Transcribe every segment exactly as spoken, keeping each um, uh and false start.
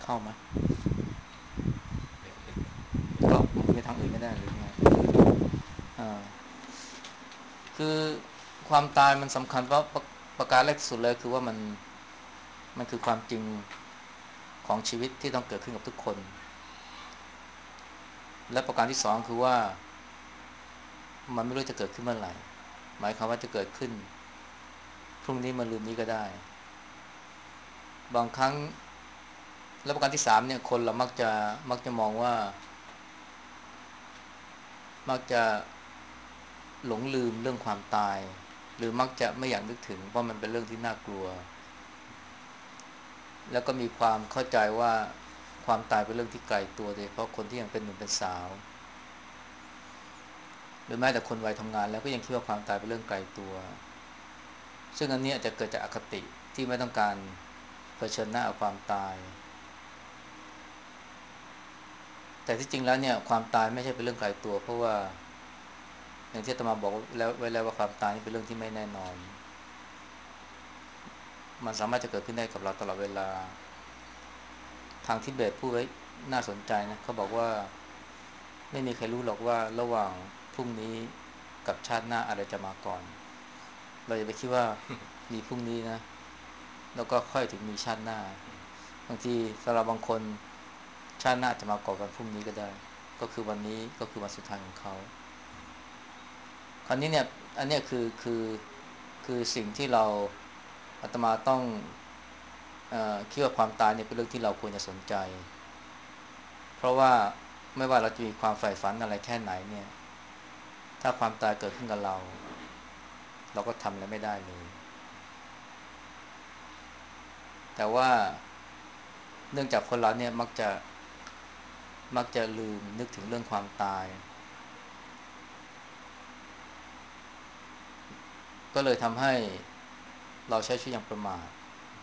เข้าไหมก็มันไปทางอื่นไม่ได้หรือไงอ่าคือความตายมันสำคัญเพราะประประการแรกสุดเลยคือว่ามันมันคือความจริงของชีวิตที่ต้องเกิดขึ้นกับทุกคนและประการที่สองคือว่ามันไม่รู้จะเกิดขึ้นเมื่อไหร่หมายความว่าจะเกิดขึ้นพรุ่งนี้มะรืนนี้ก็ได้บางครั้งและประการที่สามเนี่ยคนเรามักจะมักจะมองว่ามักจะหลงลืมเรื่องความตายหรือมักจะไม่อยากนึกถึงเพราะมันเป็นเรื่องที่น่ากลัวแล้วก็มีความเข้าใจว่าความตายเป็นเรื่องที่ไกลตัวโดยเฉพาะคนที่ยังเป็นหนุ่มเป็นสาวหรือแม้แต่คนวัยทำงานแล้วก็ยังคิดว่าความตายเป็นเรื่องไกลตัวซึ่งอันนี้อาจจะเกิดจากอคติที่ไม่ต้องการเผชิญหน้ากับความตายแต่ที่จริงแล้วเนี่ยความตายไม่ใช่เป็นเรื่องไกลตัวเพราะว่าอย่างที่อาตมาบอกแล้วไว้แล้วว่าความตายนี่เป็นเรื่องที่ไม่แน่นอนมันสามารถจะเกิดขึ้นได้กับเราตลอดเวลาทางทิเบตพูดไว้น่าสนใจนะเขาบอกว่าไม่มีใครรู้หรอกว่าระหว่างพรุ่งนี้กับชาติหน้าอะไรจะมาก่อนเราอย่าไปคิดว่ามีพรุ่งนี้นะแล้วก็ค่อยถึงมีชาติหน้าบางทีสำหรับบางคนชาติหน้าจะมาก่อนวันพรุ่งนี้ก็ได้ก็คือวันนี้ก็คือวันสุดท้ายของเขาคราวนี้เนี่ยอันเนี้ยคือคือคือสิ่งที่เราอาตมาต้องเอ่อคิดว่าความตายเนี่ยเป็นเรื่องที่เราควรจะสนใจเพราะว่าไม่ว่าเราจะมีความใฝ่ฝันอะไรแค่ไหนเนี่ยถ้าความตายเกิดขึ้นกับเราเราก็ทำอะไรไม่ได้เลยแต่ว่าเนื่องจากคนเราเนี่ยมักจะมักจะลืมนึกถึงเรื่องความตายก็เลยทำให้เราใช้ชีวิตอย่างประมาท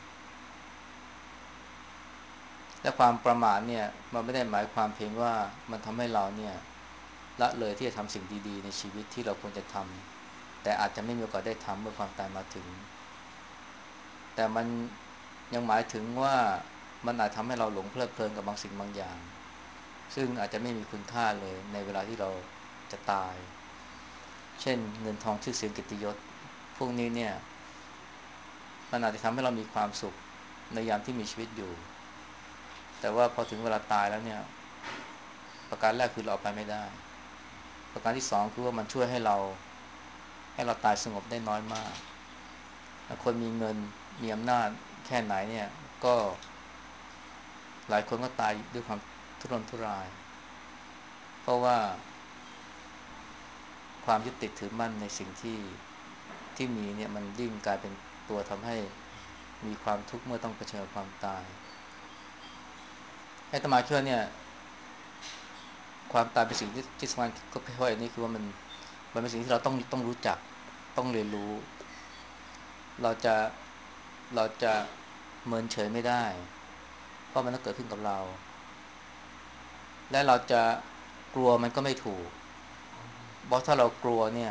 และความประมาทเนี่ยมันไม่ได้หมายความเพียงว่ามันทำให้เราเนี่ยละเลยที่จะทำสิ่งดีๆในชีวิตที่เราควรจะทำแต่อาจจะไม่มีโอกาสได้ทำเมื่อความตายมาถึงแต่มันยังหมายถึงว่ามันอาจทำให้เราหลงเพลิดเพลินกับบางสิ่งบางอย่างซึ่งอาจจะไม่มีคุณค่าเลยในเวลาที่เราจะตายเช่นเงินทองชื่อเสียงเกียรติยศพวกนี้เนี่ยมันอาจจะทำให้เรามีความสุขในยามที่มีชีวิตอยู่แต่ว่าพอถึงเวลาตายแล้วเนี่ยประการแรกคือเราเอาไปไม่ได้ประการที่สองคือว่ามันช่วยให้เราให้เราตายสงบได้น้อยมากคนมีเงินมีอำนาจแค่ไหนเนี่ยก็หลายคนก็ตายด้วยความทุรนทุรายเพราะว่าความยึดติดถือมั่นในสิ่งที่ที่มีเนี่ยมันยิ่งกลายเป็นตัวทำให้มีความทุกข์เมื่อต้องเผชิญกับความตายให้ตมาช่วยเนี่ยความตายเป็นสิ่งที่ที่สำคัญก็เพราะอันนี้คือว่ามันมันเป็นสิ่งที่เราต้องต้องรู้จักต้องเรียนรู้เราจะเราจะเมินเฉยไม่ได้เพราะมันต้องเกิดขึ้นกับเราและเราจะกลัวมันก็ไม่ถูกเพราะถ้าเรากลัวเนี่ย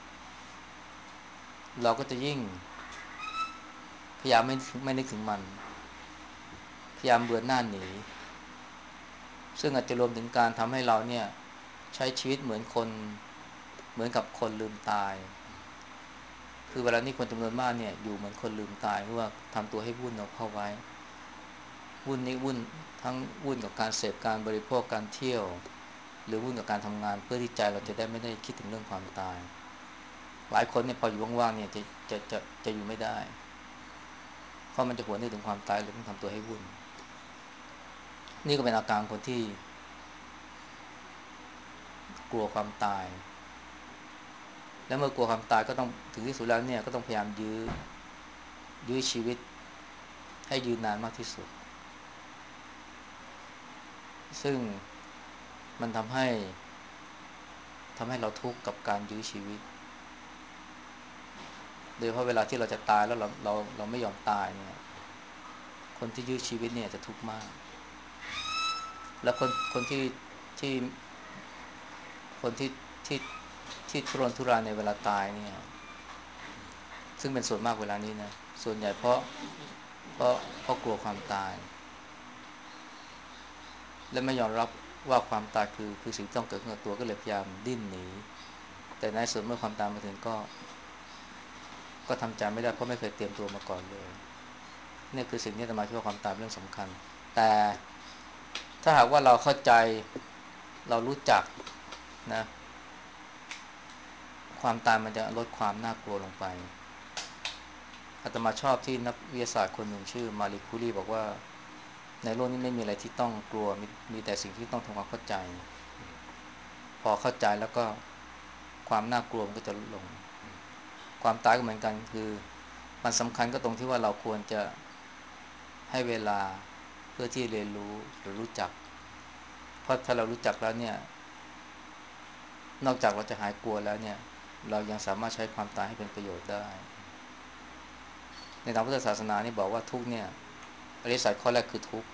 เราก็จะยิ่งพยายามไม่ไม่นึกถึงมันพยายามเบือนหน้าหนีซึ่งอาจจะรวมถึงการทำให้เราเนี่ยใช้ชีวิตเหมือนคนเหมือนกับคนลืมตายคือเวลานี้คนจำนวนมากเนี่ยอยู่เหมือนคนลืมตายเพราะว่าทำตัวให้วุ่นเอาเข้าไว้วุ่นนี้วุ่นทั้งวุ่นกับการเสพการบริโภคการเที่ยวหรือวุ่นกับการทำงานเพื่อที่ใจเราจะได้ไม่ได้คิดถึงเรื่องความตายหลายคนเนี่ยพออยู่ว่างๆเนี่ยจะจะจะจะอยู่ไม่ได้เพราะมันจะหวนนึกถึงความตายเลยต้องทำตัวให้วุ่นนี่ก็เป็นอาการคนที่กลัวความตายและเมื่อกลัวความตายก็ต้องถึงที่สุดแล้วเนี่ยก็ต้องพยายามยื้อยื้อชีวิตให้ยืนนานมากที่สุดซึ่งมันทำให้ทำให้เราทุกข์กับการยื้อชีวิตโดยเฉพาะเวลาที่เราจะตายแล้วเราเราเราไม่ยอมตายเนี่ยคนที่ยื้อชีวิตเนี่ยจะทุกข์มากแล้วคนคนที่ที่คนที่ที่ที่ทุรนทุรายในเวลาตายเนี่ยซึ่งเป็นส่วนมากเวลานี้นะส่วนใหญ่เพราะเพราะเพราะกลัวความตายและไม่ยอมรับว่าความตายคือคือสิ่งที่ต้องเกิดขึ้นกับตัวก็เลยพยายามดิ้นหนีแต่ในสุดเมื่อความตายมาถึงก็ก็ทำใจไม่ได้เพราะไม่เคยเตรียมตัวมาก่อนเลยนี่คือสิ่งที่อาตมาคิดว่าความตายเป็นเรื่องสำคัญแต่ถ้าหากว่าเราเข้าใจเรารู้จักนะความตายมันจะลดความน่ากลัวลงไปอาตมาชอบที่นักวิทยาศาสตร์คนหนึ่งชื่อมารีคูรีบอกว่าในโลกนี้ไม่มีอะไรที่ต้องกลัวมีมีแต่สิ่งที่ต้องทำความเข้าใจพอเข้าใจแล้วก็ความน่ากลัวมันก็จะลดลงความตายก็เหมือนกันคือมันสำคัญก็ตรงที่ว่าเราควรจะให้เวลาเพื่อที่เรียนรู้หรือรู้จักเพราะถ้าเรารู้จักแล้วเนี่ยนอกจากเราจะหายกลัวแล้วเนี่ยเรายังสามารถใช้ความตายให้เป็นประโยชน์ได้ในทางพุทธศาสนานี่บอกว่าทุกเนี่ยอริยสัจข้อแรกคือทุกข์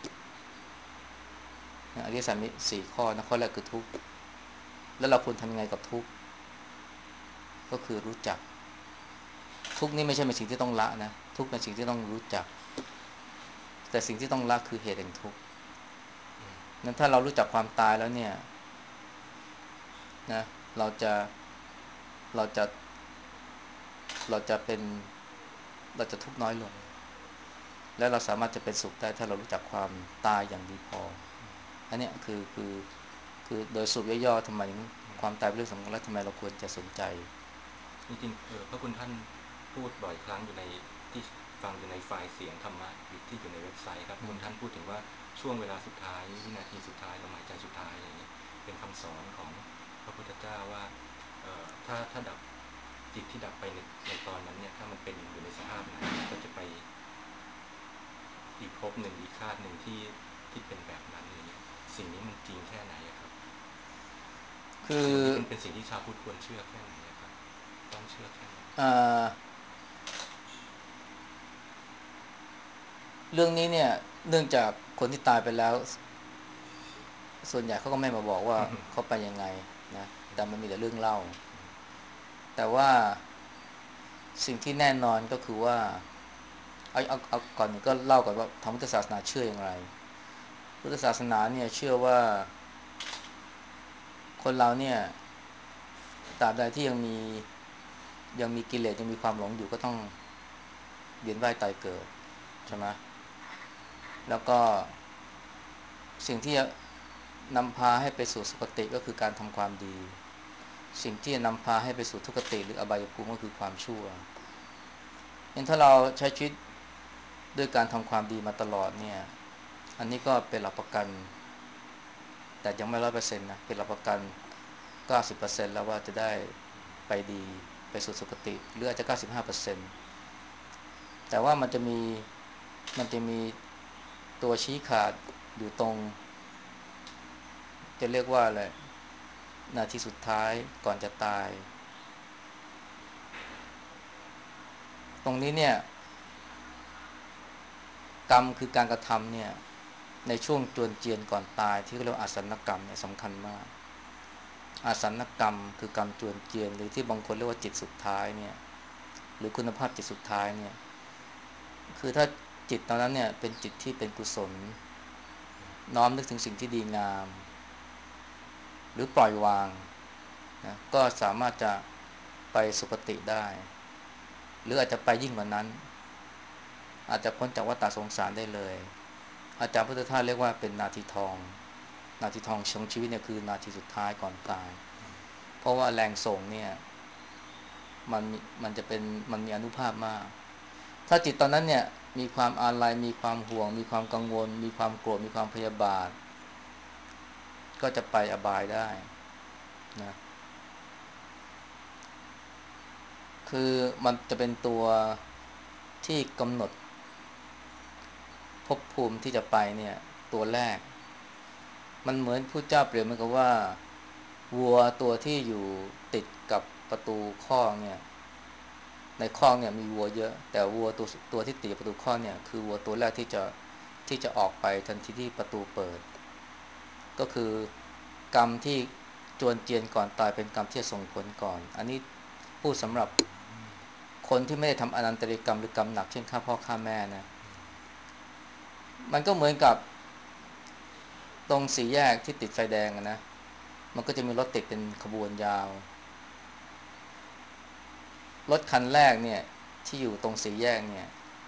อริยสัจมีสี่ข้อนะข้อแรกคือทุกข์แล้วเราควรทำยังไงกับทุกข์ก็คือรู้จักทุกข์นี่ไม่ใช่เป็นสิ่งที่ต้องละนะทุกข์เป็นสิ่งที่ต้องรู้จักแต่สิ่งที่ต้องละคือเหตุแห่งทุกข์นั้นถ้าเรารู้จักความตายแล้วเนี่ยนะเราจะเราจะเราจะเป็นเราจะทุกข์น้อยลงและเราสามารถจะเป็นสุขได้ถ้าเรารู้จักความตายอย่างดีพออันนี้คือคือคือโดยสรุปย่อๆทำไมความตายเป็นเรื่องสำคัญและทำไมเราควรจะสนใจจริงๆเออพระคุณท่านพูดบ่อยครั้งอยู่ในที่ฟังอยู่ในไฟล์เสียงธรรมะอยู่ที่อยู่ในเว็บไซต์ครับพระคุณท่านพูดถึงว่าช่วงเวลาสุดท้ายวินาทีสุดท้ายลมหายใจสุดท้ายอะไรอย่างนี้เป็นคำสอนของพระพุทธเจ้าว่าเอ่อถ้าถ้าดับจิตที่ดับไปในในตอนนั้นเนี่ยถ้ามันเป็นอยู่ในสภาพนั้นก็จะไปอีกภพหนึ่งอีกชาติหนึ่งที่ที่เป็นแบบนั้นอะไรเงี้ยสิ่งนี้มันจริงแค่ไหนครับคือสิ่งนี้เป็นเป็นสิ่งที่ชาวพุทธควรเชื่อแค่ไหนครับต้องเชื่อแค่ไหนเอ่อเรื่องนี้เนี่ยเนื่องจากคนที่ตายไปแล้วส่วนใหญ่เขาก็ไม่มาบอกว่าเขาไปยังไงนะแต่มันมีแต่เรื่องเล่าแต่ว่าสิ่งที่แน่นอนก็คือว่าเอาเอาเอาก่อนหนึ่งก็เล่าก่อนว่าทางพุทธศาสนาเชื่ออย่างไรพุทธศาสนาเนี่ยเชื่อว่าคนเราเนี่ยตราบใดที่ยังมียังมีกิเลสยังมีความหลงอยู่ก็ต้องเวียนว่ายตายเกิดใช่ไหมแล้วก็สิ่งที่จะนำพาให้ไปสู่สุคติก็คือการทำความดีสิ่งที่จะนำพาให้ไปสู่ทุกขติหรืออบายภูมิก็คือความชั่วงั้นถ้าเราใช้ชีวิตด้วยการทำความดีมาตลอดเนี่ยอันนี้ก็เป็นหลักประกันแต่ยังไม่ร้อยเปอร์เซ็นต์นะเป็นหลักประกันเก้าสิบเปอร์เซ็นต์แล้วว่าจะได้ไปดีไปสู่สุคติหรืออาจจะเก้าสิบห้าเปอร์เซ็นต์แต่ว่ามันจะมีมันจะมีตัวชี้ขาดอยู่ตรงจะเรียกว่าอะไรนาทีสุดท้ายก่อนจะตายตรงนี้เนี่ยกรรมคือการกระทำเนี่ยในช่วงจวนเจียนก่อนตายที่เรียกว่าอาสันกรรมเนี่ยสำคัญมากอาสันกรรมคือกรรมจวนเจียนหรือที่บางคนเรียกว่าจิตสุดท้ายเนี่ยหรือคุณภาพจิตสุดท้ายเนี่ยคือถ้าจิตตอนนั้นเนี่ยเป็นจิตที่เป็นกุศลน้อมนึกถึงสิ่งที่ดีงามหรือปล่อยวางนะก็สามารถจะไปสุคติได้หรืออาจจะไปยิ่งกว่านั้นอาจจะพ้นจากวัฏสงสารได้เลยอาจารย์พุทธทาสเรียกว่าเป็นนาทีทองนาทีทองของชีวิตเนี่ยคือนาทีสุดท้ายก่อนตายเพราะว่าแรงส่งเนี่ยมันมันจะเป็นมันมีอานุภาพมากถ้าจิตตอนนั้นเนี่ยมีความอาลัยมีความห่วงมีความกังวลมีความโกรธมีความพยาบาทก็จะไปอบายได้นะคือมันจะเป็นตัวที่กำหนดภพภูมิที่จะไปเนี่ยตัวแรกมันเหมือนพุทธเจ้าเปรียบเหมือนกับว่าวัวตัวที่อยู่ติดกับประตูคอกเนี่ยในคอกเนี่ยมีวัวเยอะแต่วัวตัวตัวที่ติดประตูคอกเนี่ยคือวัวตัวแรกที่จะที่จะออกไปทันทีที่ประตูเปิดก็คือกรรมที่จวนเจียนก่อนตายเป็นกรรมที่จะส่งผลก่อนอันนี้พูดสำหรับคนที่ไม่ได้ทำอนันตริกรรมหรือกรรมหนักเช่นฆ่าพ่อฆ่าแม่นะมันก็เหมือนกับตรงสี่แยกที่ติดไฟแดงอะนะมันก็จะมีรถติดเป็นขบวนยาวรถคันแรกเนี่ยที่อยู่ตรงสี่แยกเนี่ย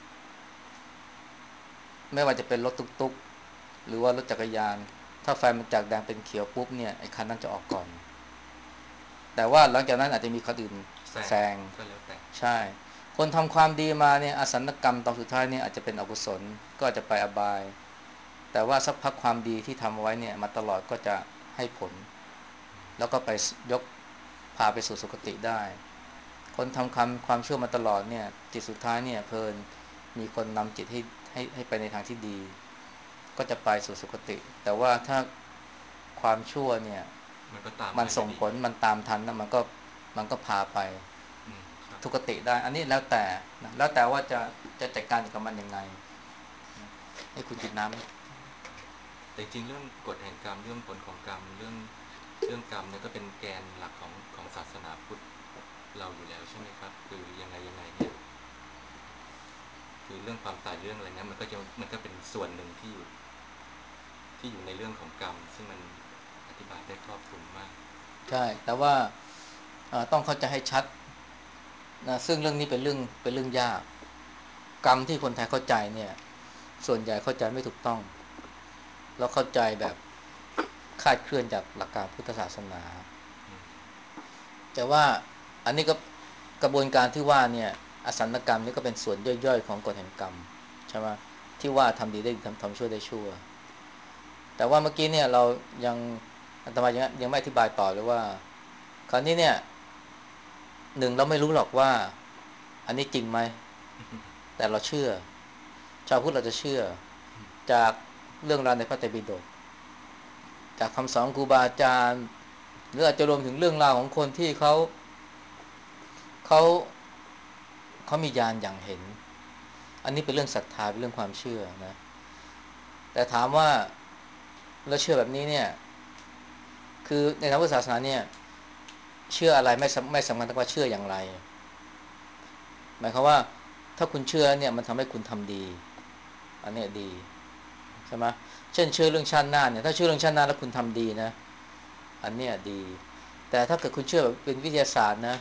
ไม่ว่าจะเป็นรถตุ๊กๆหรือว่ารถจักรยานถ้าไฟมันจากแดงเป็นเขียวปุ๊บเนี่ยไอ้คันนั้นจะออกก่อนแต่ว่าหลังจากนั้นอาจจะมีคันอื่นแซงแซงก็แล้วแต่ใช่คนทำความดีมาเนี่ยอสัญกรรมตอนสุดท้ายเนี่ยอาจจะเป็นอกุศลก็อาจจะไปอบายแต่ว่าสักพักความดีที่ทำเอาไว้เนี่ยมาตลอดก็จะให้ผลแล้วก็ไปยกพาไปสู่สุคติได้คนทำคำความชั่วมาตลอดเนี่ยจิตสุดท้ายเนี่ยเพลินมีคนนำจิตให้ให้ให้ไปในทางที่ดีก็จะไปสู่สุคติแต่ว่าถ้าความชั่วเนี่ยมันก็ตามมันส่งมาอยู่ดีผลมันตามทันนะมันก็มันก็พาไปอืมครับทุกติได้อันนี้แล้วแต่นะแล้วแต่ว่าจะจะจัดการกับมันยังไงนะให้คุณกินน้ำไหมแต่จริงเรื่องกฎแห่งกรรมเรื่องผลของกรรมเรื่องเรื่องกรรมเนี่ยก็เป็นแกนหลักของของศาสนาพุทธเราอยู่แล้วใช่ไหมครับคือยังไงยังไงเนี่ยคือเรื่องความตายเรื่องอะไรเนี่ยมันก็จะมันก็เป็นส่วนหนึ่งที่อยู่ที่อยู่ในเรื่องของกรรมซึ่งมันอธิบายได้ครอบคลุมมากใช่แต่ว่าต้องเข้าใจให้ชัดนะซึ่งเรื่องนี้เป็นเรื่องเป็นเรื่องยากกรรมที่คนไทยเข้าใจเนี่ยส่วนใหญ่เข้าใจไม่ถูกต้องแล้วเข้าใจแบบคลาดเคลื่อนจากหลักการพุทธศาสนาแต่ว่าอันนี้ก็กระบวนการที่ว่าเนี่ยอสัญกรรมนี่ก็เป็นส่วนย่อยๆของกฎแห่งกรรมใช่ไหมที่ว่าทำดีได้ดีทำทำชั่วได้ชั่วแต่ว่าเมื่อกี้เนี่ยเรายังอาตมายังยังไม่อธิบายต่อเลยว่าคราวนี้เนี่ยหนึ่งเราไม่รู้หรอกว่าอันนี้จริงไหมแต่เราเชื่อชาวพุทธเราจะเชื่อจากเรื่องราวในพระไตรปิฎกจากคำสอนครูบาอาจารย์หรืออาจจะรวมถึงเรื่องราวของคนที่เขาเขาเขามีญาณอย่างเห็นอันนี้เป็นเรื่องศรัทธาเป็นเรื่องความเชื่อนะแต่ถามว่าเราเชื่อแบบนี้เนี่ยคือในทางพุทธศาสนาเนี่ยเชื่ออะไรไม่ไม่สำคัญแต่ว่าเชื่ออย่างไรหมายความว่าถ้าคุณเชื่อเนี่ยมันทำให้คุณทำดีอันนี้ดีใช่ไหมเช่นเชื่อเรื่องชาติหน้าเนี่ยถ้าเชื่อเรื่องชาติหน้าแล้วคุณทำดีนะอันเนี้ยดีแต่ถ้าเกิดคุณเชื่อแบบเป็นวิทยาศาสตร์นะ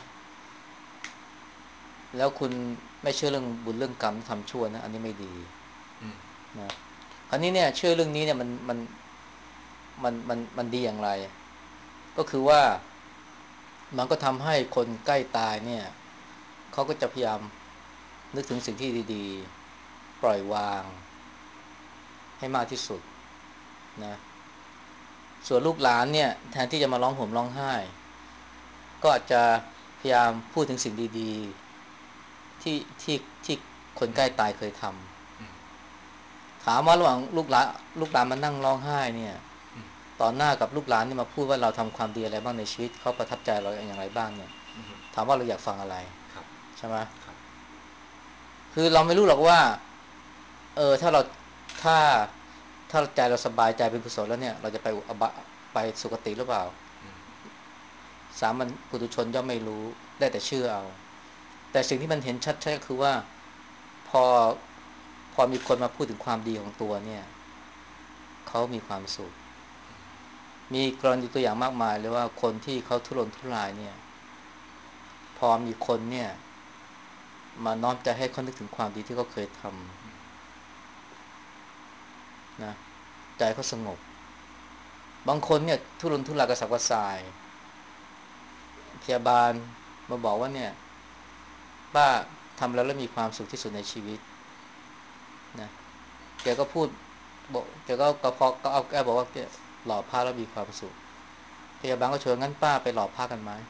แล้วคุณไม่เชื่อเรื่องบุญเรื่องกรรมทำชั่วนะอันนี้ไม่ดีนะคราวนี้เนี่ยเชื่อเรื่องนี้เนี่ยมันมันมันมันมันดีอย่างไรก็คือว่ามันก็ทำให้คนใกล้ตายเนี่ยเขาก็จะพยายามนึกถึงสิ่งที่ดีๆปล่อยวางให้มากที่สุดนะส่วนลูกหลานเนี่ยแทนที่จะมาร้องห่มร้องไห้ก็อาจจะพยายามพูดถึงสิ่งดีๆที่ที่ที่คนใกล้ตายเคยทำถามว่าระหว่างลูกหลานลูกหลานมานั่งร้องไห้เนี่ยต่อหน้ากับลูกหลานนี่มาพูดว่าเราทำความดีอะไรบ้างในชีวิตเขาประทับใจเราอย่างไรบ้างเนี่ยถามว่าเราอยากฟังอะไรใช่ไหมคือเราไม่รู้หรอกว่าเออถ้าเราถ้าถ้าใจเราสบายใจเป็นกุศลแล้วเนี่ยเราจะไปอบะไปสุคติหรือเปล่าสามัญปุถุชนย่อมไม่รู้ได้แต่เชื่อเอาแต่สิ่งที่มันเห็นชัดๆก็คือว่าพอพอมีคนมาพูดถึงความดีของตัวเนี่ยเขามีความสุขมีกรณีตัวอย่างมากมายเลยว่าคนที่เขาทุรนทุรายเนี่ยพอมีคนเนี่ยมาน้อมใจให้เขานึกถึงความดีที่เขาเคยทำนะใจเขาสงบบางคนเนี่ยทุรนทุรายกระสับกระส่ายพยาบาลมาบอกว่าเนี่ยป้าทำแล้วแล้วมีความสุขที่สุดในชีวิตนะแกก็พูดบอกแกก็กระเพาะก็เอาแกบอกว่าแกหล่อผ้าแล้วมีความสุขพยาบาลก็ชวนงั้นป้าไปหล่อผ้ากันไหม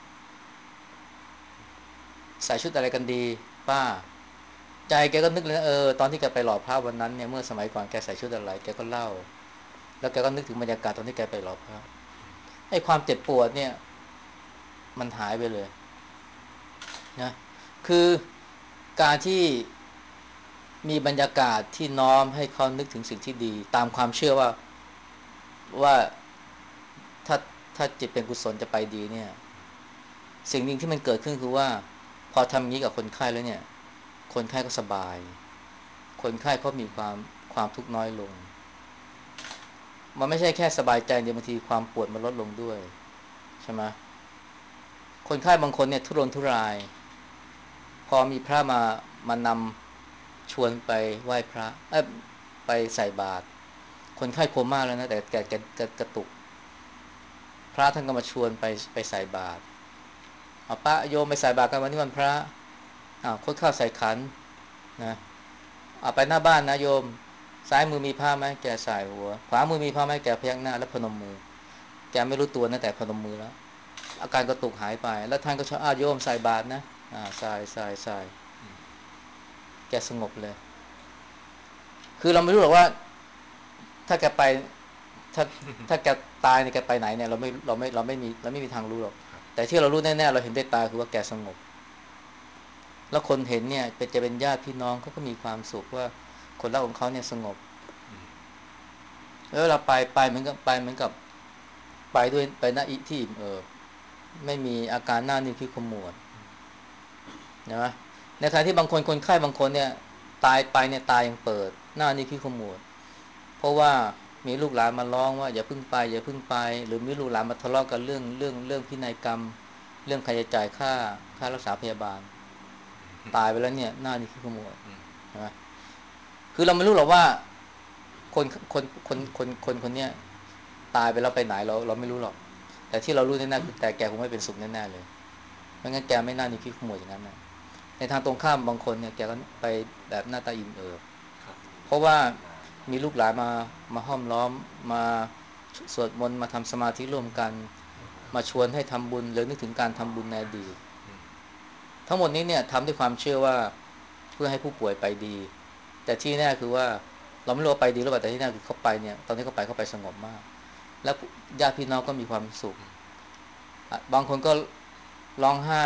ใส่ชุดอะไรกันดีป้าใจแกก็นึกเลยนะเออตอนที่แกไปหล่อผ้าวันนั้นเนี่ยเมื่อสมัยก่อนแกใส่ชุดอะไรแกก็เล่าแล้วแกก็นึกถึงบรรยากาศตอนที่แกไปหล่อผ้าไอ้ความเจ็บปวดเนี่ยมันหายไปเลยนะคือการที่มีบรรยากาศที่น้อมให้เขานึกถึงสิ่งที่ดีตามความเชื่อว่าว่าถ้าถ้าจิตเป็นกุศลจะไปดีเนี่ยสิ่งหนึ่งที่มันเกิดขึ้นคือว่าพอทำอย่างนี้กับคนไข้แล้วเนี่ยคนไข้ก็สบายคนไข้เขามีความความทุกข์น้อยลงมันไม่ใช่แค่สบายใจเดียวบางทีความปวดมันลดลงด้วยใช่ไหมคนไข้บางคนเนี่ยทุรนทุรายพอมีพระมามานำชวนไปไหว้พระเอ้ยไปใส่บาตรคนไข้โคม่าแล้วนะแต่แกแกแกกระตุกพระท่านก็มาชวนไปไปใส่บาตรเอาป้าโยมไปใส่บาตรกันวันนี้วันพระอ้าวคดข้าวใส่ขันนะเอาไปหน้าบ้านนะโยมซ้ายมือมีผ้าไหมแกใส่หัวขวามือมีผ้าไหมแกพยักหน้าแล้วพนมมือแกไม่รู้ตัวนะแต่พนมมือแล้วอาการกระตุกหายไปแล้วท่านก็ชอบอ้าโยมใส่บาตรนะอ่าใส่ใส่ใส่แกสงบเลยคือเราไม่รู้หรอกว่าถ้าแกไปถ้าถ้าแกตายเนี่ยแกไปไหนเนี่ยเราไม่เราไม่เราไม่มีเราไม่มีทางรู้หรอกแต่ที่เรารู้แน่ๆเราเห็นด้วยตาคือว่าแกสงบแล้วคนเห็นเนี่ยเป็นจะเป็นญาติพี่น้องเขาก็มีความสุขว่าคนรักของเขาเนี่ยสงบแล้วเราไปไปเหมือนกับไปเหมือนกับไปด้วยไปหน้าอิที่อิ่มเอิบไม่มีอาการหน้านิ่งพิขมวดนะในขณะที่บางคนคนไข้บางคนเนี่ยตายไปเนี่ยตายยังเปิดหน้านิ่งพิขมวดเพราะว่ามีลูกหลานมาร้องว่าอย่าเพิ่งไปอย่าเพิ่งไปหรือมีลูกหลานมาทะเลาะกันเรื่องเรื่องเรื่องพินัยกรรมเรื่องใครจะจ่ายค่าค่ารักษาพยาบาลตายไปแล้วเนี่ยหน้านิ่งพิขมวดนะคือเราไม่รู้หรอกว่าคนคนคนคนคนคนเนี้ยตายไปแล้วไปไหนเราเราไม่รู้หรอกแต่ที่เรารู้แน่ๆคือแต่แกคงไม่เป็นสุขแน่ๆเลยไม่งั้นแกไม่น่านิ่งพิขมวดอย่างนั้นนะในทางตรงข้ามบางคนเนี่ยแกก็ไปแบบหน้าตาอิ่มเอิบเพราะว่ามีลูกหลานมามาห้อมล้อมมาสวดมนต์มาทำสมาธิร่วมกันมาชวนให้ทำบุญหรือนึกถึงการทำบุญในอดีตทั้งหมดนี้เนี่ยทำด้วยความเชื่อว่าเพื่อให้ผู้ป่วยไปดีแต่ที่แน่คือว่าเราไม่รู้ว่าไปดีหรือเปล่าแต่ที่แน่คือเขาไปเนี่ยตอนที่เขาไปเขาไปสงบมากแล้วญาติพี่น้องก็มีความสุขบางคนก็ร้องไห้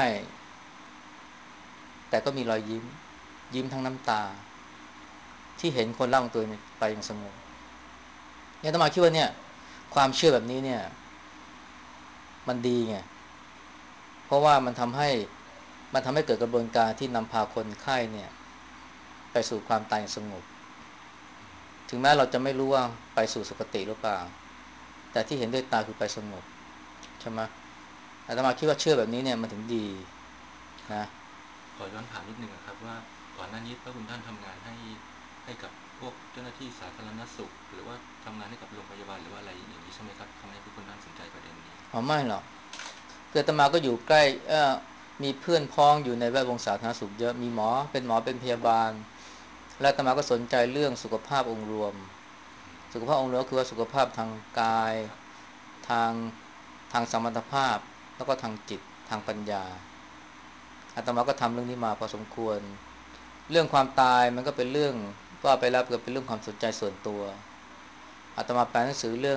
แต่ก็มีรอยยิ้มยิ้มทั้งน้ำตาที่เห็นคนร่างตัวเนี่ยไปอย่างสงบเนี่ยอาตมาคิดว่าเนี่ยความเชื่อแบบนี้เนี่ยมันดีไงเพราะว่ามันทำให้มันทำให้เกิดกระบวนการที่นำพาคนไข้เนี่ยไปสู่ความตายอย่างสงบถึงแม้เราจะไม่รู้ว่าไปสู่สุคติหรือเปล่าแต่ที่เห็นด้วยตาคือไปสงบใช่ไหมอาตมาคิดว่าเชื่อแบบนี้เนี่ยมันถึงดีนะขอย้อนถามนิดนึงครับว่าก่อนหน้านี้พระคุณท่านทำงานให้ให้กับพวกเจ้าหน้าที่สาธารณสุขหรือว่าทำงานให้กับโรงพยาบาลหรือว่าอะไรอย่างนี้ใช่ไหมครับทำให้พระคุณท่านสนใจประเด็นนี้อ๋อไม่หรอกคืออาตมาก็อยู่ใกล้เอ่อมีเพื่อนพ้องอยู่ในแวดวงสาธารณสุขเยอะมีหมอเป็นหมอเป็นพยาบาลและอาตมาก็สนใจเรื่องสุขภาพองค์รวมสุขภาพองค์รวมก็คือว่าสุขภาพทางกายทางทางสมรรถภาพแล้วก็ทางจิตทางปัญญาอาตมาก็ทำเรื่องนี้มาพอสมควรเรื่องความตายมันก็เป็นเรื่องว่าไปแล้วก็เป็นเรื่องความสนใจส่วนตัวอาตมาแปลหนังสือเรื่อง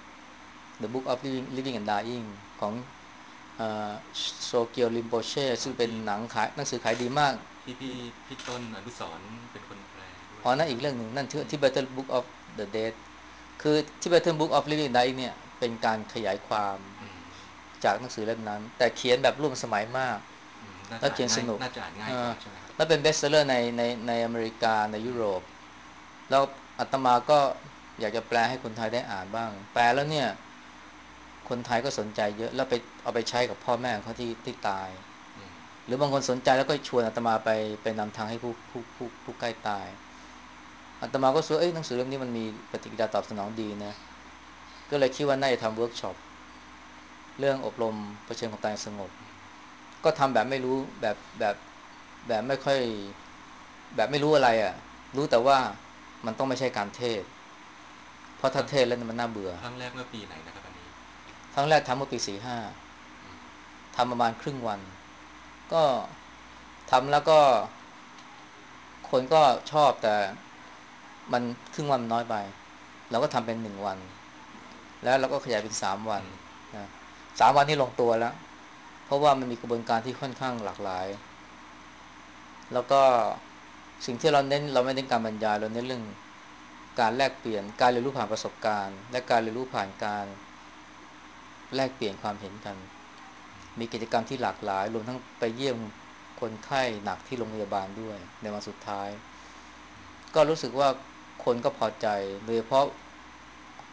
The Book of Living, Living and Dying ของโซเกียวริมโปเช่ซึ่งเป็นที่หนังขายหนังสือขายดีมากที่พี่พี่ต้นอนุสรณ์เป็นคนแปลด้วยอ๋อนั่นใช่ไหมครับอีกเรื่องหนึ่งนั่นที่ Tibetan Book of the Dead คือ Tibetan Book of Living and Dying เนี่ยเป็นการขยายความจากหนังสือเล่มนั้นแต่เขียนแบบร่วมสมัยมากน่าแล้วจะอ่านง่ายเขียนสนุกน่าจะอ่านง่ายกว่าใช่ไหมครับแล้วเป็นเบสเซอร์ในในในอเมริกาในยุโรปแล้วอาตมาก็อยากจะแปลให้คนไทยได้อ่านบ้างแปลแล้วเนี่ยคนไทยก็สนใจเยอะแล้วไปเอาไปใช้กับพ่อแม่เขาที่ที่ตายหรือบางคนสนใจแล้วก็ชวนอาตมาไปไปนำทางให้ผู้ผู้ผู้ผู้ใกล้ตายอาตมาก็รู้เอ้ยหนังสือเล่มนี้มันมีปฏิกิริยาตอบสนองดีนะก็เลยคิดว่าน่าจะทำเวิร์กช็อปเรื่องอบรมเผชิญความตายสงบก็ทำแบบไม่รู้แบบแบบแบบไม่ค่อยแบบไม่รู้อะไรอ่ะรู้แต่ว่ามันต้องไม่ใช่การเทศเพราะครั้งถ้าเทศแล้วมันน่าเบื่อครั้งแรกเมื่อปีไหนนะครับอันนี้ครั้งแรกทำเมื่อปีสี่ห้าทำประมาณครึ่งวันก็ทำแล้วก็คนก็ชอบแต่มันครึ่งวันน้อยไปเราก็ทำเป็นหนึ่งวันแล้วเราก็ขยายเป็นสามวันนะสามวันที่ลงตัวแล้วเพราะว่ามันมีกระบวนการที่ค่อนข้างหลากหลายแล้วก็สิ่งที่เราเน้นเราไม่เน้นการบรรยายเราเน้นเรื่องการแลกเปลี่ยนการเรียนรู้ผ่านประสบการณ์และการเรียนรู้ผ่านการแลกเปลี่ยนความเห็นกันมีกิจกรรมที่หลากหลายรวมทั้งไปเยี่ยมคนไข้หนักที่โรงพยาบาลด้วยในวันสุดท้ายก็รู้สึกว่าคนก็พอใจโดยเฉพาะ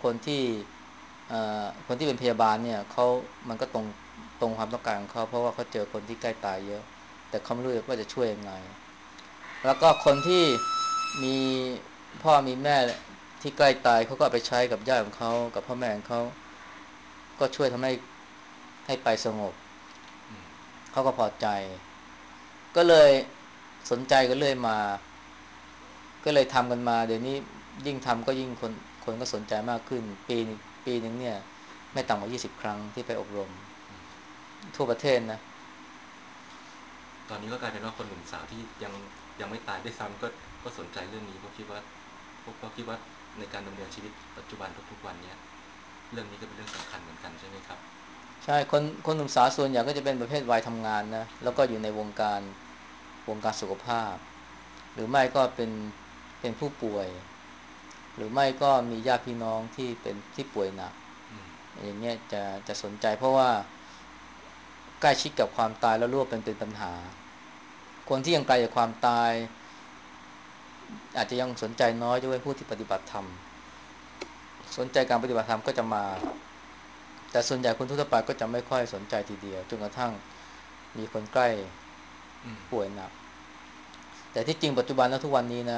คนที่เอ่อคนที่เป็นพยาบาลเนี่ยเขามันก็ตรงตรงความต้องการของเขาเพราะว่าเขาเจอคนที่ใกล้ตายเยอะแต่เขาไม่รู้ว่าจะช่วยยังไงแล้วก็คนที่มีพ่อมีแม่ที่ใกล้ตายเขาก็เอาไปใช้กับญาติของเขากับพ่อแม่ของเขาก็ช่วยทำให้ให้ไปสงบอืมเขาก็พอใจก็เลยสนใจกันเรื่อยมาก็เลยทำกันมาเดี๋ยวนี้ยิ่งทำก็ยิ่งคนคนก็สนใจมากขึ้นปีปีหนึ่งเนี่ยไม่ต่ำกว่ายี่สิบครั้งที่ไปอบรมอืมทั่วประเทศนะตอนนี้ก็กลายเป็นว่าคนหนุ่มสาวที่ยังยังไม่ตายได้วยซ้ำก็ก็สนใจเรื่องนี้เพราะคิดว่าเพราะคิดว่าในการดำเนินชีวิตปัจจุบันทุกๆวันเนี้ยเรื่องนี้ก็เป็นเรื่องสำคัญเหมือนกันใช่ไหมครับใช่คนคนหนุ่มสาวส่วนใหญ่ก็จะเป็นประเภทวัยทำงานนะแล้วก็อยู่ในวงการวงการสุขภาพหรือไม่ก็เป็นเป็นผู้ป่วยหรือไม่ก็มีญาติพี่น้องที่เป็นที่ป่วยหนักอืมอย่างเงี้ยจะจะสนใจเพราะว่าใกล้ชิดกับความตายแล้วรู้ว่าเป็นเป็นปัญหาคนที่ยังไกลจากความตายอาจจะยังสนใจน้อยด้วยผู้ที่ปฏิบัติธรรมสนใจการปฏิบัติธรรมก็จะมาแต่ส่วนใหญ่คนทั่วไปก็จะไม่ค่อยสนใจทีเดียวจนกระทั่งมีคนใกล้อืมป่วยหนักแต่ที่จริงปัจจุบันแล้วทุกวันนี้นะ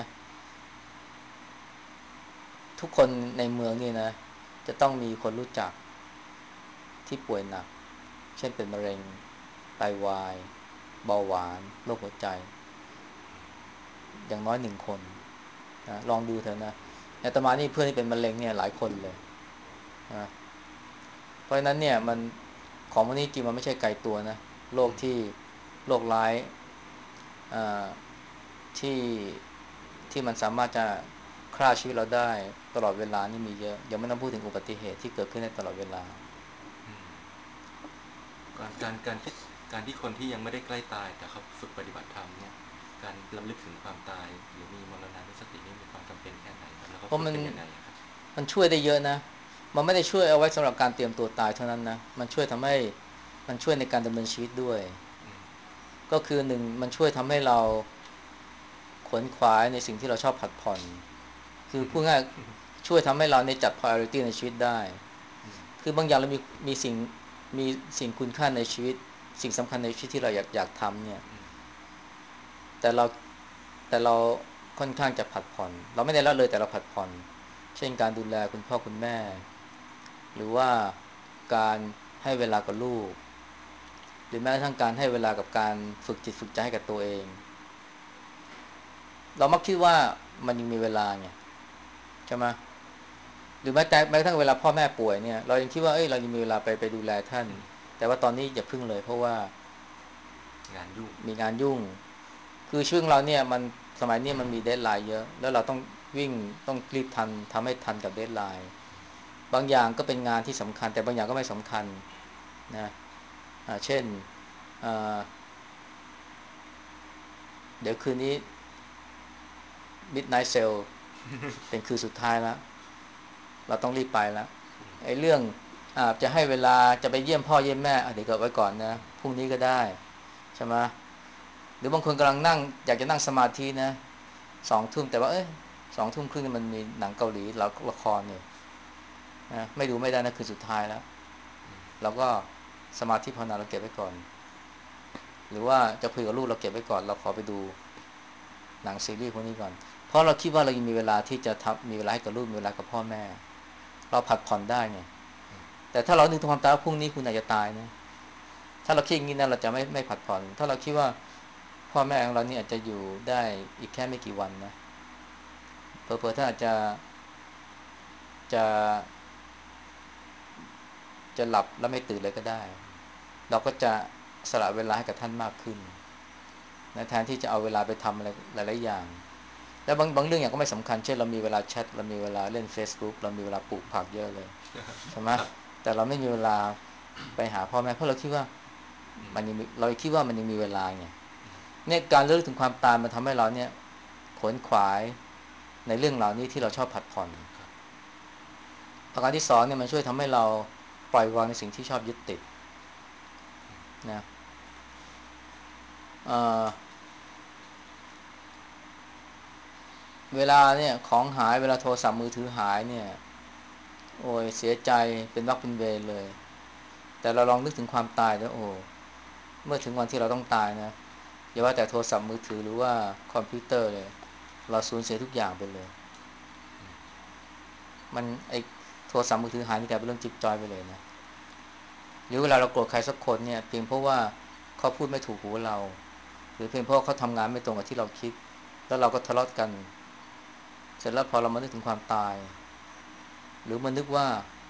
ทุกคนในเมืองนี่นะจะต้องมีคนรู้จักที่ป่วยหนักเช่นเป็นมะเร็งไตวายเบาหวานโรคหัวใจอย่างน้อยหนึ่งคนนะลองดูเถอะนะอาตมานี่เพื่อนที่เป็นมะเร็งเนี่ยหลายคนเลยนะเพราะฉะนั้นเนี่ยมันของพวกนี้จริงมันไม่ใช่ไกลตัวนะโรคอืมที่โรคร้ายอ่าที่ที่มันสามารถจะฆ่าชีวิตเราได้ตลอดเวลานี่มีเยอะยังไม่ต้องพูดถึงอุบัติเหตุที่เกิดขึ้นได้ตลอดเวลาอืมการการการที่การที่คนที่ยังไม่ได้ใกล้ตายแต่เขาฝึกปฏิบัติธรรมเนี่ยการรำลึกถึงความตายหรือมีมรณานุสตินี่มีความจำเป็นแค่ไหนครับแล้วเขาเพราะมันฝึกกันยังไงอะครับมันช่วยได้เยอะนะมันไม่ได้ช่วยเอาไว้สำหรับการเตรียมตัวตายเท่านั้นนะมันช่วยทำให้มันช่วยในการดำเนินชีวิตด้วยอืมก็คือหนึ่งมันช่วยทำให้เราขวนขวายในสิ่งที่เราชอบผัดผ่อนคืออืพูดง่ายมช่วยทำให้เราในจัด priority ในชีวิตได้อืมคือบางอย่างเรามีมีสิ่งมีสิ่งคุณค่าในชีวิตสิ่งสำคัญในชีวิตที่เราอยากอยากทำเนี่ยอืมแต่เราแต่เราค่อนข้างจะผัดผ่อนเราไม่ได้ละเลยแต่เราผัดผ่อนเช่นการดูแลคุณพ่อคุณแม่หรือว่าการให้เวลากับลูกหรือแม้กระทั่งการให้เวลากับการฝึกจิตฝึกใจให้กับตัวเองเรามักคิดว่ามันยังมีเวลาไงใช่ไหมหรือแม้แต่แม้กระทั่งเวลาพ่อแม่ป่วยเนี่ยเรายังคิดว่าเอ้ยเรายังมีเวลาไปไปดูแลท่านแต่ว่าตอนนี้อย่าพึ่งเลยเพราะว่างานยุ่งมีงานยุ่งคือช่วงเราเนี่ยมันสมัยนี้มันมีเดดไลน์เยอะแล้วเราต้องวิ่งต้องรีบทันทำให้ทันกับเดดไลน์บางอย่างก็เป็นงานที่สำคัญแต่บางอย่างก็ไม่สำคัญนะอ่าเช่นอ่าเดี๋ยวคืนนี้ Midnight Sale เป็นคืนสุดท้ายแล้วเราต้องรีบไปแล้วไอ้เรื่องอ่าจะให้เวลาจะไปเยี่ยมพ่อเยี่ยมแม่อ่ะเดี๋ยวก็ไว้ก่อนนะพรุ่งนี้ก็ได้ใช่ไหมหรือบางคนกำลังนั่งอยากจะนั่งสมาธินะสองทุ่มแต่ว่าเอ้ยสองทุ่มครึ่งมันมีหนังเกาหลีแล้วละครเนี่ยนะไม่ดูไม่ได้นะคืนสุดท้ายแล้วเราก็สมาธิภาวนาเราเก็บไว้ก่อนหรือว่าจะคุยกับลูกเราเก็บไว้ก่อนเราขอไปดูหนังซีรีส์พวกนี้ก่อนเพราะเราคิดว่าเรายังมีเวลาที่จะทำมีเวลาให้กับลูกมีเวลากับพ่อแม่เราผัดผ่อนได้ไงแต่ถ้าเรานึกถึงความตายพรุ่งนี้คุณอาจจะตายนะถ้าเราคิดอย่างนี้นะเราจะไม่ไม่ผัดผ่อนถ้าเราคิดว่าพ่อแม่ของเรานี่อาจจะอยู่ได้อีกแค่ไม่กี่วันนะเผลอๆท่านอาจจะจะจะหลับแล้วไม่ตื่นเลยก็ได้เราก็จะสละเวลาให้กับท่านมากขึ้นนะแทนที่จะเอาเวลาไปทำอะไรหลายๆอย่างแล้วบางบางเรื่องอย่างก็ไม่สำคัญเช่นเรามีเวลาแชทเรามีเวลาเล่น เฟซบุ๊ก เรามีเวลาปลูกผักเยอะเลยใช่ไหมครับแต่เราไม่มีเวลาไปหาพ่อแม่เพราะเราคิดว่าอืมมันยังมีเราคิดว่ามันยังมีเวลาไงเนี่ยการเลือกถึงความตายมันทำให้เราเนี่ยขวนขวายในเรื่องเหล่านี้ที่เราชอบผัดผ่อนครับประการที่สองเนี่ยมันช่วยทำให้เราปล่อยวางในสิ่งที่ชอบยึดติดนะเอ่อเวลาเนี่ยของหายเวลาโทรศัพท์มือถือหายเนี่ยโอ้ยเสียใจเป็นวักเป็นเวรเลยแต่เราลองนึกถึงความตายแล้วโอ้เมื่อถึงวันที่เราต้องตายนะอย่าว่าแต่โทรศัพท์มือถือหรือว่าคอมพิวเตอร์เลยเราสูญเสียทุกอย่างไปเลยมันไอโทรศัพท์มือถือหายนี่กลายเป็นเรื่องจิ๊บจอยไปเลยนะหรือเวลาเราโกรธใครสักคนเนี่ยเพียงเพราะว่าเขาพูดไม่ถูกหูเราหรือเพียงเพราะเขาทำงานไม่ตรงกับที่เราคิดแล้วเราก็ทะเลาะกันเสร็จแล้วพอเรามานึกถึงความตายหรือมานึกว่า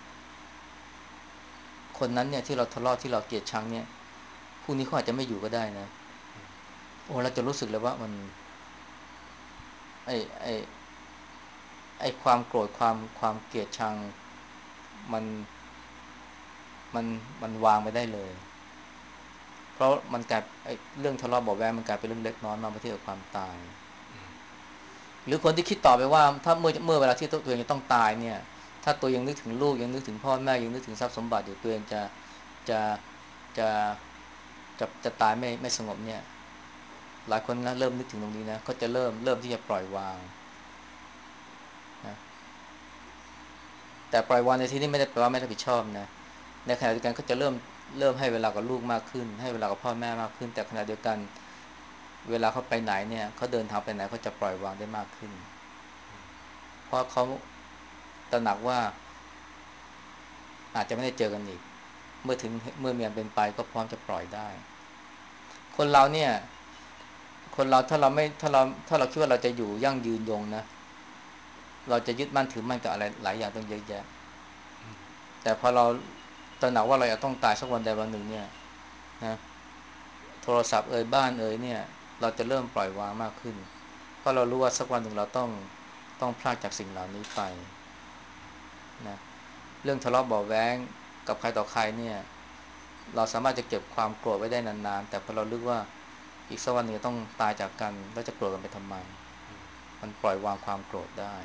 คนนั้นเนี่ยที่เราทะเลาะที่เราเกลียดชังเนี่ยพรุ่งนี้เขาอาจจะไม่อยู่ก็ได้นะโอ้เราจะรู้สึกเลยว่ามันไอ้ไอ้ไอ้ความโกรธความความเกลียดชังมันมันมันวางไปได้เลยเพราะมันกลายไอ้เรื่องทะเลาะเบาะแว้งมันกลายเป็นเรื่องเล็กน้อยมากเมื่อเทียบกับความตายหรือคนที่คิดต่อไปว่าถ้าเมื่อเมื่อเวลาที่ตัวเองจะต้องตายเนี่ยถ้าตัวยังนึกถึงลูกยังนึกถึงพ่อแม่ยังนึกถึงทรัพย์สมบัติอยู่ตัวเองจะจะจะจะจะตายไม่ไม่สงบเนี่ยหลายคนนะเริ่มนึกถึงตรงนี้นะก็จะเริ่มเริ่มที่จะปล่อยวางนะแต่ปล่อยวางในที่นี้ไม่ได้แปลว่าไม่รับผิดชอบนะในขณะเดียวกันก็จะเริ่มเริ่มให้เวลากับลูกมากขึ้นให้เวลากับพ่อแม่มากขึ้นแต่ขณะเดียวกันเวลาเขาไปไหนเนี่ยเขาเดินทางไปไหนเขาจะปล่อยวางได้มากขึ้นเพราะเขาตระหนักว่าอาจจะไม่ได้เจอกันอีกเมื่อถึงเมื่อมีอันเป็นไปก็พร้อมจะปล่อยได้คนเราเนี่ยคนเราถ้าเราไม่ถ้าเราถ้าเราคิดว่าเราจะอยู่ยั่งยืนยงนะเราจะยึดมั่นถือมั่นกับอะไรหลายอย่างต้องเยอะแยะแต่พอเราตระหนักว่าเราจะต้องตายสักวันใดวันหนึ่งเนี่ยนะโทรศัพท์เอ่ยบ้านเอ่ยเนี่ยเราจะเริ่มปล่อยวางมากขึ้นเพราะเรารู้ว่าสักวันหนึ่งเราต้องต้องพลากจากสิ่งเหล่านี้ไปนะเรื่องทะเลาะเบาะแว้งกับใครต่อใครเนี่ยเราสามารถจะเก็บความโกรธไว้ได้นานๆแต่พอเราลึกว่าอีกสักวันหนึ่งจะต้องตายจากกันแล้วจะโกรธกันไปทำไมมันปล่อยวางความโกรธได้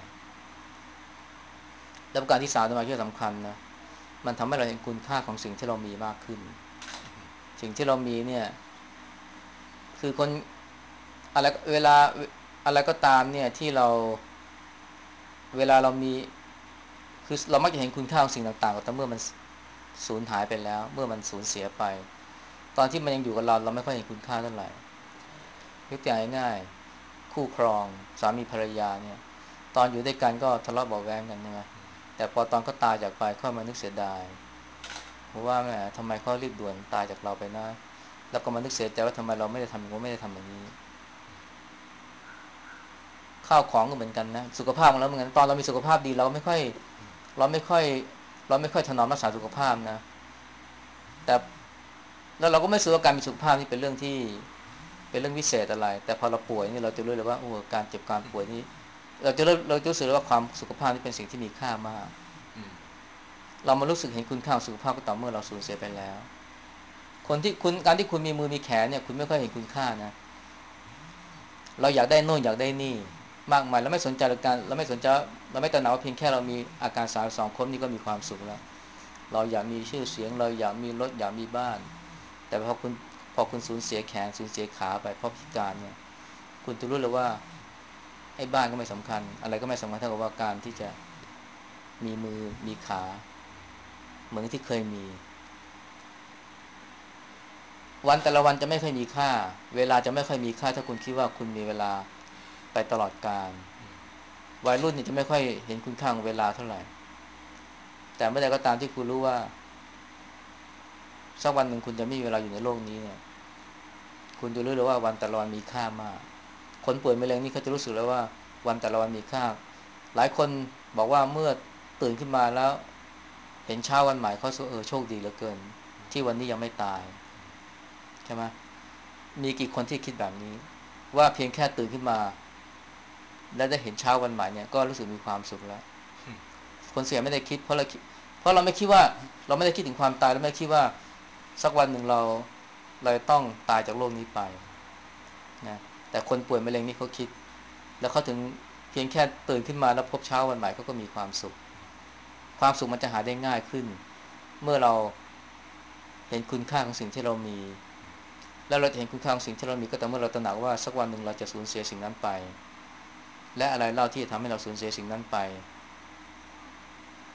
แล้วประการที่สามตัวมาที่สำคัญนะมันทำให้เราเห็นคุณค่าของสิ่งที่เรามีมากขึ้นสิ่งที่เรามีเนี่ยคือคนอะไรเวลาอะไรก็ตามเนี่ยที่เราเวลาเรามีคือเรามักจะเห็นคุณค่าของสิ่งต่างๆแต่เมื่อมันสูญหายไปแล้วเมื่อมันสูญเสียไปตอนที่มันยังอยู่กับเราเราไม่ค่อยเห็นคุณค่าเท่าไหร่ยกตัวอย่างง่ายๆคู่ครองสามีภรรยาเนี่ยตอนอยู่ด้วยกันก็ทะเลาะเบาะแว้งกันใช่ไหมแต่พอตอนเขาตายจากไปค่อยมานึกเสียดายเพราะว่าแหมทำไมเขารีบด่วนตายจากเราไปนะแล้วก็มานึกเสียใจว่าทำไมเราไม่ได้ทำอย่างนู้นไม่ได้ทำอย่างนี้ข้าวของก็เหมือนกันนะสุขภาพของเราเหมือนกันตอนเรามีสุขภาพดีเราไม่ค่อยเราไม่ค่อยเราไม่ค่อยถนอมรักษาสุขภาพนะแต่แล้วเราก็ไม่รู้ว่าการมีสุขภาพนี่เป็นเรื่องที่เป็นเรื่องวิเศษอะไรแต่พอเราป่วยนี่เราจะรู้เลยว่าโอ้การเจ็บการป่วยนี่เราจะเริ่มเราจะรู้สึกว่าความสุขภาพนี่เป็นสิ่งที่มีค่ามากเรามารู้สึกเห็นคุณค่าของสุขภาพก็ต่อเมื่อเราสูญเสียไปแล้วคนที่คุณการที่คุณมีมือมีแขนเนี่ยคุณไม่ค่อยเห็นคุณค่านะเราอยากได้โน่นอยากได้นี่มากมายเราไม่สนใจการเราไม่สนใจเราไม่ตระหนักว่าเพียงแค่เรามีอาการสามสองครบนี่ก็มีความสุขแล้วเราอยากมีชื่อเสียงเราอยากมีรถอยากมีบ้านแต่พอคุณพอคุณสูญเสียแขนสูญเสียขาไปเพราะพิการเนี่ยคุณจะรู้เลยว่าไอ้บ้านก็ไม่สำคัญอะไรก็ไม่สำคัญเท่ากับว่าการที่จะมีมือมีขาเหมือนที่เคยมีวันแต่ละวันจะไม่ค่อยมีค่าเวลาจะไม่ค่อยมีค่าถ้าคุณคิดว่าคุณมีเวลาไปตลอดกาลวัยรุ่นนี่จะไม่ค่อยเห็นคุณค่าของเวลาเท่าไหร่แต่เมื่อใดก็ตามที่คุณรู้ว่าสักวันหนึ่งคุณจะไม่มีเวลาอยู่ในโลกนี้เนี่ยคุณจะรู้เลยว่าวันแต่ละวันมีค่ามากคนป่วยมะเร็งนี่เขาจะรู้สึกแล้วว่าวันแต่ละวันมีค่าหลายคนบอกว่าเมื่อตื่นขึ้นมาแล้วเห็นเช้าวันใหม่เขาสึกเออโชคดีเหลือเกินที่วันนี้ยังไม่ตายใช่ไหมมีกี่คนที่คิดแบบนี้ว่าเพียงแค่ตื่นขึ้นมาแล้วได้เห็นเช้าวันใหม่เนี่ยก็รู้สึกมีความสุขแล้วคนเสียไม่ได้คิดเพราะเราคิดเพราะเราไม่คิดว่าเราไม่ได้คิดถึงความตายแล้วไม่คิดว่าสักวันหนึ่งเราเราต้องตายจากโลกนี้ไปนะแต่คนป่วยมะเร็งนี่เขาคิดแล้วเขาถึงเพียงแค่ตื่นขึ้นมาแล้วพบเช้าวันใหม่เขาก็มีความสุขความสุขมันจะหาได้ง่ายขึ้นเมื่อเราเห็นคุณค่าของสิ่งที่เรามีแล้วเราจะเห็นคุณค่าของสิ่งที่เรามีก็แต่อเมื่อเราตระหนักว่าสักวันหนึ่งเราจะสูญเสียสิ่งนั้นไปและอะไรเล่าที่จะทำให้เราสูญเสียสิ่งนั้นไป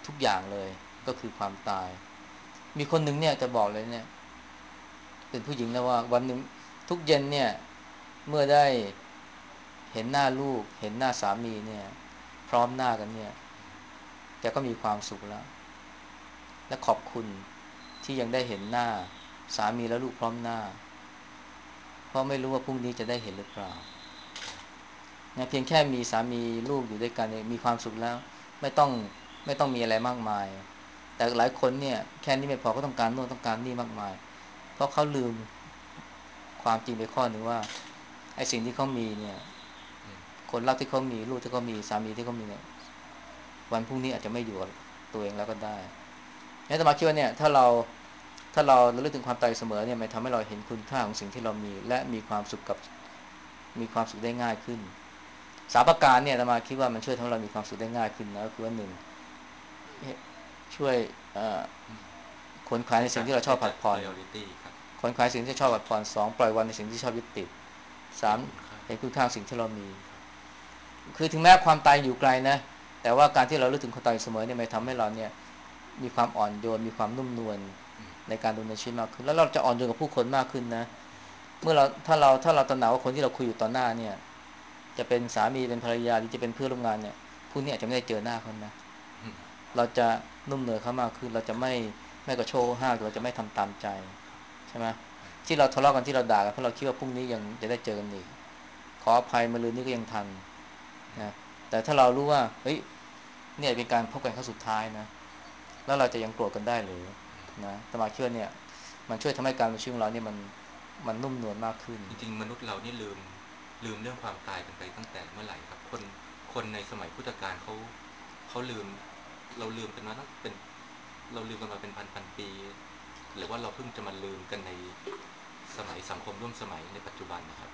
ทุกอย่างเลยก็คือความตายมีคนหนึ่งเนี่ยจะบอกเลยเนี่ยเป็นผู้หญิงนะว่าวันหนึ่งทุกเย็นเนี่ยเมื่อได้เห็นหน้าลูกเห็นหน้าสามีเนี่ยพร้อมหน้ากันเนี่ยแกก็มีความสุขแล้วและขอบคุณที่ยังได้เห็นหน้าสามีและลูกพร้อมหน้าเพราะไม่รู้ว่าพรุ่งนี้จะได้เห็นหรือเปล่านะเพียงแค่มีสามีลูกอยู่ด้วยกันเนี่ยมีความสุขแล้วไม่ต้องไม่ต้องมีอะไรมากมายแต่หลายคนเนี่ยแค่นี้ไม่พอก็ต้องการโน่นต้องการนี่มากมายเพราะเขาลืมความจริงไปข้อหนึ่งว่าไอ้สิ่งที่เขามีเนี่ยคนรักที่เขามีลูกที่เขามีสามีที่เขามีเนี่ยวันพรุ่งนี้อาจจะไม่อยู่กับตัวเองแล้วก็ได้นี่จะมาคิดว่าเนี่ยถ้าเราถ้าเราระลึกถึงความตายเสมอเนี่ยมันทำให้เราเห็นคุณค่าของสิ่งที่เรามีและมีความสุขกับมีความสุขได้ง่ายขึ้นสามประการเนี่ยจะมาคิดว่ามันช่วยทำให้เรามีความสุขได้ง่ายขึ้นนะก็คือว่าหนึ่งช่วยขนขวายในสิ่งที่เราชอบผัดผ่อน priority ครับขนขวายสิ่งที่ชอบผัดผ่อนสองปล่อยวางในสิ่งที่ชอบยึดติดสามเห็นคุณค่าเห็นคุณค่าสิ่งที่เรามีคือถึงแม้ความตายอยู่ไกลนะแต่ว่าการที่เราลึกถึงความตายเสมอเนี่ยมันทำให้เราเนี่ยมีความอ่อนโยนมีความนุ่มนวลในการดำเนินชีวิตมากขึ้นแล้วเราจะอ่อนโยนกับผู้คนมากขึ้นนะเมื่อเราถ้าเราถ้าเราตระหนักว่าคนที่เราคุยอยู่ต่อหน้าเนี่ยจะเป็นสามีเป็นภรรยาหรือจะเป็นเพื่อนร่วมงานเนี่ยผู้นี้อาจจะไม่ได้เจอหน้าเขานะเราจะนุ่มนวลเขามากขึ้นเราจะไม่ไม่กระโชกห้างเราจะไม่ทำตามใจใช่ไหมที่เราทะเลาะกันที่เราด่ากันเพราะเราคิดว่าพรุ่งนี้ยังจะได้เจอกันอีกขออภัยมะรืนนี้ก็ยังทันนะแต่ถ้าเรารู้ว่าเฮ้ยเนี่ยเป็นการพบกันครั้งสุดท้ายนะแล้วเราจะยังโกรธกันได้หรือนะสมาเชื่อเนี่ยมันช่วยทำให้การมีชีวิตของเราเนี่ยมันมันนุ่มนวลมากขึ้นจริงๆมนุษย์เรานี่ลืมลืมเรื่องความตายกันไปตั้งแต่เมื่อไหร่ครับคนคนในสมัยพุทธกาลเขาเขาลืมเราลืมกันมาตั้งเป็นเราลืมกันมาเป็นพันพันปีหรือว่าเราเพิ่งจะมาลืมกันในสมัยสังคมร่วมสมัยในปัจจุบันนะครับ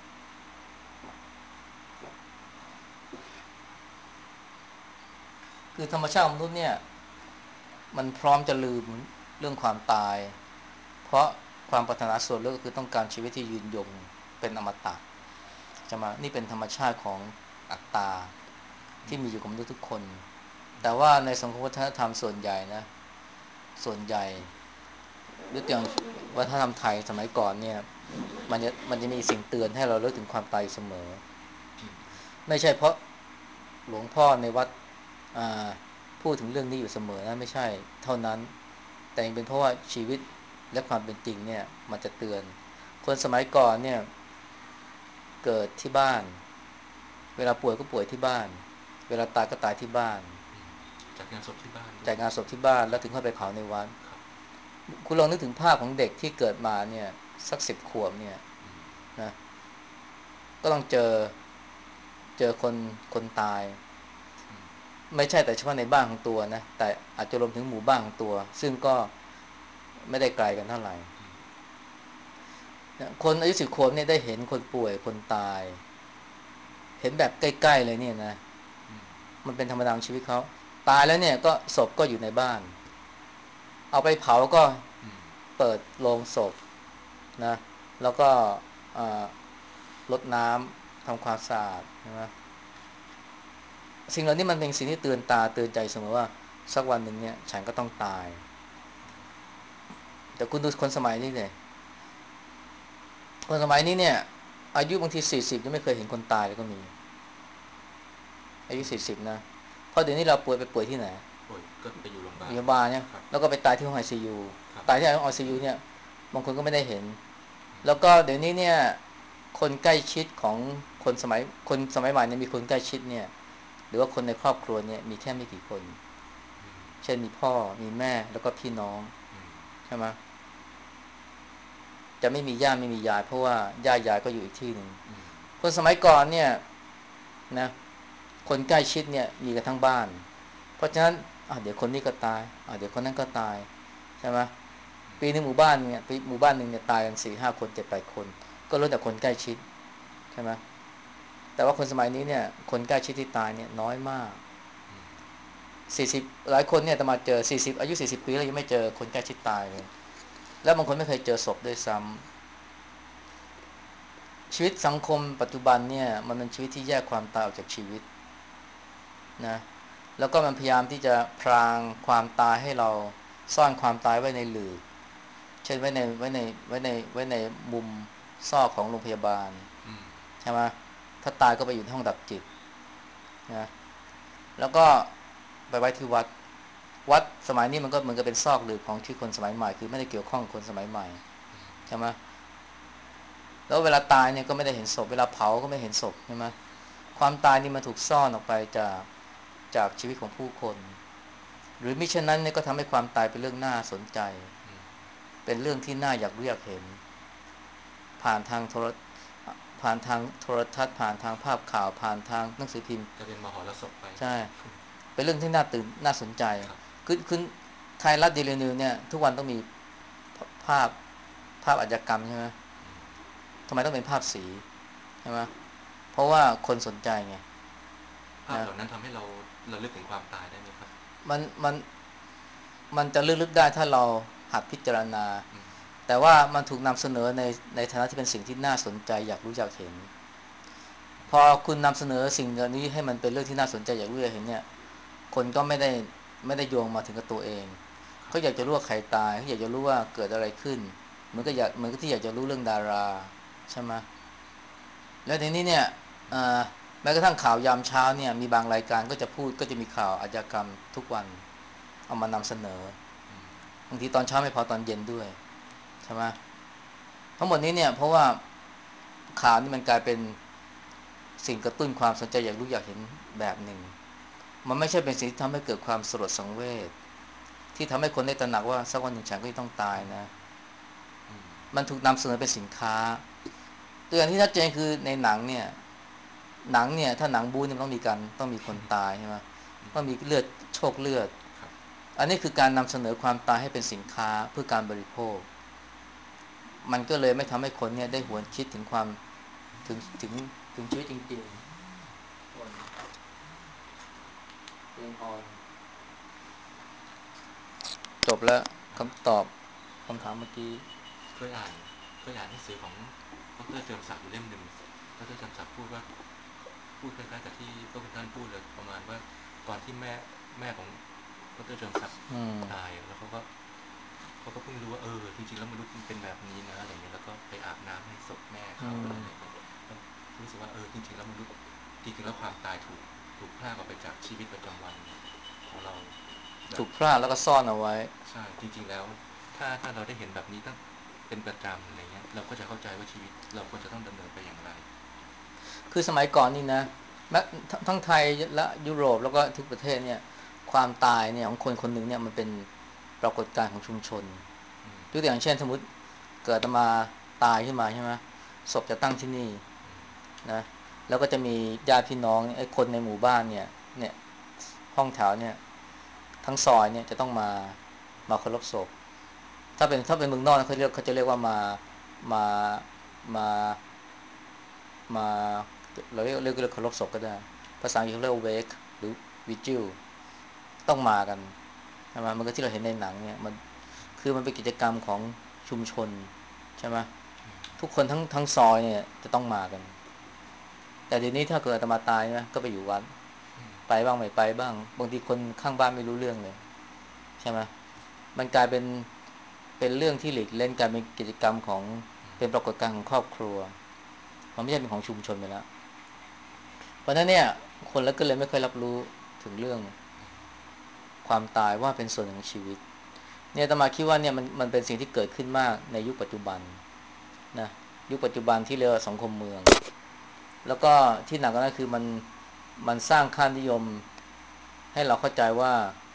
คือธรรมชาติของมนุษย์เนี่ยมันพร้อมจะลืมเรื่องความตายเพราะความปรารถนาส่วนลึกก็คือต้องการชีวิตที่ยืนยงเป็นอมตะจะมานี่เป็นธรรมชาติของอัตตาที่มีอยู่กับมนุษย์ทุกคนแต่ว่าในสังคมวัฒนธรรมส่วนใหญ่นะส่วนใหญ่หรืออย่างวัฒนธรรมไทยสมัยก่อนเนี่ยมันจะมันจะมีสิ่งเตือนให้เราเลิกถึงความตายเสมอไม่ใช่เพราะหลวงพ่อในวัดพูดถึงเรื่องนี้อยู่เสมอนะไม่ใช่เท่านั้นแต่ยังเป็นเพราะว่าชีวิตและความเป็นจริงเนี่ยมันจะเตือนคนสมัยก่อนเนี่ยเกิดที่บ้านเวลาป่วยก็ป่วยที่บ้านเวลาตายก็ตายที่บ้านจัดงานศพที่บ้านด้วยจ่ายงานศพที่บ้านแล้วถึงค่อยไปเผาในวัดคุณลองนึกถึงภาพของเด็กที่เกิดมาเนี่ยสักสิบขวบเนี่ยนะก็ต้องเจอเจอคนคนตายไม่ใช่แต่เฉพาะในบ้านของตัวนะแต่อาจจะรวมถึงหมู่บ้านของตัวซึ่งก็ไม่ได้ไกลกันเท่าไหร่คนอายุสิบขวบเนี่ยได้เห็นคนป่วยคนตายเห็นแบบใกล้ๆเลยเนี่ยนะมันเป็นธรรมดาของชีวิตเขาตายแล้วเนี่ยก็ศพก็อยู่ในบ้านเอาไปเผาก็เปิดโลงศพนะแล้วก็รดน้ำทำความสะอาดใช่ไหมสิ่งเหล่านี้มันเป็นสิ่งที่เตือนตาเตือนใจเสมอว่าสักวันหนึ่งเนี่ยฉันก็ต้องตายแต่คุณดูคนสมัยนี้เนี่ยคนสมัยนี้เนี่ยอายุบางทีสี่สิบยังไม่เคยเห็นคนตายเลยก็มีอายุสี่สิบนะเพราะเดี๋ยวนี้เราป่วยไปป่วยที่ไหนป่วยก็ไปอยู่โรงพยาบาลพยาบาลเนี่ยครับแล้วก็ไปตายที่ห้องไอซียูครับตายที่ห้องไอซียูเนี่ยบางคนก็ไม่ได้เห็นแล้วก็เดี๋ยวนี้เนี่ยคนใกล้ชิดของคนสมัยคนสมัยใหม่เนี่ยมีคนใกล้ชิดเนี่ยหรือว่าคนในครอบครัวเนี่ยมีแค่ไม่กี่คนเช่นมีพ่อมีแม่แล้วก็พี่น้องใช่ไหมจะไม่มีย่าไม่มียายเพราะว่าย่ายายก็อยู่อีกที่หนึ่งคนสมัยก่อนเนี่ยนะคนใกล้ชิดเนี่ยมีกันทั้งบ้านเพราะฉะนั้นเดี๋ยวคนนี้ก็ตายเดี๋ยวคนนั้นก็ตายใช่ไหมปีนึงหมู่บ้านเนี่ยปีหมู่บ้านหนึ่งเนี่ยตายกันสี่ห้าคนเจ็ดแปดคนก็ล้วนแต่คนใกล้ชิดใช่ไหมแต่ว่าคนสมัยนี้เนี่ยคนใกล้ชิดที่ตายเนี่ยน้อยมากสี่สิบหลายคนเนี่ยจะมาเจอสี่สิบอายุสี่สิบปีแล้วยังไม่เจอคนใกล้ชิดตายเลยแล้วบางคนไม่เคยเจอศพด้วยซ้ำชีวิตสังคมปัจจุบันเนี่ยมันเป็นชีวิตที่แยกความตายออกจากชีวิตนะแล้วก็มันพยายามที่จะพรางความตายให้เราซ่อนความตายไว้ในหลืบเช่นไว้ในไว้ในไว้ในไว้ในมุมซอกของโรงพยาบาลอืมใช่ไหมถ้าตายก็ไปอยู่ในห้องดับจิตนะแล้วก็ไปไว้ที่วัดวัดสมัยนี้มันก็เหมือนกับเป็นซอกหลืบของที่คนสมัยใหม่คือไม่ได้เกี่ยวข้องกับคนสมัยใหม่ใช่ไหมแล้วเวลาตายเนี่ยก็ไม่ได้เห็นศพเวลาเผาก็ไม่เห็นศพใช่ไหมความตายนี่มันถูกซ่อนออกไปจากจากชีวิตของผู้คนหรือมิฉะนั้นเนี่ยก็ทำให้ความตายเป็นเรื่องน่าสนใจอืมเป็นเรื่องที่น่าอยากเรียกเห็นผ่านทางโทรผ่านทางโทรทัศน์ผ่านทางภาพข่าวผ่านทางหนังสือพิมพ์จะเป็นมหรสพไปใช่เป็นเรื่องที่น่าตื่นน่าสนใจครับคือคือไทยรัฐเดลินิวเนี่ยทุกวันต้องมีภาพภาพอาชญากรรมใช่ไหมอืมทำไมต้องเป็นภาพสีใช่ไหมเพราะว่าคนสนใจไงภาพนะเหล่านั้นทำให้เราระลึกถึงความตายได้ไหมครับมันมันมันจะลึกๆได้ถ้าเราหัดพิจารณาอืมแต่ว่ามันถูกนำเสนอในในฐานะที่เป็นสิ่งที่น่าสนใจอยากรู้อยากเห็นพอคุณนำเสนอสิ่งเหล่านี้ให้มันเป็นเรื่องที่น่าสนใจอยากรู้อยากเห็นเนี่ยคนก็ไม่ได้ไม่ได้โยงมาถึงกับตัวเองครับเขาอยากจะรู้ว่าใครตายเขาอยากจะรู้ว่าเกิดอะไรขึ้นเหมือนอืมก็อยากเหมือนกับที่อยากจะรู้เรื่องดาราใช่ไหมแล้วทีนี้เนี่ยแม้กระทั่งข่าวยามเช้าเนี่ยมีบางรายการก็จะพูดก็จะมีข่าวอาชญากรรมทุกวันเอามานำเสนออืมบางทีตอนเช้าไม่พอตอนเย็นด้วยใช่ไหมทั้งหมดนี้เนี่ยเพราะว่าข่าวนี่มันกลายเป็นสิ่งกระตุ้นความสนใจอยากรู้อยากเห็นแบบหนึ่งมันไม่ใช่เป็นสิ่งที่ทำให้เกิดความสลดสังเวชที่ทำให้คนได้ตระหนักว่าสักวันหนึ่งฉันก็ต้องตายนะอืมมันถูกนำเสนอเป็นสินค้าตัวอย่างที่ชัดเจนคือในหนังเนี่ยหนังเนี่ยถ้าหนังบู๊เนี่ยต้องมีการต้องมีคนตายใช่ไหมอืมต้องมีเลือดโชคเลือดครับอันนี้คือการนำเสนอความตายให้เป็นสินค้าเพื่อการบริโภคมันก็เลยไม่ทำให้คนเนี่ยได้หวนคิดถึงความถึงถึงถึงชีวิตจริงๆคนเพลงออนจบแล้วคำตอบคำครับถามเมื่อกี้เคยอ่านเคยอ่านหนังสือของดรเจิมศักดิ์อยู่เล่มหนึ่งดรเจิมศักดิ์พูดว่าพูดคล้ายๆกับที่พระคุณท่านพูดเลยประมาณว่าตอนที่แม่แม่ของดรเจิมศักดิ์อืมตายแล้วเขาก็เขาก็เพิ่งรู้ว่าเออจริงๆแล้วมนุษย์มันเป็นแบบนี้นะอะไรเงี้ยแล้วก็ไปอาบน้ำให้ศพแม่อืเขาอะไรมอะไรเงี้ยแล้วรู้สึกว่าเออจริงๆแล้วมนุษย์จริงๆแล้วความตายถูกถูกพรากออกไปจากชีวิตประจำวันของเราแบบถูกพลาดแล้วก็ซ่อนเอาไว้ใช่จริงๆแล้วถ้าถ้าเราได้เห็นแบบนี้ตั้งเป็นประจำอะไรเงี้ยเราก็จะเข้าใจว่าชีวิตเราควรจะต้องดำเนินไปอย่างไรคือสมัยก่อนนี่นะแม้ทั้งไทยและยุโรปแล้วก็ทุกประเทศเนี่ยความตายเนี่ยของคนคนหนึ่งเนี่ยมันเป็นปรากฏการณ์ของชุมชนอืมยกตัวอย่างเช่นสมมติเกิดมาตายขึ้นมาใช่ไหมศพจะตั้งที่นี่อืมนะแล้วก็จะมีญาติพี่น้องไอ้คนในหมู่บ้านเนี่ยเนี่ยห้องแถวเนี่ยทั้งซอยเนี่ยจะต้องมามาเคารพศพถ้าเป็นถ้าเป็นเมืองนอกเขาเรียกเขาจะเรียกว่ามามามามาเราเรียกเรียกเรียกเคารพศพก็ได้ภาษาอังกฤษเขาเรียกว่า wake หรือ vigil ต้องมากันใช่ไหมมันก็ที่เราเห็นในหนังเนี่ยมันคือมันเป็นกิจกรรมของชุมชนใช่ไหมอืมทุกคนทั้งทั้งซอยเนี่ยจะต้องมากันแต่เดี๋ยวนี้ถ้าเกิดอาตมาตายนะก็ไปอยู่วัดอืมไปบ้างไม่ไปบ้างบางทีคนข้างบ้านไม่รู้เรื่องเลยใช่ไหมมันกลายเป็นเป็นเรื่องที่หลีกเล่นกลายเป็นกิจกรรมของอืมเป็นปรากฏการณ์ของครอบครัวมันไม่ใช่เป็นของชุมชนไปแล้วเพราะฉะนั้นเนี่ยคนแล้วก็เลยไม่ค่อยรับรู้ถึงเรื่องความตายว่าเป็นส่วนหนึ่งของชีวิตเนี่ยอาตมาคิดว่าเนี่ยมันมันเป็นสิ่งที่เกิดขึ้นมากในยุคปัจจุบันนะยุคปัจจุบันที่เรียกว่าสังคมเมืองแล้วก็ที่หนักก็คือมันมันสร้างค่านิยมให้เราเข้าใจว่า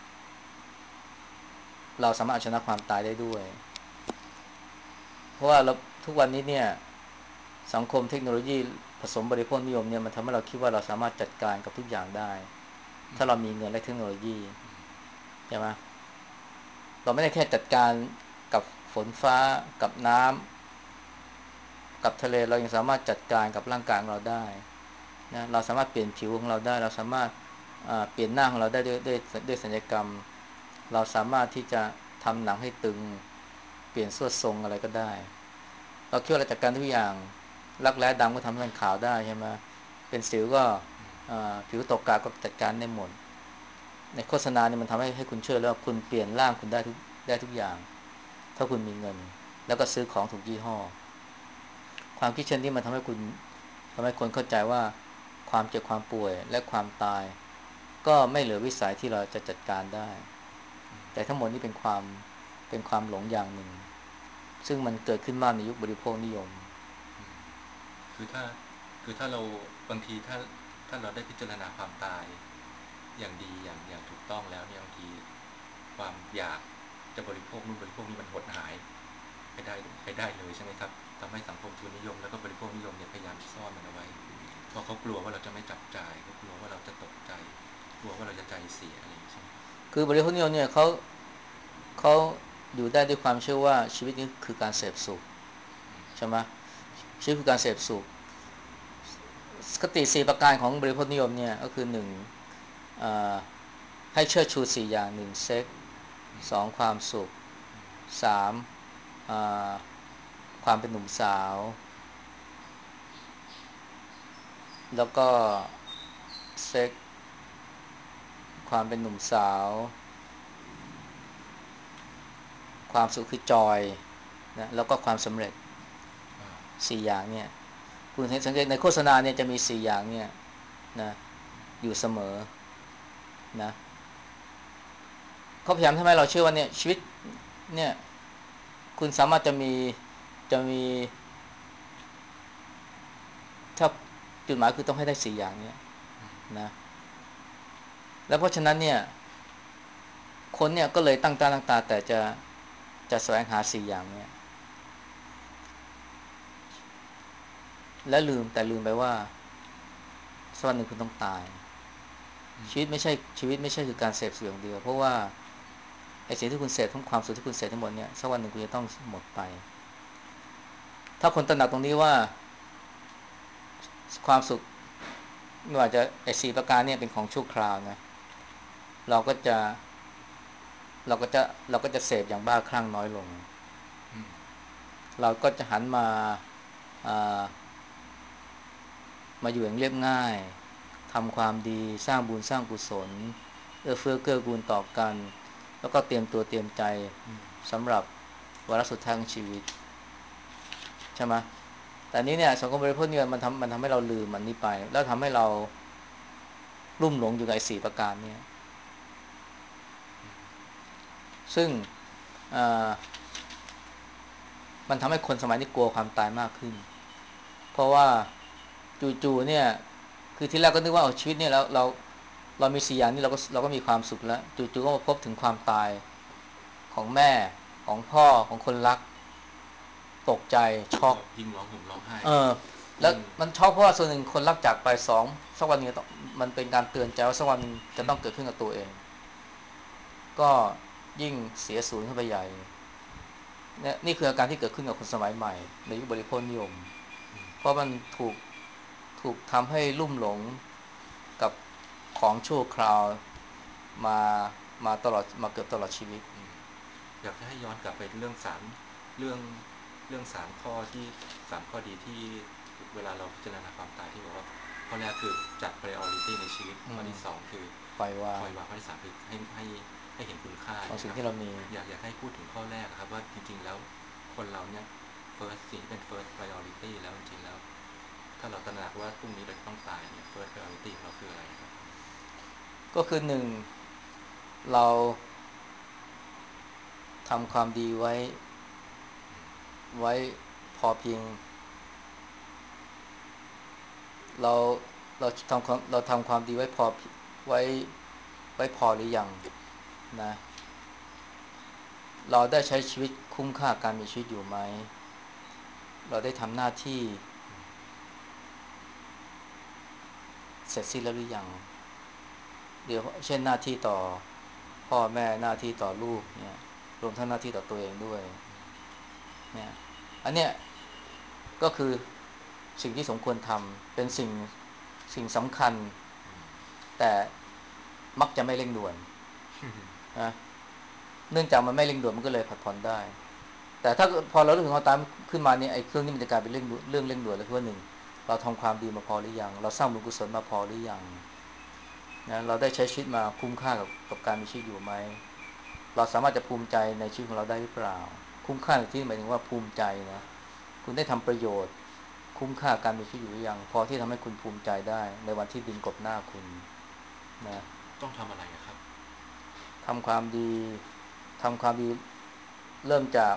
เราสามารถเอาชนะความตายได้ด้วยเพราะว่าเราทุกวันนี้เนี่ยสังคมเทคโนโลยีผสมบริโภคนิยมเนี่ยมันทำให้เราคิดว่าเราสามารถจัดการกับทุกอย่างได้ถ้าเรามีเงินและเทคโนโลยีใช่ไหมเราไม่ได้แค่จัดการกับฝนฟ้ากับน้ำกับทะเลเรายังสามารถจัดการกับร่างกายของเราได้นะเราสามารถเปลี่ยนผิวของเราได้เราสามารถเปลี่ยนหน้าของเราได้ด้วยด้วยด้วยศัลยกรรมเราสามารถที่จะทำหนังให้ตึงเปลี่ยนสวดทรงอะไรก็ได้เราคิดว่าเราจัดการทุกอย่างรักแร้ดำก็ทำให้มันขาวได้ใช่ไหมเป็นสิวก็ผิวตกกาก็จัดการได้หมดในโฆษณาเนี่ยมันทำให้ให้คุณเชื่อแล้วว่าคุณเปลี่ยนร่างคุณได้ทุกได้ทุกอย่างถ้าคุณมีเงินแล้วก็ซื้อของถูกยี่ห้อความคิดเช่นนี้มันทำให้คุณทำให้คนเข้าใจว่าความเจ็บความป่วยและความตายก็ไม่เหลือวิสัยที่เราจะจัดการได้แต่ทั้งหมดนี้เป็นความเป็นความหลงอย่างหนึ่งซึ่งมันเกิดขึ้นมากในยุคบริโภคนิยมคือถ้าคือถ้าเราบางทีถ้าถ้าเราได้พิจารณาความตายอย่างดีอย่างอย่างถูกต้องแล้วเนี่ยบางทีความอยากจะบริโภคนู่นบริโภคนี้มันหดหายไปได้ไปได้เลยใช่ไหมครับทำให้สังคมทุนนิยมแล้วก็บริโภคนิยมเนี่ยพยายามซ่อนมันเอาไว้เพราะเขากลัวว่าเราจะไม่จับจ่ายเขากลัวว่าเราจะตกใจกลัวว่าเราจะใจเสียอะไรอย่างนี้ใช่ไหมคือบริโภคนิยมเนี่ยเขาเขาอยู่ได้ด้วยความเชื่อว่าชีวิตนี้คือการเสพสุขใช่ไหมชีวิตคือการเสพสุขคติสี่ประการของบริโภคนิยมเนี่ยก็คือหนึ่งให้เชิดชูสี่อย่างหนึ่งเซ็กสองความสุขสามความเป็นหนุ่มสาวแล้วก็เซ็กความเป็นหนุ่มสาวความสุขคือจอยนะแล้วก็ความสำเร็จสี่อย่างเนี่ยคุณสังเกตในโฆษณาเนี่ยจะมีสี่อย่างเนี่ยนะอยู่เสมอนะเขาพยายามทำให้เราเชื่อว่าเนี่ยชีวิตเนี่ยคุณสามารถจะมีจะมีถ้าจุดหมายคือต้องให้ได้สี่อย่างเนี่ยนะแล้วเพราะฉะนั้นเนี่ยคนเนี่ยก็เลยตั้งตาตั้งตาแต่จะจะแสวงหาสี่อย่างเนี่ยและลืมแต่ลืมไปว่าสักวันหนึ่งคุณต้องตายชีวิตไม่ใช่ชีวิตไม่ใช่คือการเสพสิ่งอย่างเดียวเพราะว่าไอ้สิ่งที่คุณเสพทั้งความสุขที่คุณเสพทั้งหมดเนี่ยสักวันหนึ่งคุณจะต้องหมดไปถ้าคนตระหนักตรงนี้ว่าความสุขไม่ว่าจะไอ้สี่ประการเนี่ยเป็นของชั่วคราวนะเราก็จะเราก็จะเราก็จะเสพอย่างบ้าคลั่งน้อยลงเราก็จะหันมามาอยู่อย่างเรียบง่ายทำความดีสร้างบุญสร้างกุศลเอื้อเฟื้อเกื้อกูลต่อกันแล้วก็เตรียมตัวเตรียมใจสำหรับวาระสุดท้ายของชีวิตใช่ไหมแต่นี้เนี่ยสังคมบริโภคเนี่ยมันทำมันทำให้เราลืมมันนี้ไปแล้วทำให้เราลุ่มหลงอยู่ในสี่ประการเนี่ยซึ่งมันทำให้คนสมัยนี้กลัวความตายมากขึ้นเพราะว่าจู่ๆเนี่ยคือที่แรกก็นึกว่าเอาชีวิตเนี่ยเราเราเรามีสี่อย่างนี้เราก็เราก็มีความสุขแล้วจู่ๆก็มาพบถึงความตายของแม่ของพ่อของคนรักตกใจช็อกยิ่งร้องห่มร้องไห้เออแล้วมันช็อกเพราะว่าส่วนหนึ่งคนรักจากไปสองสักวันนึงต้องมันเป็นการเตือนใจว่าสักวันนึงจะต้องเกิดขึ้นกับตัวเองก็ยิ่งเสียศูนย์เข้าไปใหญ่เนี่ยนี่คืออาการที่เกิดขึ้นกับคนสมัยใหม่ในยุคบริโภคนิยมเพราะมันถูกถูกทำให้ลุ่มหลงกับของชั่วคราวมามาตลอดมาเกือบตลอดชีวิตอยากจะให้ย้อนกลับไปเรื่องสามเรื่องเรื่องสามข้อที่สามข้อดีที่เวลาเราพิจารณาความตายที่บอกว่าข้อแรกคือจัด priority ในชีวิตข้อที่สองคือปล่อยวางปล่อยวางข้อที่สามคือให้ให้ให้เห็นคุณค่าของสิ่งนะครับที่เรามีอยากอยากให้พูดถึงข้อแรกครับว่าจริงๆแล้วคนเราเนี่ย first สิ่งที่เป็น first priority แล้วจริงๆแล้วถ้าเราตระหนักว่าพรุ่งนี้เราจะต้องตายเนี่ย first priority ของเราคืออะไรครับก็คือหนึ่งเราทำความดีไว้ไว้พอเพียงเราเราทำความเราทำความดีไว้พอไว้ไว้พอหรือยังนะเราได้ใช้ชีวิตคุ้มค่าการมีชีวิตอยู่ไหมเราได้ทำหน้าที่เสร็จสิ้นแล้วหรือยังเดี๋ยวเช่นหน้าที่ต่อพ่อแม่หน้าที่ต่อลูกเนี่ยรวมทั้งหน้าที่ต่อตัวเองด้วยเนี่ยอันเนี้ยก็คือสิ่งที่สมควรทำเป็นสิ่งสิ่งสำคัญแต่มักจะไม่เร่งด่วนนะเนื่องจากมันไม่เร่งด่วนมันก็เลยผัดผ่อนได้แต่ถ้าพอเรารู้ถึงความตายขึ้นมาเนี่ยไอ้เครื่องนี้มันจะกลายเป็นเรื่องเรื่องเร่งด่วนเลยคือว่าหนึ่งเราทำความดีมาพอหรือยังเราสร้างบุญกุศลมาพอหรือยังนะเราได้ใช้ชีวิตมาคุ้มค่ากับกับการมีชีวิตอยู่ไหมเราสามารถจะภูมิใจในชีวิตของเราได้หรือเปล่าคุ้มค่าในที่หมายถึงว่าภูมิใจนะคุณได้ทำประโยชน์คุ้มค่าการมีชีวิตอยู่หรือยังพอที่ทำให้คุณภูมิใจได้ในวันที่ดินกลบหน้าคุณนะต้องทำอะไรอะครับทำความดีทำความดีเริ่มจาก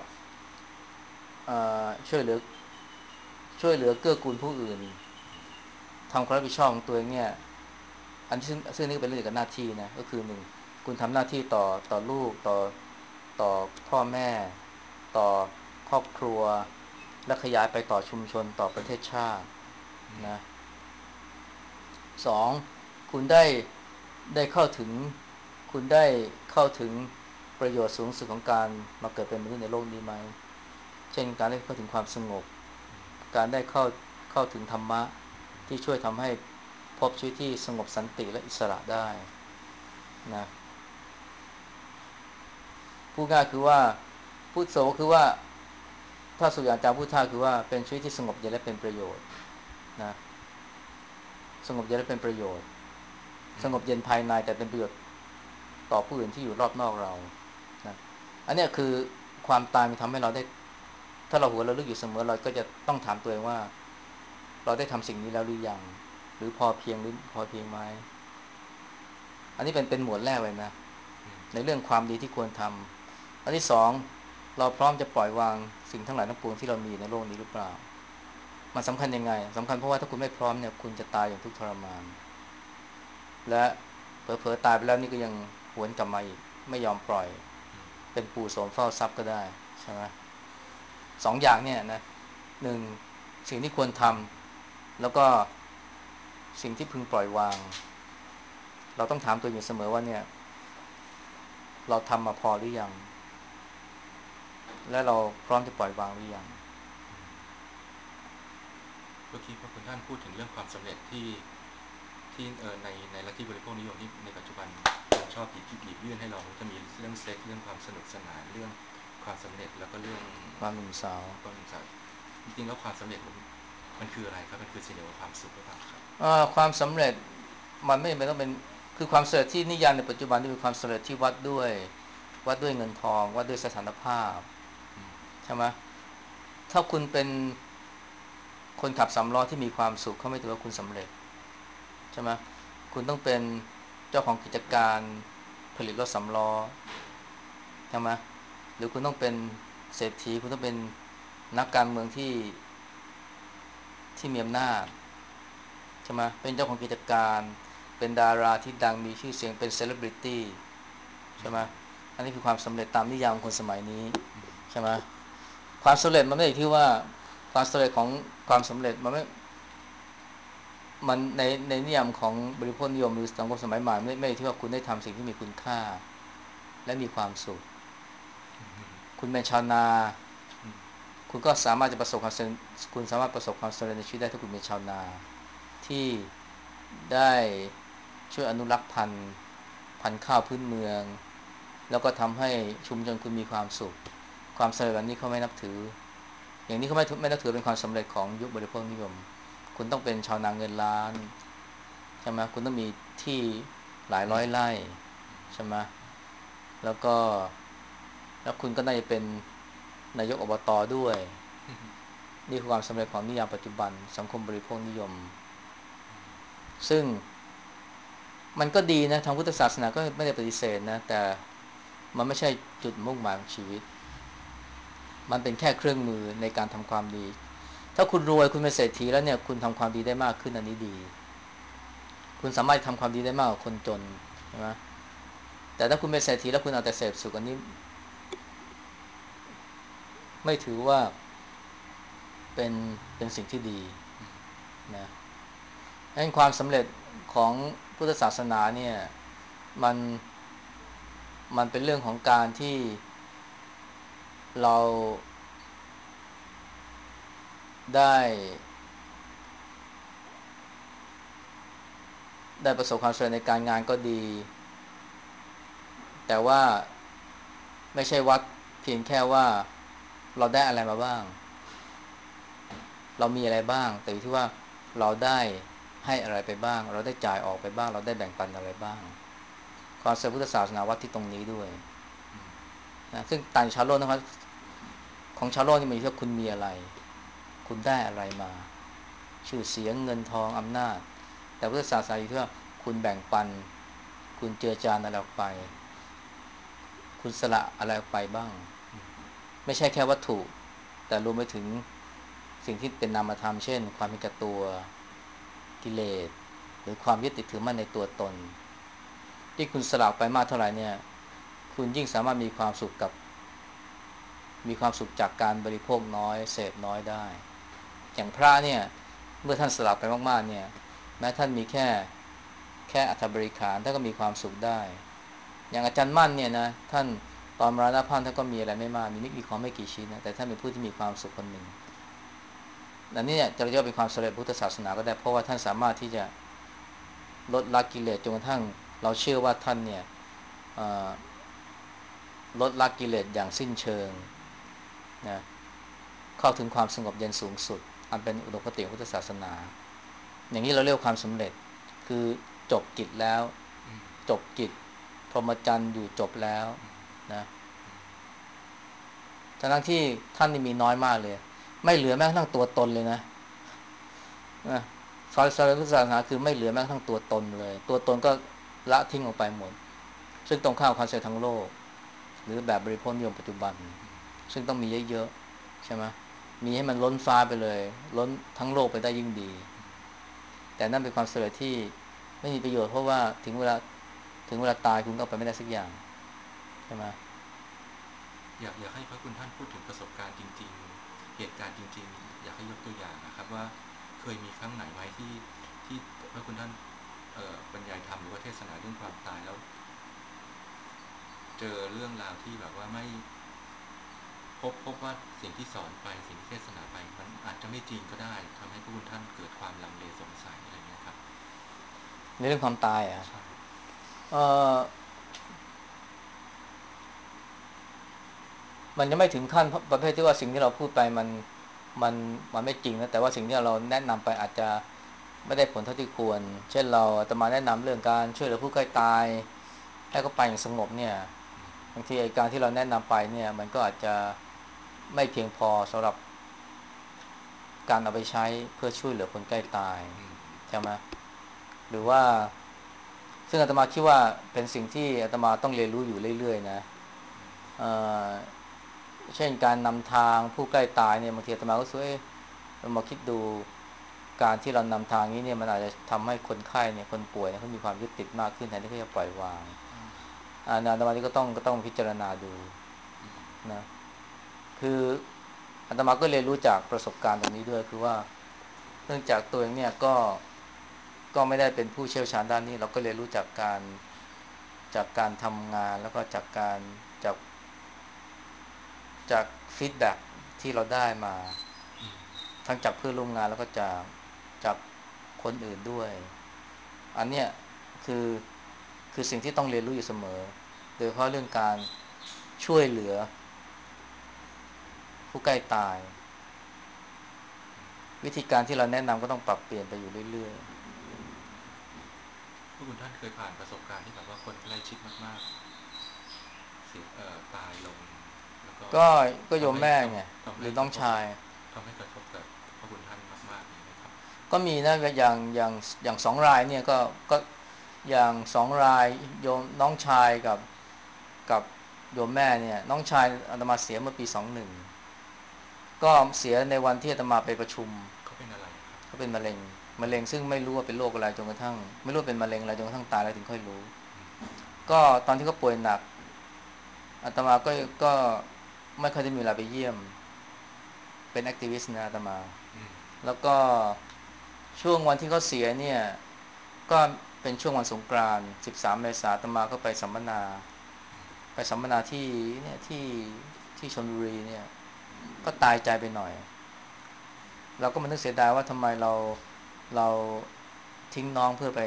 ช่วยเหลือช่วยเหลือเกื้อกูลผู้อื่นทำความรับผิดชอบของตัวเองเนี่ยอันที่ซึ่งซึ่งนี่ก็เป็นเรื่องเกี่ยวกับหน้าที่นะก็คือหนึ่งคุณทำหน้าที่ต่อต่อลูกต่อต่อพ่อแม่ต่อครอบครัวและขยายไปต่อชุมชนต่อประเทศชาตินะสองคุณได้ได้เข้าถึงคุณได้เข้าถึงประโยชน์สูงสุดของการมาเกิดเป็นมนุษย์ในโลกนี้ไหมเช่นการได้เข้าถึงความสงบการได้เข้าเข้าถึงธรรมะที่ช่วยทำให้พบชีวิตที่สงบสันติและอิสระได้นะพูดง่ายคือว่าพูดโสคือว่าถ้าสุญญาจารย์พูดท่าคือว่าเป็นชีวิตที่สงบเย็นและเป็นประโยชน์นะสงบเย็นและเป็นประโยชน์สงบเย็นภายในแต่เป็นประโยชน์ต่อผู้อื่นที่อยู่รอบนอกเรานะอันนี้คือความตายมันทำให้เราได้ถ้าเราหัวเราลึกอยู่เสมอเราก็จะต้องถามตัวเองว่าเราได้ทำสิ่งนี้แล้วหรือยังหรือพอเพียงหรือพอเพียงไหมอันนี้เป็นเป็นหมวดแรกเลยนะในเรื่องความดีที่ควรทำอันที่สองเราพร้อมจะปล่อยวางสิ่งทั้งหลายทั้งปวงที่เรามีในโลกนี้หรือเปล่ามันสำคัญยังไงสำคัญเพราะว่าถ้าคุณไม่พร้อมเนี่ยคุณจะตายอย่างทุกข์ทรมานและเผลอๆตายไปแล้วนี่ก็ยังหวนกลับมาอีกไม่ยอมปล่อยเป็นปู่โสมเฝ้าทรัพย์ก็ได้ใช่ไหมสองอย่างเนี่ยนะหนึ่งสิ่งที่ควรทำแล้วก็สิ่งที่พึงปล่อยวางเราต้องถามตัวอยู่เสมอว่าเนี่ยเราทำมาพอหรือยังและเราพร้อมจะปล่อยวางหรือยังเมื่อกี้พระคุณท่านพูดถึงเรื่องความสำเร็จที่ที่เอ่อในในลัทธิบริโภคนิยมที่ในปัจจุบันคนชอบหยิบหยิบยื่นให้เราจะมีเรื่องเซ็กเรื่องความสนุกสนานเรื่องความสำเร็จแล้วก็เรื่องความหนุ่มสาวความสาวจริงๆแล้วความสำเร็จมันมันคืออะไรครับมันคือสิ่งเดียวกับความสุขหรือเปล่าครับความสำเร็จมันไม่จำเป็นต้องเป็นคือความสำเร็จที่นิยามในปัจจุบันนี่เป็นความสำเร็จที่วัดด้วยวัดด้วยเงินทองวัดด้วยสถานภาพใช่ไหมถ้าคุณเป็นคนขับสำล้อที่มีความสุขเขาไม่ถือว่าคุณสำเร็จใช่ไหมคุณต้องเป็นเจ้าของกิจการผลิตรถสำล้อใช่ไหมหรือคุณต้องเป็นเศรษฐีคุณต้องเป็นนักการเมืองที่ที่มีอำนาจใช่ไหมเป็นเจ้าของกิจการเป็นดาราที่ดังมีชื่อเสียงเป็นเซเลบริตี้ใช่ไหมอันนี้คือความสำเร็จตามนิยามของคนสมัยนี้ใช่ไหมความสำเร็จมันไม่ได้ที่ว่าความสำเร็จของความสำเร็จมันไม่มันในในนิยามของบริโภคนิยมหรือสังคมสมัยใหม่ไม่ไม่ที่ว่าคุณได้ทำสิ่งที่มีคุณค่าและมีความสุขคุณเป็นชาวนาคุณก็สามารถจะประสบความสำเร็จคุณสามารถประสบความสำเร็จในชีวิตได้ถ้าคุณเป็นชาวนาที่ได้ช่วยอนุรักษ์พันธุ์พันธุ์ข้าวพื้นเมืองแล้วก็ทำให้ชุมชนคุณมีความสุขความสำเร็จแบบนี้เขาไม่นับถืออย่างนี้เขาไม่ไม่นับถือเป็นความสำเร็จของยุคบริโภคนิยมคุณต้องเป็นชาวนาเงินล้านใช่ไหมคุณต้องมีที่หลายร้อยไร่ใช่ไหมแล้วก็แล้วคุณก็น่าจะเป็นนายกอบตด้วยนี่คือความสำเร็จของนิยามปัจจุบันสังคมบริโภคนิยมซึ่งมันก็ดีนะทางพุทธศาสนาก็ไม่ได้ปฏิเสธนะแต่มันไม่ใช่จุดมุ่งหมายของชีวิตมันเป็นแค่เครื่องมือในการทำความดีถ้าคุณรวยคุณเป็นเศรษฐีแล้วเนี่ยคุณทำความดีได้มากขึ้นอันนี้ดีคุณสามารถทำความดีได้มากกว่าคนจนใช่ไหมแต่ถ้าคุณเป็นเศรษฐีแล้วคุณเอาแต่เสพสุขอันนี้ไม่ถือว่าเป็นเป็นสิ่งที่ดีนะดังนั้นความสำเร็จของพุทธศาสนาเนี่ยมันมันเป็นเรื่องของการที่เราได้ได้ประสบความสำเร็จในการงานก็ดีแต่ว่าไม่ใช่วัดเพียงแค่ว่าเราได้อะไรมาบ้างเรามีอะไรบ้างแต่อยู่ที่ว่าเราได้ให้อะไรไปบ้างเราได้จ่ายออกไปบ้างเราได้แบ่งปันอะไรบ้างความเป็นพุทธศาสนาวัดที่ตรงนี้ด้วยนะซึ่งต่างชาวโลกนะครับของชาวโลกนี่มันอยู่ที่คุณมีอะไรคุณได้อะไรมาชื่อเสียงเงินทองอำนาจแต่พุทธศาสนาอยู่ที่ว่าคุณแบ่งปันคุณเจือจานอะไรออกไปคุณสละอะไรออกไปบ้างไม่ใช่แค่วัตถุแต่รวมไปถึงสิ่งที่เป็นนามธรรมเช่นความมีแก่ตัวกิเลสหรือความยึดติดถือมั่นในตัวตนที่คุณสละไปมากเท่าไหร่เนี่ยคุณยิ่งสามารถมีความสุขกับมีความสุขจากการบริโภคน้อยเสพน้อยได้อย่างพระเนี่ยเมื่อท่านสละไปมากๆเนี่ยแม้ท่านมีแค่แค่อัฐบริขารท่านก็มีความสุขได้อย่างอาจารย์มั่นเนี่ยนะท่านตอนมรณภาพท่านก็มีอะไรไม่มากมีนิดมีของไม่กี่ชิ้นนะแต่ท่านเป็นผู้ที่มีความสุขคนหนึ่งและนี่เนี่ยจะเรียกว่าเป็นความสำเร็จพุทธศาสนาก็ได้เพราะว่าท่านสามารถที่จะลดละกิเลสจนกระทั่งเราเชื่อว่าท่านเนี่ยลดละกิเลสอย่างสิ้นเชิงนะเข้าถึงความสงบเย็นสูงสุดอันเป็นอุดมคติพุทธศาสนาอย่างนี้เราเรียกความสำเร็จคือจบกิจแล้วจบกิจพรหมจรรย์อยู่จบแล้วนะทั้งที่ท่านนี่มีน้อยมากเลยไม่เหลือแม้กระทั่งตัวตนเลยนะนะซอยซอยพุทธศาสนาคือไม่เหลือแม้กระทั่งตัวตนเลยตัวตนก็ละทิ้งออกไปหมดซึ่งตรงข้ามคอนเซ็ปต์ทั้งโลกหรือแบบบริโภคนิยมปัจจุบันซึ่งต้องมีเยอะๆใช่ไหมมีให้มันล้นฟ้าไปเลยล้นทั้งโลกไปได้ยิ่งดีแต่นั่นเป็นความสำเร็จที่ไม่มีประโยชน์เพราะว่าถึงเวลาถึงเวลาตายคุณก็ไปไม่ได้สักอย่างใช่ไหมอยากอยากให้พระคุณท่านพูดถึงประสบการณ์จริงๆเหตุการณ์จริงๆอยากให้ยกตัวอย่างนะครับว่าเคยมีครั้งไหนไหมที่ที่พระคุณท่านบรรยายธรรมหรือว่าเทศนาเรื่องความตายแล้วเจอเรื่องราวที่แบบว่าไม่พบพบว่าสิ่งที่สอนไปสิ่งที่เทศนาไปมันอาจจะไม่จริงก็ได้ทำให้พระคุณท่านเกิดความลังเลสงสัยอะไรเงี้ยครับในเรื่องความตายอ่ะใช่เออมันจะไม่ถึงขั้นประเภทที่ว่าสิ่งที่เราพูดไปมันมันมันไม่จริงนะแต่ว่าสิ่งที่เราแนะนำไปอาจจะไม่ได้ผลเท่าที่ควรเช่นเราจะมาแนะนำเรื่องการช่วยเหลือผู้ใกล้ตายให้เขาไปอย่างสงบเนี่ยบางทีไอ้การที่เราแนะนำไปเนี่ยมันก็อาจจะไม่เพียงพอสำหรับการเอาไปใช้เพื่อช่วยเหลือคนใกล้ตายใช่ไหมหรือว่าซึ่งอาตมาคิดว่าเป็นสิ่งที่อาตมาต้องเรียนรู้อยู่เรื่อยๆนะเอ่อ เช่นการนำทางผู้ใกล้ตายเนี่ยบางทีอาตมาก็ช่วยเรามาคิดดูการที่เรานำทางนี้เนี่ยมันอาจจะทำให้คนไข้เนี่ยคนป่วยเนี่ยเขามีความยึดติดมากขึ้นแทนที่เขาจะปล่อยวางอาอาตมาที่ก็ต้องก็ต้องพิจารณาดูนะคืออาตมาก็เรียนรู้จากประสบการณ์ตรงนี้ด้วยคือว่าเนื่องจากตัวเองเนี่ยก็ก็ไม่ได้เป็นผู้เชี่ยวชาญด้านนี้เราก็เรียนรู้จากการจากการทำงานแล้วก็จากการจากจากฟีดแบ็กที่เราได้มาทั้งจากเพื่อนร่วมงานแล้วก็จากจากคนอื่นด้วยอันเนี้ยคือคือสิ่งที่ต้องเรียนรู้อยู่เสมอโดยเฉพาะเรื่องการช่วยเหลือผู้ใกล้ตายวิธีการที่เราแนะนำก็ต้องปรับเปลี่ยนไปอยู่เรื่อยพระคุณท่านเคยผ่านประสบการณ์ที่แบบว่าคนใกล้ชิดมากๆเสียเอ่อตายลงแล้วก็ๆก็ก็โยทำให้มแม่ไงทำทำหรือให้กระทบน้องชายทำให้กระทบกับพระคุณท่านมากๆเลยนะครับก็มีนะอย่างอย่างอย่างสองรายเนี่ยก็ก็อย่างสองรายโยมน้องชายกับกับโยมแม่เนี่ยน้องชายอาตมาเสียเมื่อปีสองหนึ่งก็เสียในวันที่อาตมาไปประชุมเขาเป็นอะไรครับเขาเป็นมะเร็งมะเร็งซึ่งไม่รู้ว่าเป็นโรคอะไรจนกระทั่งไม่รู้เป็นมะเร็งอะไรจนกระทั่งตายแล้วถึงค่อยรู้ก็ตอนที่เขาป่วยหนักอาตมาก็ก็ไม่เคอยได้มีเวลาไปเยี่ยมเป็นแอคทิวิสต์นะอาตมาแล้วก็ช่วงวันที่เขาเสียเนี่ยก็เป็นช่วงวันสงกรานต์สิบสามเมษายนอาตมาก็ไปสัมมนาไปสัมมนาที่เนี่ยที่ที่ชลบุรีเนี่ยก็ตายใจไปหน่อยเราก็มานึกเสียดายว่าทำไมเราเราทิ้งน้องเพื่อไป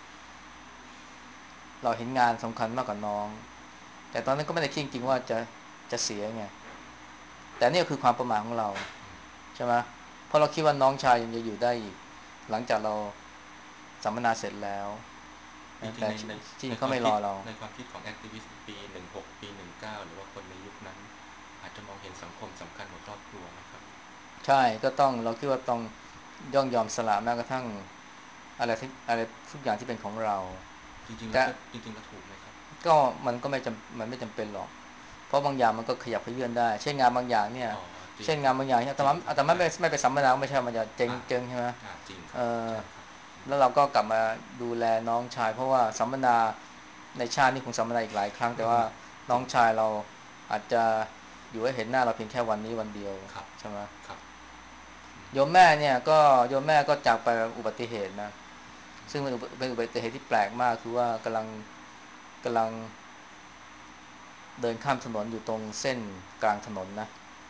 เราเห็นงานสำคัญมากกว่าน้องแต่ตอนนั้นก็ไม่ได้คิดจริงๆว่าจะจะเสียไงแต่นี่คือความประมาทของเราใช่ไหมเพราะเราคิดว่าน้องชายยังจะอยู่ได้อีกหลังจากเราสัมมนาเสร็จแล้วจนะริงแต่ๆในในที่จริงเขาในความคิดไม่รอเราในความคิดของแอคทิวิสต์ปีหนึ่งหกปีหนึ่งเก้าหรือว่าคนในยุคนั้นอาจจะมองเห็นสังคมสำคัญกว่าครอบครัวนะครับใช่ก็ต้องเราคิดว่าต้องย่อมยอมสละแม้กระทั่งอะไรที่อะไรทุกอย่างที่เป็นของเราจริงๆแล้วแต่ก็จริงๆแล้วถูกไหมครับก็มันก็ไม่จำมันไม่จำเป็นหรอกเพราะบางอย่างมันก็ขยับเขยื้อนได้เช่นงานบางอย่างเนี่ยอ๋อจริงเช่นครับงานบางอย่างเนี่ยอาตมาจริงครับอาตมาใช่ไม่ไม่ไปสัมมนาไม่ใช่ว่ามันจะเจ๊งอ่าเจ๊งใช่ไหมอ่าจริงคเอรับอใช่ครับแล้วเราก็กลับมาดูแลน้องชายเพราะว่าสัมมนาในชาตินี่คงสัมมนาอีกหลายครั้งแต่ว่าน้องจริงครับชายเราอาจจะอยู่ให้เห็นหน้าเราเพียงแค่วันนี้วันเดียวครับใช่ไหมครับโยมแม่เนี่ยก็โยมแม่ก็จากไปอุบัติเหตุนะซึ่งเป็นอุบัเป็นอุบัติเหตุที่แปลกมากคือว่ากำลังกำลังเดินข้ามถนนอยู่ตรงเส้นกลางถนนนะ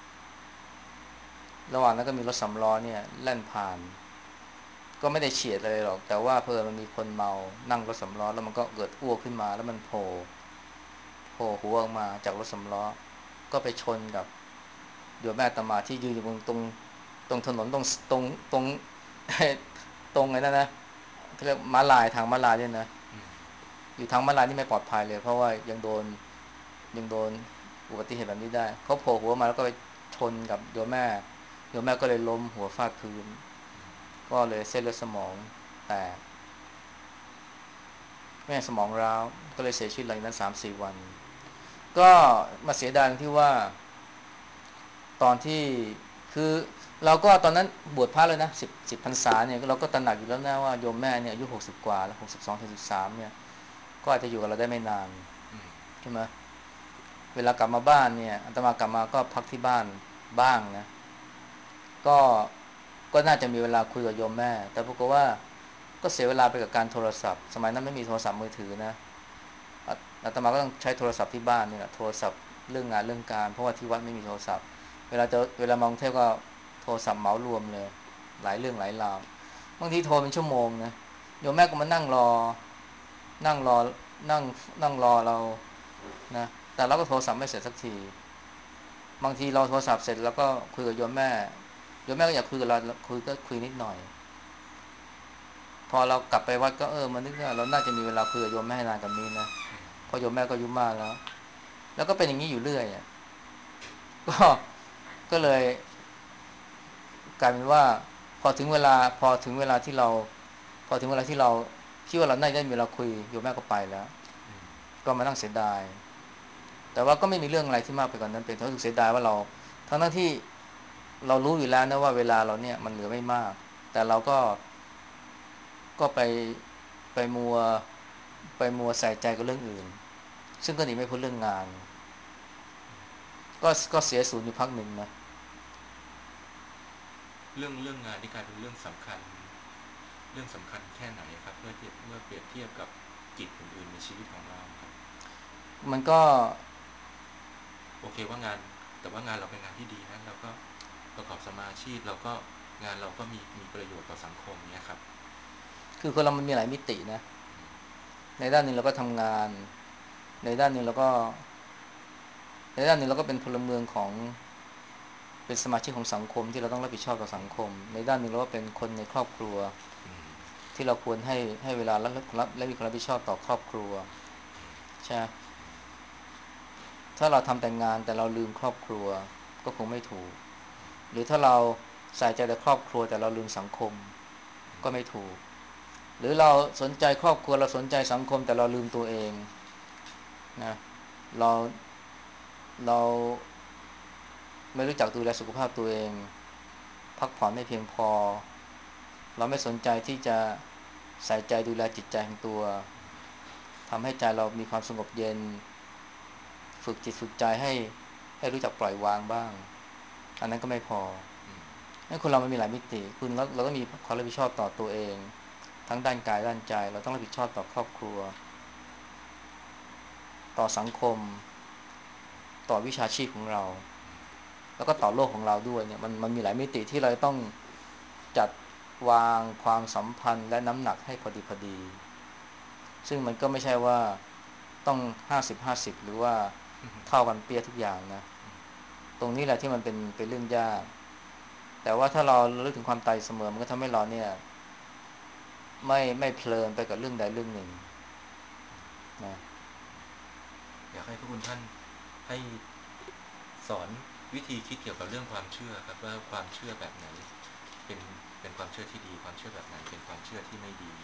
ระหว่างนั้นก็มีรถสำล้อเนี่ยแล่นผ่านก็ไม่ได้เฉียดเลยหรอกแต่ว่าเพอมันมีคนเมานั่งรถสำล้อแล้วมันก็เกิดอ้วกขึ้นมาแล้วมันโผล่โผล่หัวออกมาจากรถสำล้อก็ไปชนกับโยมแม่อาตมาที่ยืนอยู่ตรงตรงตรงถนนตรงตรงตรงตรงไอ้นั่นนะเขาเรียกม้าลายทางม้าลายเนี่ยนะอืมอยู่ทางม้าลายนี่ไม่ปลอดภัยเลยเพราะว่ายังโดนยังโดนอุบัติเหตุแบบนี้ได้เขาโผล่หัวมาแล้วก็ไปชนกับโยมแม่โยมแม่ก็เลยล้มหัวฟาดพื้นก็เลยเส้นเลือดสมองแตกแม่สมองร้าวก็เลยเสียชีวิตหลังจากนั้นสามสี่วันก็มาเสียดายตรงที่ว่าตอนที่คือเราก็ตอนนั้นบวชพระเลยนะสิบสิบพรรษาเนี่ยเราก็ตระหนักอยู่แล้วนะว่าโยมแม่เนี่ยอายุหกสิบกว่าแล้วหกสิบสองถึงสิบสามเนี่ยก็อาจจะอยู่กับเราได้ไม่นานอืมใช่ไหมเวลากลับมาบ้านเนี่ยอาตมากลับมาก็พักที่บ้านบ้างนะก็ก็น่าจะมีเวลาคุยกับโยมแม่แต่ปรากฏว่าก็เสียเวลาไปกับการโทรศัพท์สมัยนั้นไม่มีโทรศัพท์มือถือนะอาอาตมาก็ต้องใช้โทรศัพท์ที่บ้านนี่แหละโทรศัพท์เรื่องงานเรื่องการเพราะว่าที่วัดไม่มีโทรศัพท์เวลาจะเวลามองเทพก็โทรศัพท์เหมารวมเลยหลายเรื่องหลายราวบางทีโทรเป็นชั่วโมงนะโยมแม่ก็มานั่งรอนั่งรอนั่งนั่งรอเรานะแต่เราก็โทรศัพท์ไม่เสร็จสักทีบางทีเราโทรศัพท์เสร็จแล้วก็คุยกับโยมแม่โยมแม่ก็อยากคุยกับเราคุยก็คุยนิดหน่อยพอเรากลับไปวัดก็เออมานึกว่าเราน่าจะมีเวลาคุยกับโยมแม่นานกว่านี้นะเพราะโยมแม่ก็อายุมากแล้วแล้วก็เป็นอย่างนี้อยู่เรื่อยอ่ะก็ก็เลยกลายเป็นว่าพอถึงเวลาพอถึงเวลาที่เราพอถึงเวลาที่เราคิดว่าเราน่าจะมีเวลาคุยโยมแม่ก็ไปแล้วอืมก็มานั่งเสียดายแต่ว่าก็ไม่มีเรื่องอะไรที่มากไปกว่านนั้นเป็นเพราะรู้สึกเสียดายว่าเราทั้งนั้นที่เรารู้อยู่แล้วนะว่าเวลาเราเนี่ยมันเหลือไม่มากแต่เราก็ก็ไปไปมัวไปมัวใส่ใจกับเรื่องอื่นซึ่งก็หนีไม่พ้นเรื่องงานก็ก็เสียศูนย์อยู่พักหนึ่งนะเรื่องเรื่องงานที่กลายเป็นเรื่องสำคัญเรื่องสำคัญแค่ไหนครับเมื่อเทียบเมื่อเปรียบเทียบกับกิจอื่นๆในชีวิตของเราครับมันก็โอเคว่างานแต่ว่างานเราเป็นงานที่ดีนะเราก็ประกอบสมาอาชีพเราก็งานเราก็มีมีประโยชน์ต่อสังคมเนี้ยครับคือคนเรามันมีหลายมิตินะในด้านหนึ่งเราก็ทำงานในด้านหนึ่งเราก็ในด้านหนึ่งเราก็เป็นพลเมืองของเป็นสมาชิกของสังคมที่เราต้องรับผิดชอบต่อสังคมในด้านหนึ่งเราก็เป็นคนในครอบครัวอืมที่เราควรให้ให้เวลาและรับและมีความรับผิดชอบต่อครอบครัวใช่ไหมถ้าเราทำแต่งานแต่เราลืมครอบครัวก็คงไม่ถูกหรือถ้าเราใส่ใจแต่ครอบครัวแต่เราลืมสังคมก็ไม่ถูกหรือเราสนใจครอบครัวเราสนใจสังคมแต่เราลืมตัวเองนะเราเราไม่รู้จักดูแลสุขภาพตัวเองพักผ่อนไม่เพียงพอเราไม่สนใจที่จะใส่ใจดูแลจิตใจของตัวทำให้ใจเรามีความสงบเย็นฝึกจิตฝึกใจให้ให้รู้จักปล่อยวางบ้างอันนั้นก็ไม่พออืมให้คนเรามันมีหลายมิติคุณเราเราต้องมีความรับผิดชอบต่อตัวเองทั้งด้านกายด้านใจเราต้องรับผิดชอบต่อครอบครัวต่อสังคมต่อวิชาชีพของเราแล้วก็ต่อโลกของเราด้วยเนี่ยมันมันมีหลายมิติที่เราต้องจัดวางความสัมพันธ์และน้ำหนักให้พอดีพอดีซึ่งมันก็ไม่ใช่ว่าต้องห้าสิบห้าสิบหรือว่าอืมเท่ากันเปี้ยทุกอย่างนะตรงนี้แหละที่มันเป็นเป็นเรื่องยากแต่ว่าถ้าเราระลึกถึงความตายเสมอมันก็ทำให้เราเนี่ยไม่ไม่เพลินไปกับเรื่องใดเรื่องหนึ่งนะอยากให้พระคุณท่านให้สอนวิธีคิดเกี่ยวกับเรื่องความเชื่อครับว่าความเชื่อแบบไหนเป็นเป็นความเชื่อที่ดีความเชื่อแบบไหนเป็นความเชื่อที่ไม่ดี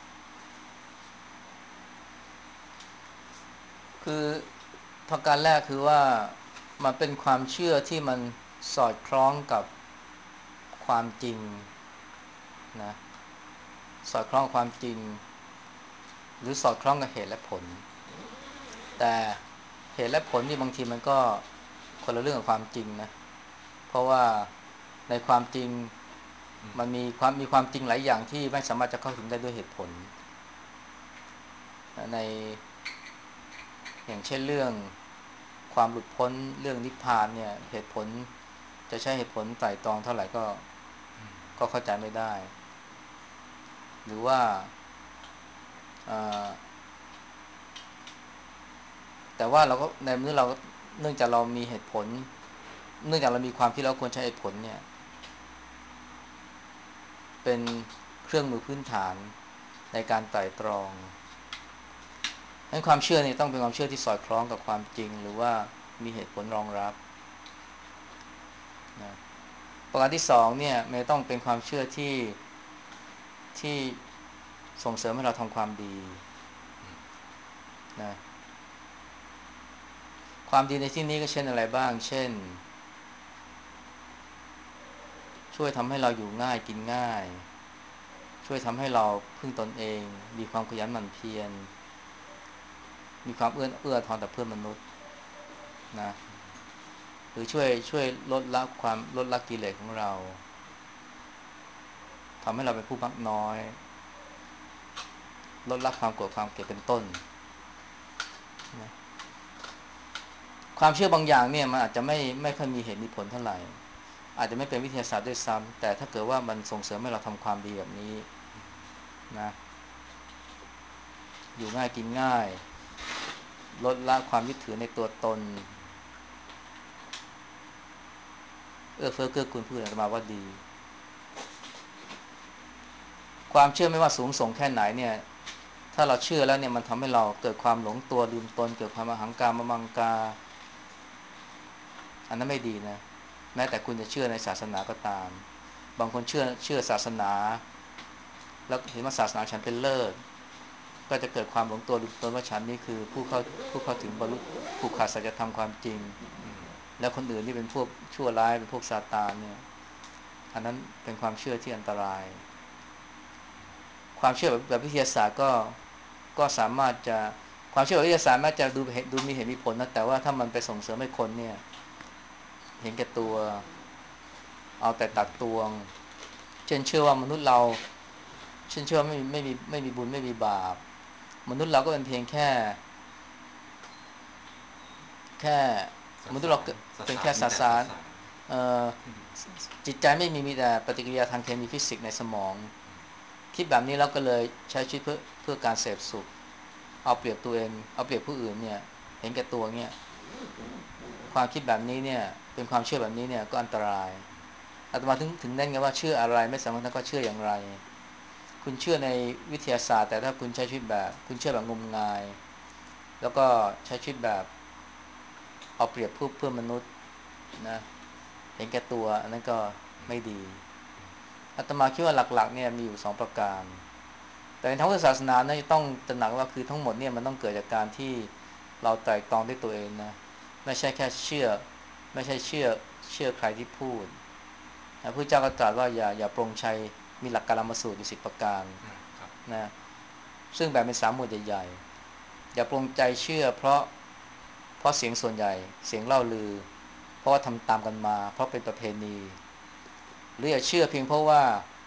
คือประการแรกคือว่ามันเป็นความเชื่อที่มันสอดคล้องกับความจริงนะสอดคล้องความจริงหรือสอดคล้องกับเหตุและผลแต่เหตุและผลนี่บางทีมันก็คนละเรื่องกับความจริงนะเพราะว่าในความจริงมันมีความมีความจริงหลายอย่างที่ไม่สามารถจะเข้าถึงได้ด้วยเหตุผลในอย่างเช่นเรื่องความหลุดพ้นเรื่องนิพพานเนี่ยเหตุผลจะใช้เหตุผลไตร่ตรองเท่าไหร่ก็ก็เข้าใจไม่ได้หรือว่าแต่ว่าเราก็ในเมื่อเราเนื่องจากเรามีเหตุผลเนื่องจากเรามีความที่เราควรใช้เหตุผลเนี่ยเป็นเครื่องมือพื้นฐานในการไตร่ตรองให้ความเชื่อนี่ต้องเป็นความเชื่อที่สอดคล้องกับความจริงหรือว่ามีเหตุผลรองรับนะประการที่สองเนี่ยมันต้องเป็นความเชื่อที่ที่ส่งเสริมให้เราทำความดีนะความดีในที่นี้ก็เช่นอะไรบ้างเช่นช่วยทำให้เราอยู่ง่ายกินง่ายช่วยทำให้เราพึ่งตนเองมีความขยันหมั่นเพียรมีความเอื้อเอื้อทอนต่อเพื่อนมนุษย์นะหรือช่วยช่วยลดละความลดละกิเลสของเราทำให้เราเป็นผู้มักน้อยลดละความโกรธความเกลียดเป็นต้นนะความเชื่อบางอย่างเนี่ยมันอาจจะไม่ไม่ค่อยมีเหตุมีผลเท่าไหร่อาจจะไม่เป็นวิทยาศาสตร์ด้วยซ้ำแต่ถ้าเกิดว่ามันส่งเสริมให้เราทำความดีแบบนี้นะอยู่ง่ายกินง่ายลดละความยึดถือในตัวตนเอื้อเฟื้อเกื้อกูลผู้อื่นอาตมาว่าดีความเชื่อไม่ว่าสูงส่งแค่ไหนเนี่ยถ้าเราเชื่อแล้วเนี่ยมันทำให้เราเกิดความหลงตัวลืมตนเกิดความอหังการมมังกาอันนั้นไม่ดีนะแม้แต่คุณจะเชื่อในศาสนาก็ตามบางคนเชื่อเชื่อศาสนาแล้วเห็นว่าศาสนาฉันเป็นเลิศก็จะเกิดความหลงตัวลืมตนว่าฉันนี่คือผู้เข้าผู้เข้าถึงบรรลุผู้ขาดสัจธรรมความจริงแล้วคนอื่นที่เป็นพวกชั่วร้ายเป็นพวกซาตานเนี่ยอันนั้นเป็นความเชื่อที่อันตรายความเชื่อแบบแบบวิทยาศาสตร์ก็ก็สามารถจะความเชื่อแบบวิทยาศาสตร์แม้จะดูดูมีเหตุมีผลนะแต่ว่าถ้ามันไปส่งเสริมให้คนเนี่ยเห็นแก่ตัวเอาแต่ตักตวงเช่นเชื่อว่ามนุษย์เราเช่นเชื่อว่าไม่ไม่มีไม่มีบุญไม่มีบาปมนุษย์เราก็เป็นเพียงแค่แค่สมนุษย์สารเราสเป็นสารแค่สสารมีแต่สสารเอ่อจิตใจไม่มีมีแต่ปฏิกิริยาทางเคมีฟิสิกส์ในสมองคิดแบบนี้เราก็เลยใช้ชีวิตเพื่อเพื่อการเสพสุขเอาเปรียบตัวเองเอาเปรียบผู้อื่นเนี่ยเห็นแก่ตัวเนี่ยความคิดแบบนี้เนี่ยเป็นความเชื่อแบบนี้เนี่ยก็อันตรายอาตมาถึงถึงเน้นไงว่าเชื่ออะไรไม่สำคัญเท่ากับเชื่ออย่างไรคุณเชื่อในวิทยาศาสตร์แต่ถ้าคุณใช้ชีวิตแบบคุณเชื่อแบบงมงายแล้วก็ใช้ชีวิตแบบเอาเปรียบผู้เพื่อนมนุษย์นะเห็นแก่ตัวอันนั้นก็ไม่ดีอาตมาคิดว่าหลักๆเนี่ยมีอยู่สองประการแต่ในทางศาสนาเนี่ยต้องตระหนักว่าคือทั้งหมดเนี่ยมันต้องเกิดจากการที่เราไตร่ตรองด้วยตัวเองนะไม่ใช่แค่เชื่อไม่ใช่เชื่อเชื่อใครที่พูดนะพระเจ้าก็ตรัสว่าอย่าอย่าปรงชัยมีหลักการมสูตรอยู่สิบประการนะซึ่งแบ่งเป็นสามหมวดใหญ่ๆอย่าปรงใจเชื่อเพราะเพราะเสียงส่วนใหญ่เสียงเล่าลือเพราะว่าทำตามกันมาเพราะเป็นประเพณีหรืออย่าเชื่อเพียงเพราะว่า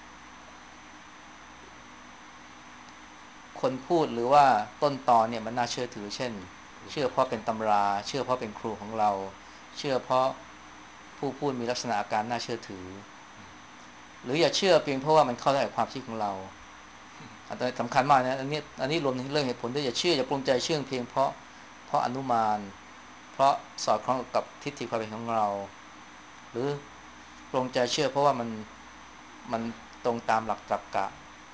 คนพูดหรือว่าต้นตอเนี่ยมันน่าเชื่อถือเช่นเชื่อเพราะเป็นตำราเชื่อเพราะเป็นครูของเราเชื่อเพราะผู้พูดมีลักษณะอาการน่าเชื่อถือหรืออย่าเชื่อเพียงเพราะว่ามันเข้าได้กับความคิดของเราอันนี้สำคัญมากนะอันนี้อันนี้รวมถึงเรื่องเหตุผลด้วยอย่าเชื่ออย่าปรงใจเชื่อเพียงเพราะเพราะอนุมานเพราะสอดคล้องกับทิฏฐิความเห็นของเราหรือปรงใจเชื่อเพราะว่ามันมันตรงตามหลักตรรกะ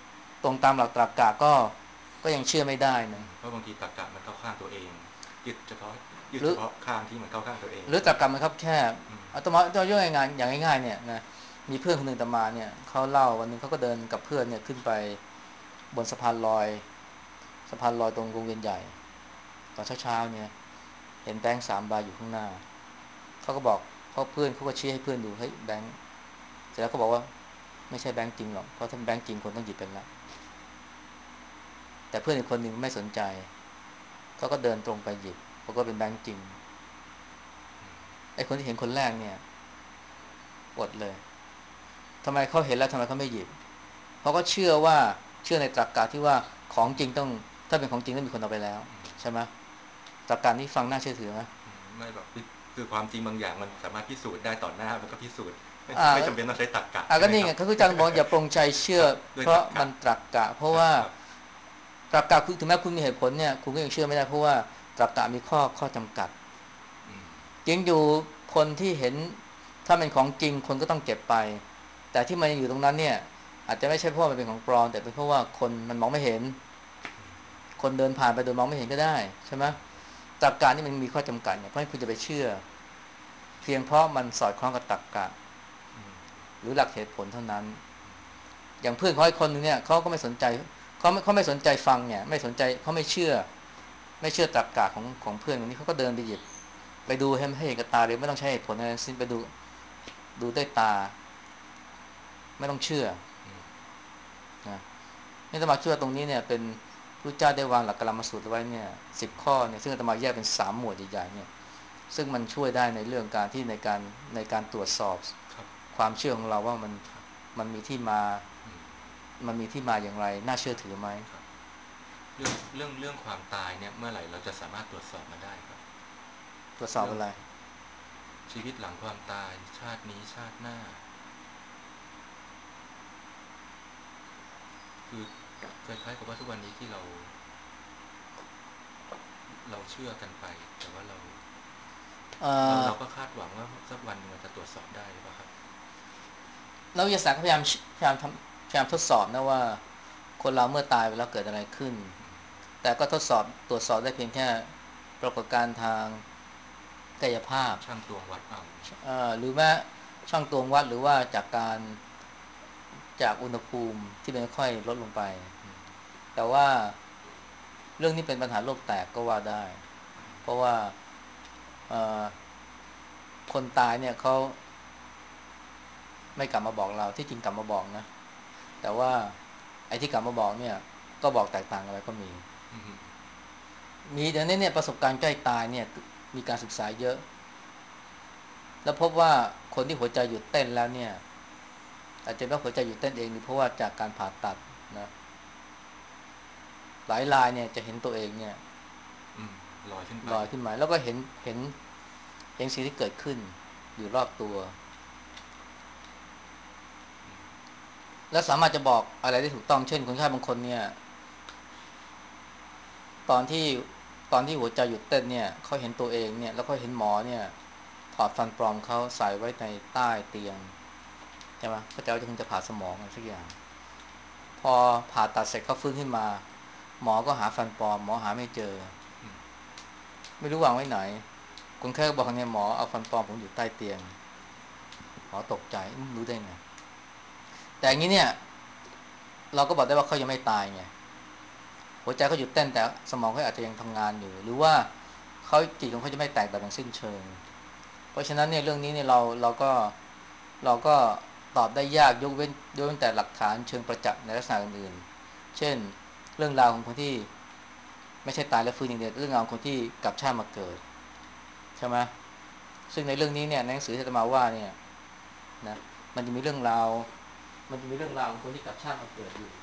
ตรงตามหลักตรรกะก็ก็ยังเชื่อไม่ได้นะเพราะบางทีตรรกะมันเข้าข้างตัวเองยึดเฉพาะยึดหรือเฉพาะข้างที่มันเข้าข้างตัวเองหรือใช่ไหมครับตรรกะมันครับแคบอาตมาจะย่อยงานอย่างง่ายๆเนี่ยนะมีเพื่อนคนหนึ่งอาตมาเนี่ยเขาเล่าวันหนึงเขาก็เดินกับเพื่อนเนี่ยขึ้นไปบนสะพานลอยสะพานลอยตรงวงเวียนใหญ่ตอนเช้าๆเนี่ยเห็นแบงค์สามใบอยู่ข้างหน้าเขาก็บอกเขาเพื่อนเขาก็ชี้ให้เพื่อนดูเฮ้ยแบงค์เสร็จแล้วก็บอกว่าไม่ใช่แบงค์จริงหรอกเพราะถ้าแบงค์จริงคนต้องหยิบไปแล้วแต่เพื่อนอีกคนหนึ่งไม่สนใจเขาก็เดินตรงไปหยิบเพราะก็เป็นแบงค์จริงไอ้คนที่เห็นคนแรกเนี่ยอดเลยทำไมเขาเห็นแล้วทำไมเขาไม่หยิบเพราะก็เชื่อว่าเชื่อในตรรกะที่ว่าของจริงต้องถ้าเป็นของจริงต้องมีคนเอาไปแล้วใช่ไหมตรรกะนี้ฟังน่าเชื่อถือไหมไม่แบบคือความจริงบางอย่างมันสามารถพิสูจน์ได้ต่อหน้ามันก็พิสูจน์ไม่อ่าไม่จำเป็นต้องใช้ตรรกะอ่าก็นี่ใช่ไหมครับไงเขาคืออาจารย์บอกอย่าปรงใจเชื่อครับด้วยเพราะตรรกะมันตรรกะเพราะครับว่าครับตรรกะคือถึงแม้คุณมีเหตุผลเนี่ยคุณก็ยังเชื่อไม่ได้เพราะว่าตรรกะมีข้อข้อจำกัดจริงอยู่คนที่เห็นถ้าเป็นของจริงคนก็ต้องเก็บไปแต่ที่มันยังอยู่ตรงนั้นเนี่ยอาจจะไม่ใช่เพราะมันเป็นของปลอมแต่เป็นเพราะว่าคนมันมองไม่เห็นคนเดินผ่านไปโดยมองไม่เห็นก็ได้ใช่ไหมตรรกะนี่มันมีข้อจำกัดเนี่ยเพราะฉะนั้นคุณจะไปเชื่อเพียงเพราะมันสอดคล้องกับตรรกะหรือหลักเหตุผลเท่านั้นอย่างเพื่อนเขาอีกคนนึงเนี่ยเขาก็ไม่สนใจเขาไม่เขาไม่สนใจฟังเนี่ยไม่สนใจเขาไม่เชื่อไม่เชื่อตรรกะของของเพื่อนคนนี้เขาก็เดินไปหยิบไปดูให้ให้เห็นกับตาเลยไม่ต้องใช้เหตุผลอะไรทั้งสิ้นไปดูดูด้วยตาไม่ต้องเชื่อนะนี่อาตมาเชื่อตรงนี้เนี่ยเป็นพระเจ้าได้วางหลักกรรมสูตรไว้เนี่ยสิบข้อเนี่ยซึ่งอาตมาแยกเป็นสามหมวดใหญ่ๆเนี่ยซึ่งมันช่วยได้ในเรื่องการที่ในการในการตรวจสอบความเชื่อของเราว่ามันมันมีที่มามันมีที่มาอย่างไรน่าเชื่อถือไหมเรื่องเรื่องเรื่องความตายเนี่ยเมื่อไหร่เราจะสามารถตรวจสอบมันได้ครับตรวจสอบเรื่องอะไรชีวิตหลังความตายชาตินี้ชาติหน้าคือคล้ายๆกับว่าทุกวันนี้ที่เราเราเชื่อกันไปแต่ว่าเราเอ่เราอเราก็คาดหวังว่าสักวันหนึ่งมันจะตรวจสอบได้หรือเปล่าครับนักวิทยาศาสตร์พยายามพยายามทำพยายามทดสอบนะว่าคนเราเมื่อตายไปแล้วเกิดอะไรขึ้นแต่ก็ทดสอบตรวจสอบได้เพียงแค่ปรากฏการณ์ทางกายภาพช่างตวงวัดเอาหรือแม้ช่องตวงวัดหรือว่าจากการจากอุณหภูมิที่มันค่อยลดลงไปแต่ว่าเรื่องนี้เป็นปัญหาโลกแตกก็ว่าได้เพราะว่าคนตายเนี่ยเขาไม่กลับมาบอกเราที่จริงกลับมาบอกนะแต่ว่าไอ้ที่กลับมาบอกเนี่ยก็บอกแตกต่างอะไรก็มีมีเดี๋ยวนี้เนี่ยประสบการณ์ใกล้ตายเนี่ยมีการศึกษาเยอะแล้วพบว่าคนที่หัวใจหยุดเต้นแล้วเนี่ยอาจจะไม่หัวใจหยุดเต้นเองหรือเพราะว่าจากการผ่าตัดนะหลายรายเนี่ยจะเห็นตัวเองเนี่ยลอยขึ้นไปลอยขึ้นมาแล้วก็เห็นเห็นเห็นสิ่งที่เกิดขึ้นอยู่รอบตัวและสามารถจะบอกอะไรได้ถูกต้องเช่นคนไข้บางคนเนี่ยตอนที่ตอนที่หัวใจหยุดเต้นเนี่ยเขาเห็นตัวเองเนี่ยแล้วก็เห็นหมอเนี่ยถอดฟันปลอมเขาใส่ไว้ในใต้เตียงใช่ไหมเขาจะคงจะผ่าสมองอะไรสักอย่างพอผ่าตัดเสร็จเขาฟื้นขึ้นมาหมอก็หาฟันปลอมหมอหาไม่เจอไม่รู้วางไว้ไหนคนไข้ก็บอกเนี่ยหมอเอาฟันปลอมผมอยู่ใต้เตียงหมอตกใจรู้ได้ไงแต่อย่างนี้เนี่ยเราก็บอกได้ว่าเขายังไม่ตายไงหัวใจเขาหยุดเต้นแต่สมองเขาอาจจะยังทำงานอยู่หรือว่าเขาจิตของเขาจะไม่แตกแบบอย่างสิ้นเชิงเพราะฉะนั้นเนี่ยเรื่องนี้เนี่ยเราเราก็เราก็ตอบได้ยากยกเว้นยกเว้นแต่หลักฐานเชิงประจักษ์ในลักษณะอื่นๆเช่นเรื่องราวของคนที่ไม่ใช่ตายแล้วฟื้นอย่างเดียวเรื่องราวของคนที่กลับชาติมาเกิดใช่ไหมซึ่งในเรื่องนี้เนี่ยในหนังสือที่อาตมาว่าเนี่ยนะมันจะมีเรื่องราวมันจะมีเรื่องราวของคนที่กลับชาติมาเกิดอยู่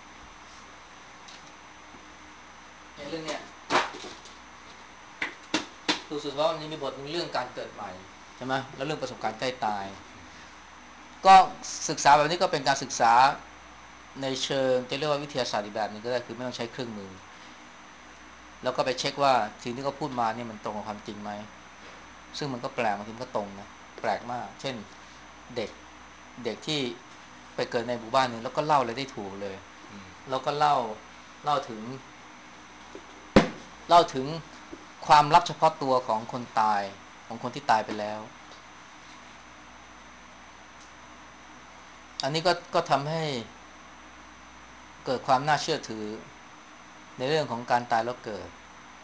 ในเรื่องเนี้ยดูสุดว่ามันจะมีบทเรื่องการเกิดใหม่ใช่ไหมแล้วเรื่องประสบการณ์ใกล้ตายก็ศึกษาแบบนี้ก็เป็นการศึกษาในเชิงจะเรียกว่าวิทยาศาสตร์อีกแบบนึงก็ได้คือไม่ต้องใช้เครื่องมือแล้วก็ไปเช็คว่าสิ่งที่เขาพูดมาเนี่ยมันตรงกับความจริงไหมซึ่งมันก็แปลกบางทีมันก็ตรงนะแปลกมากเช่นเด็กเด็กที่ไปเกิดในหมู่บ้านนึงแล้วก็เล่าอะไรได้ถูกเลยแล้วก็เล่าเล่าถึงเล่าถึงความลับเฉพาะตัวของคนตายของคนที่ตายไปแล้วอันนี้ก็ก็ทำให้เกิดความน่าเชื่อถือในเรื่องของการตายแล้วเกิด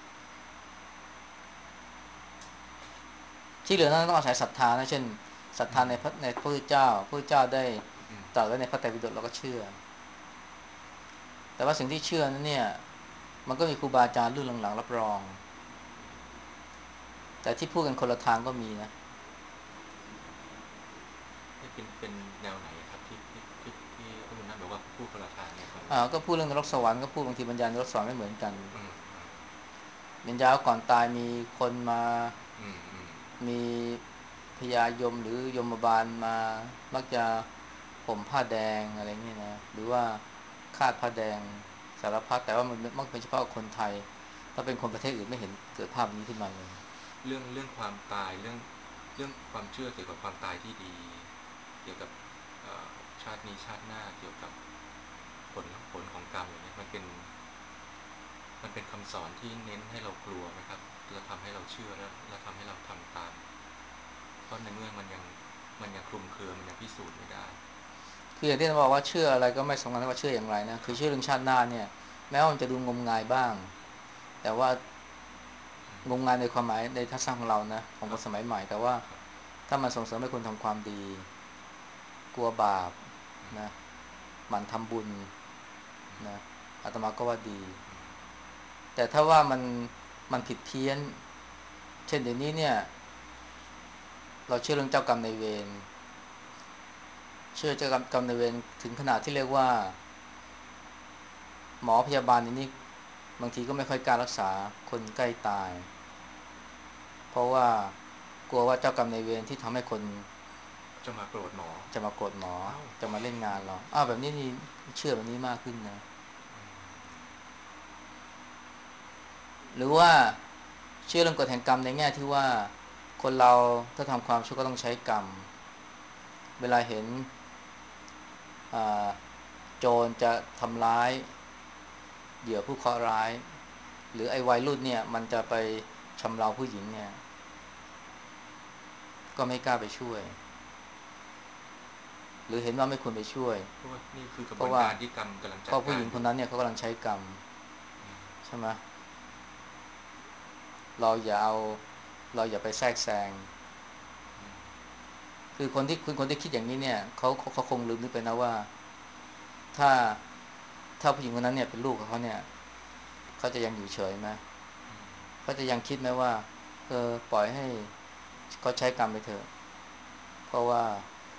ที่เหลือนั้นต้องอาศัยศรัทธานะเช่นศรัทธาในพระในพระพุทธเจ้าพระพุทธเจ้าได้ตรัสไว้ในพระไตรปิฎกเราก็เชื่อแต่ว่าสิ่งที่เชื่อนั้นเนี่ยมันก็มีครูบาอาจารย์รุ่นหลังๆรับรองแต่ที่พูดกันคนละทางก็มีนะเป็นเป็นแนวไหนครับที่ที่ที่ที่คุณนั่นบอกว่าพูดคนละทางเนี่ยมันอ่าก็พูดเรื่องนรกสวรรค์ก็พูดบางทีบรรยายนรกสวรรค์ไม่เหมือนกันอืมบรรยายว่าก่อนตายมีคนมาอืมอืมมีพญายมหรือยมบาลมามักจะห่มผ้าแดงอะไรเงี้ยนะหรือว่าคาดผ้าแดงสารพัดแต่ว่ามันมักเป็นเฉพาะคนไทยถ้าเป็นคนประเทศอื่นไม่เห็นเกิดภาพนี้ขึ้นมาเลยเรื่องเรื่องความตายเรื่องเรื่องความเชื่อเกี่ยวกับความตายที่ดีเกี่ยวกับชาตินี้ชาติหน้าเกี่ยวกับผลผลของกรรมอย่างเงี้ยมันเป็นมันเป็นคำสอนที่เน้นให้เรากลัวไหมครับแล้วทำให้เราเชื่อแล้วแล้วทำให้เราทำตามเพราะในเมื่อมันยังมันยังคลุมเครือมันยังพิสูจน์ไม่ได้คืออย่างที่เราบอกว่าเชื่ออะไรก็ไม่สำคัญว่าเชื่ออย่างไรนะครับคือเชื่อเรื่องชาติหน้าเนี่ยแม้ว่ามันจะดูงมงายบ้างแต่ว่า งมงายในความหมายในทัศนะของเรานะของครับคนสมัยใหม่แต่ว่าครับถ้ามันส่งเสริมให้คนทำความดีกลัวบาปนะหมั่นทำบุญนะอาตมาก็ว่าดีแต่ถ้าว่ามันมันผิดเพี้ยนเช่นเดี๋ยวนี้เนี่ยเราเชื่อเรื่องเจ้ากรรมนายเวรเชื่อเจ้ากรรมกรรมนายเวรถึงขนาดที่เรียกว่าหมอพยาบาลนี่บางทีก็ไม่ค่อยกล้ารักษาคนใกล้ตายเพราะว่ากลัวว่าเจ้ากรรมนายเวรที่ทำให้คนจะมาโกรธหมอจะมาโกรธหมอเอ้าจะมาเล่นงานเราอ้าวแบบนี้นี่เชื่อแบบนี้มากขึ้นนะหรือว่าเชื่อเรื่องกฎแห่งกรรมในแง่ที่ว่าคนเราถ้าทำความชั่วก็ต้องใช้กรรมเวลาเห็นโจรจะทำร้ายเหยื่อผู้เคราะห์ร้ายหรือไอ้วัยรุ่นเนี่ยมันจะไปชำเราผู้หญิงเนี่ยก็ไม่กล้าไปช่วยหรือเห็นว่าไม่ควรไปช่วยเพราะว่านี่คือกระเพราะว่าบวนการที่กรรมกำลังจัก็ผู้หญิงคนดการอยู่นั้นเนี่ยเขากำลังใช้กรรมใช่ไหมเราอย่าเอาเราอย่าไปแทรกแซงคือคนที่คุณคนที่คิดอย่างนี้เนี่ยเขาเขาเขาคงลืมนึกไปนะว่าถ้าถ้าผู้หญิงคนนั้นเนี่ยเป็นลูกของเขาเนี่ยเขาจะยังอยู่เฉยไหมเขาจะยังคิดไหมว่าเออปล่อยให้เขาใช้กรรมไปเถอะเพราะว่า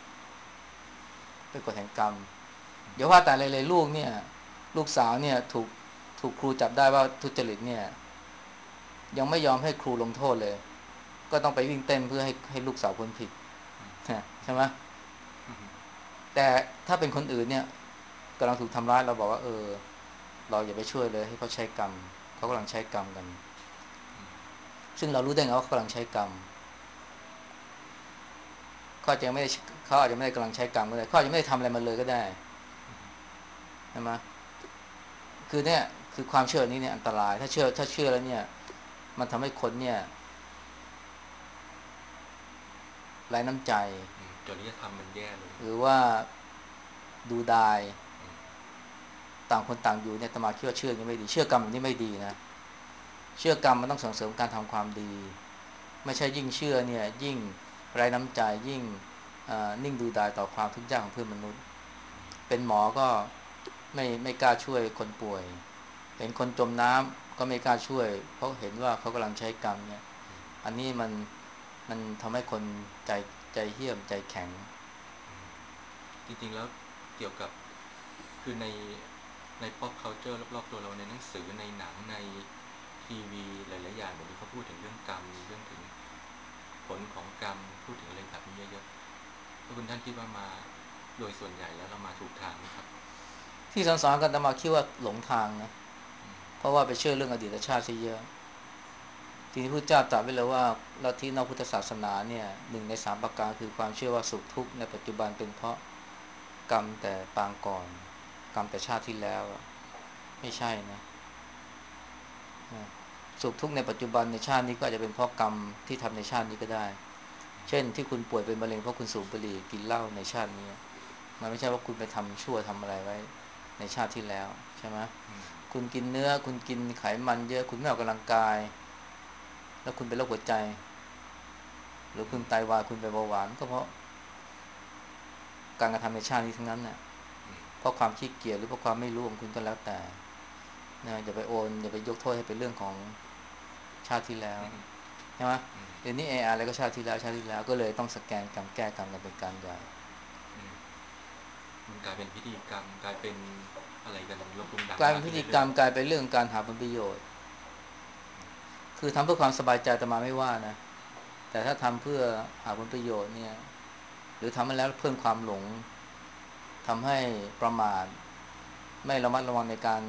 เป็นกฎแห่งกรรมเดี๋ยวว่าแต่เลยเลยลูกเนี่ยลูกสาวเนี่ยถูกถูกครูจับได้ว่าทุจริตเนี่ยยังไม่ยอมให้ครูลงโทษเลยก็ต้องไปวิ่งเต้นเพื่อให้ให้ลูกสาวพ้นผิดใช่ไหมแต่ถ้าเป็นคนอื่นเนี่ยกำลังถูกทำร้ายเราบอกว่าเออเราอย่าไปช่วยเลยให้เขาใช้กรรมเขากำลังใช้กรรมกันซึ่งเรารู้ได้ไงว่าเขากำลังใช้กรรมเขาอาจจะไม่ได้เขาอาจจะไม่ได้กำลังใช้กรรมก็ได้เขาอาจจะไม่ได้ทำอะไรมาเลยก็ได้ใช่ไหมคือเนี่ยคือความเชื่อนี้เนี่ยอันตรายถ้าเชื่อถ้าเชื่อแล้วเนี่ยมันทำให้คนเนี่ยไร้น้ำใจจริยธรรมมันแย่ลงหรือว่าดูดายต่างคนต่างอยู่เนี่ยอาตมาคิดว่าเชื่ออย่างนี้ไม่ดีเชื่อกรรมแบบนี้ไม่ดีนะเชื่อกรรมมันต้องส่งเสริมการทำความดีไม่ใช่ยิ่งเชื่อเนี่ยยิ่งไร้น้ำใจยิ่งนิ่งดูดายต่อความทุกข์ยากของเพื่อนมนุษย์เป็นหมอก็ไม่ไม่กล้าช่วยคนป่วยเห็นคนจมน้ำก็ไม่กล้าช่วยเพราะเห็นว่าเขากำลังใช้กรรมเนี่ยอันนี้มันมันทำให้คนใจใจเหี้ยมใจแข็งจริงๆแล้วเกี่ยวกับคือในใน pop culture รอบๆตัวเราในหนังสือในหนังในทีวีหลายๆอย่างเดี๋ยวนี้เขาพูดถึงเรื่องกรรมเรื่องถึงผลของกรรมพูดถึงอะไรแบบนี้เยอะๆแล้วคุณท่านคิดว่ามาโดยส่วนใหญ่แล้วเรามาถูกทางไหมครับที่สอนๆกันอาตมาคิดว่าหลงทางนะเพราะว่าไปเชื่อเรื่องอดีตชาติซะเยอะทีนี้พระเจ้าตรัสไว้เลยว่าลัทธินอกพุทธศาสนาเนี่ยหนึ่งในสามประการคือความเชื่อว่าสุขทุกข์ในปัจจุบันเป็นเพราะกรรมแต่ปางก่อนกรรมแต่ชาติที่แล้วไม่ใช่นะนะสุขทุกข์ในปัจจุบันในชาตินี้ก็อาจจะเป็นเพราะกรรมที่ทำในชาตินี้ก็ได้เช่นที่คุณป่วยเป็นมะเร็งเพราะคุณสูบบุหรี่กินเหล้าในชาตินี้มันไม่ใช่ว่าคุณไปทำชั่วทำอะไรไว้ในชาติที่แล้วใช่ไหมคุณกินเนื้อคุณกินไขมันเยอะคุณไม่ออกกำลังกายแล้วคุณเป็นโรคหัวใจหรือคุณไตวายคุณเป็นเบาหวานก็เพราะการกระทำในชาตินี้ทั้งนั้นน่ะเพราะความขี้เกียจหรือเพราะความไม่รู้ของคุณก็แล้วแต่นะอย่าไปโอนอย่าไปยกโทษให้เป็นเรื่องของชาติที่แล้วใช่ไหมเดี๋ยวนี้เอไออะไรก็ชาติที่แล้วชาติที่แล้วก็เลยต้องสแกนกรรมแก้กรรมกันเป็นการใหญ่มันกลายเป็นพิธีกรรมกลายเป็นอะไรกันลบลุงดังกลายมากเป็นพิธีกรขึ้นเรื่อยรมกลายเป็นเรื่องการหาผลประโยชน์คือทำเพื่อความสบายใจแต่มาไม่ว่านะแต่ถ้าทำเพื่อหาผลประโยชน์เนี่ยหรือทำมาแล้วเพิ่มความหลงทำให้ประมาทไม่ระมัดระวังในการ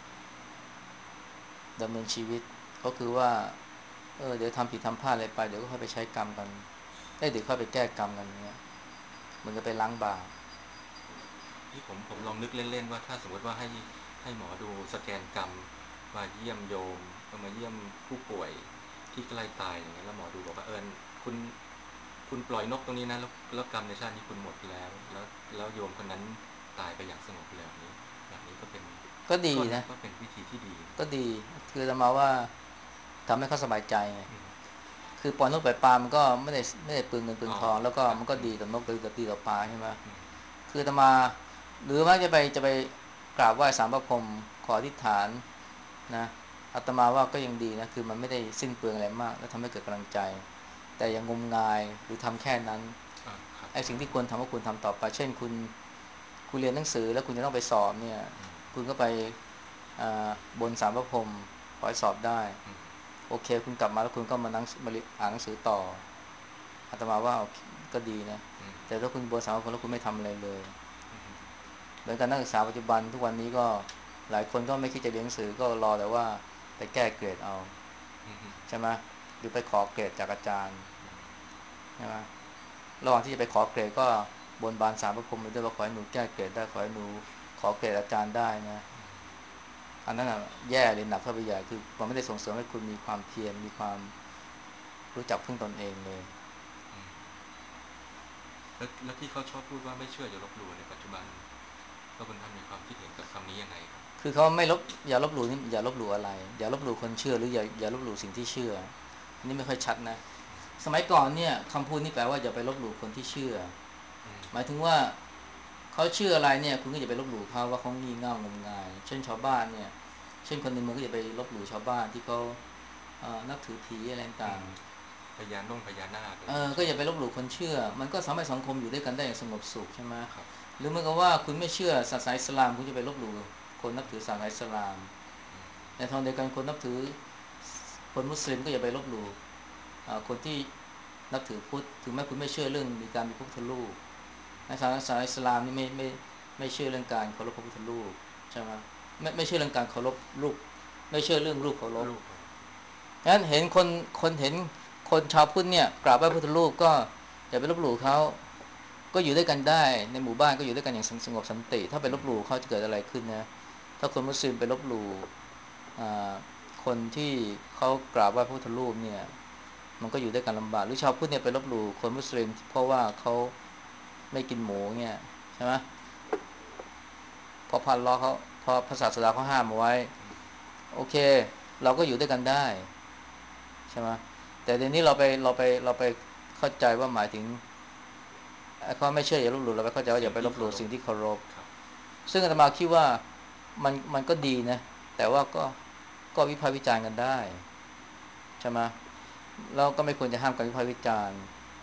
ดำเนินชีวิตก็คือว่าเออเดี๋ยวทำผิดทำพลาดอะไรไปเดี๋ยวก็ค่อยไปใช้กรรมกันเอ้ยเดี๋ยวค่อยไปแก้กรรมกันเงี้ยมันก็ไปล้างบาปๆที่ผมผมลองนึกเล่นๆว่าถ้าสมมติว่าให้ให้หมอดูสแกนกรรมมาเยี่ยมโยมมาเยี่ยมผู้ป่วยที่ใกล้ตายอย่างเงี้ยแล้วหมอดูบอกว่าเออคุณคุณปล่อยนกตรงนี้นะแล้วแล้วกรรมในชาตินี้คุณหมดแล้วแล้วแล้วโยมคนนั้นตายไปอย่างสงบเลยแบบนี้แบบนี้ก็เป็นก็ดีก็นันะบว่าเป็นวิธีที่ดีก็ดีคือจะมาว่าทำให้เขาสบายใจไงอืมคือปล่อยนกปล่อยปลามันก็ไม่ได้ไม่ได้เปลืองเงินเปลืองอ๋อทองแล้วก็ครับมันก็อืมดีต่อนกดีต่อดีต่อปลาใช่ไหมอืมคือจะมาหรือว่าจะไปจะไปกราบไหว้สารพระพรหมขออธิษฐานนะอาตมาว่าก็ยังดีนะคือมันไม่ได้สิ้นเปลืองอะไรมากแล้วทำให้เกิดกำลังใจแต่อย่างงมงายหรือทำแค่นั้นอ่าครับไอ้สิ่งที่ควรทำก็ควรทำต่อไปเช่นคุณคุณเรียนหนังสือแล้วคุณจะต้องไปสอบเนี่ยอืมคุณก็ไปบนศาลพระพรหมขอให้สอบได้อืมโอเคคุณกลับมาแล้วคุณก็มานั่งมาอ่านหนังสือต่ออาตมาว่าก็ดีนะอืมแต่ถ้าคุณบนศาลพระพรหมแล้วคุณไม่ทำอะไรเลยอืมเหมือนกันนักศึกษาปัจจุบันทุกวันนี้ก็หลายคนก็ไม่คิดจะเรียนหนังสือก็รอแต่ว่าไปแก้เกรดเอาอืมใช่ไหมหรือไปขอเกรดจากอาจารย์ใช่ไหมระหว่างที่จะไปขอเกรดก็บนบานศาลพระพรหมไปด้วยว่าขอให้หนูแก้เกรดได้ขอให้หนูขอเกรดอาจารย์ได้นะอันนั้นอ่ะแย่เลยหนักเข้าไปใหญ่คือมันไม่ได้ส่งเสริมให้คุณมีความเพียรมีความรู้จักพึ่งตนเองเลยอืมแล้วแล้วที่เขาชอบพูดว่าไม่เชื่ออย่าลบหลู่ในปัจจุบันพระคุณท่านมีความคิดเห็นกับคำนี้ยังไงครับคือเขาไม่ลบอย่าลบหลู่นี่อย่าลบหลู่อะไรอย่าลบหลู่คนเชื่อหรืออย่าอย่าลบหลู่สิ่งที่เชื่ออันนี้ไม่ค่อยชัดนะสมัยก่อนเนี่ยคำพูดนี้แปลว่าอย่าไปลบหลู่คนที่เชื่ออืมหมายถึงว่าเขาเชื่ออะไรเนี่ยคุณก็อย่าไปลบหลู่เขาว่าเขางี่เง่างมงายเช่นชาวบ้านเนี่ยเช่นคนในเมืองก็อย่าไปลบหลู่ชาวบ้านที่เขาเอ่อนับถือผีอะไรอืต่างมพญาน่งพญานาคอะไรเอออย่างนี้ใช่ไหมก็อย่าไปลบหลู่คนเชื่อมันก็ทำให้สังคมอยู่ด้วยกันได้อย่างสงบสุขใช่ไหมครับหรือเมื่อกับว่าคุณไม่เชื่อศาสนาอิสลามคุณจะไปลบหลู่คนนับถือศาสนาอิสลามอืมในทางเดียวกันคนนับถือคนมุสลิมก็อย่าไปลบหลู่คนที่นับถือพุทธถึงแม้คุณไม่เชื่อเรื่องมีการมีพระพุทธรูปในศาสนาอิสลามนี่ไม่ไม่ไม่เชื่อเรื่องการเคารพพระพุทธรูปใช่ไหมไม่ไม่เชื่อเรื่องการเคารพรูปไม่เชื่อเรื่องรูปเคารพลูกของงั้นเห็นคนคนเห็นคนชาวพุทธเนี่ยกราบไหว้พระพุทธรูปก็อย่าไปลบหลู่เขาก็อยู่ด้วยกันได้ในหมู่บ้านก็อยู่ด้วยกันอย่างสงบสันติถ้าไปอืมลบหลู่เขาจะเกิดอะไรขึ้นนะถ้าคนมุสลิมไปลบหลู่คนที่เขากราบไหว้พระพุทธรูปเนี่ยมันก็อยู่ด้วยกันลำบากหรือชาวพุทธเนี่ยไปลบหลู่คนมุสลิมเพราะว่าเขาไม่กินหมูเนี่ยใช่ไหมเพราะพันล้อเขาเพราะพระศาสดาเขาห้ามเอาไว้อืมโอเคเราก็อยู่ด้วยกันได้ใช่ไหมแต่เดี๋ยวนี้เราไปเราไปเราไปเข้าใจว่าหมายถึงเขาไม่เชื่ออย่าลบหลู่เราไปเข้าใจว่าอสิ่งย่าไปลบหลู่ที่เคารพสิ่งที่เคารพครับซึ่งอาตมาคิดว่ามันมันก็ดีนะแต่ว่าก็ก็วิพากษ์วิจารณ์กันได้ใช่ไหมเราก็ไม่ควรจะห้ามการวิพากษ์วิจารณ์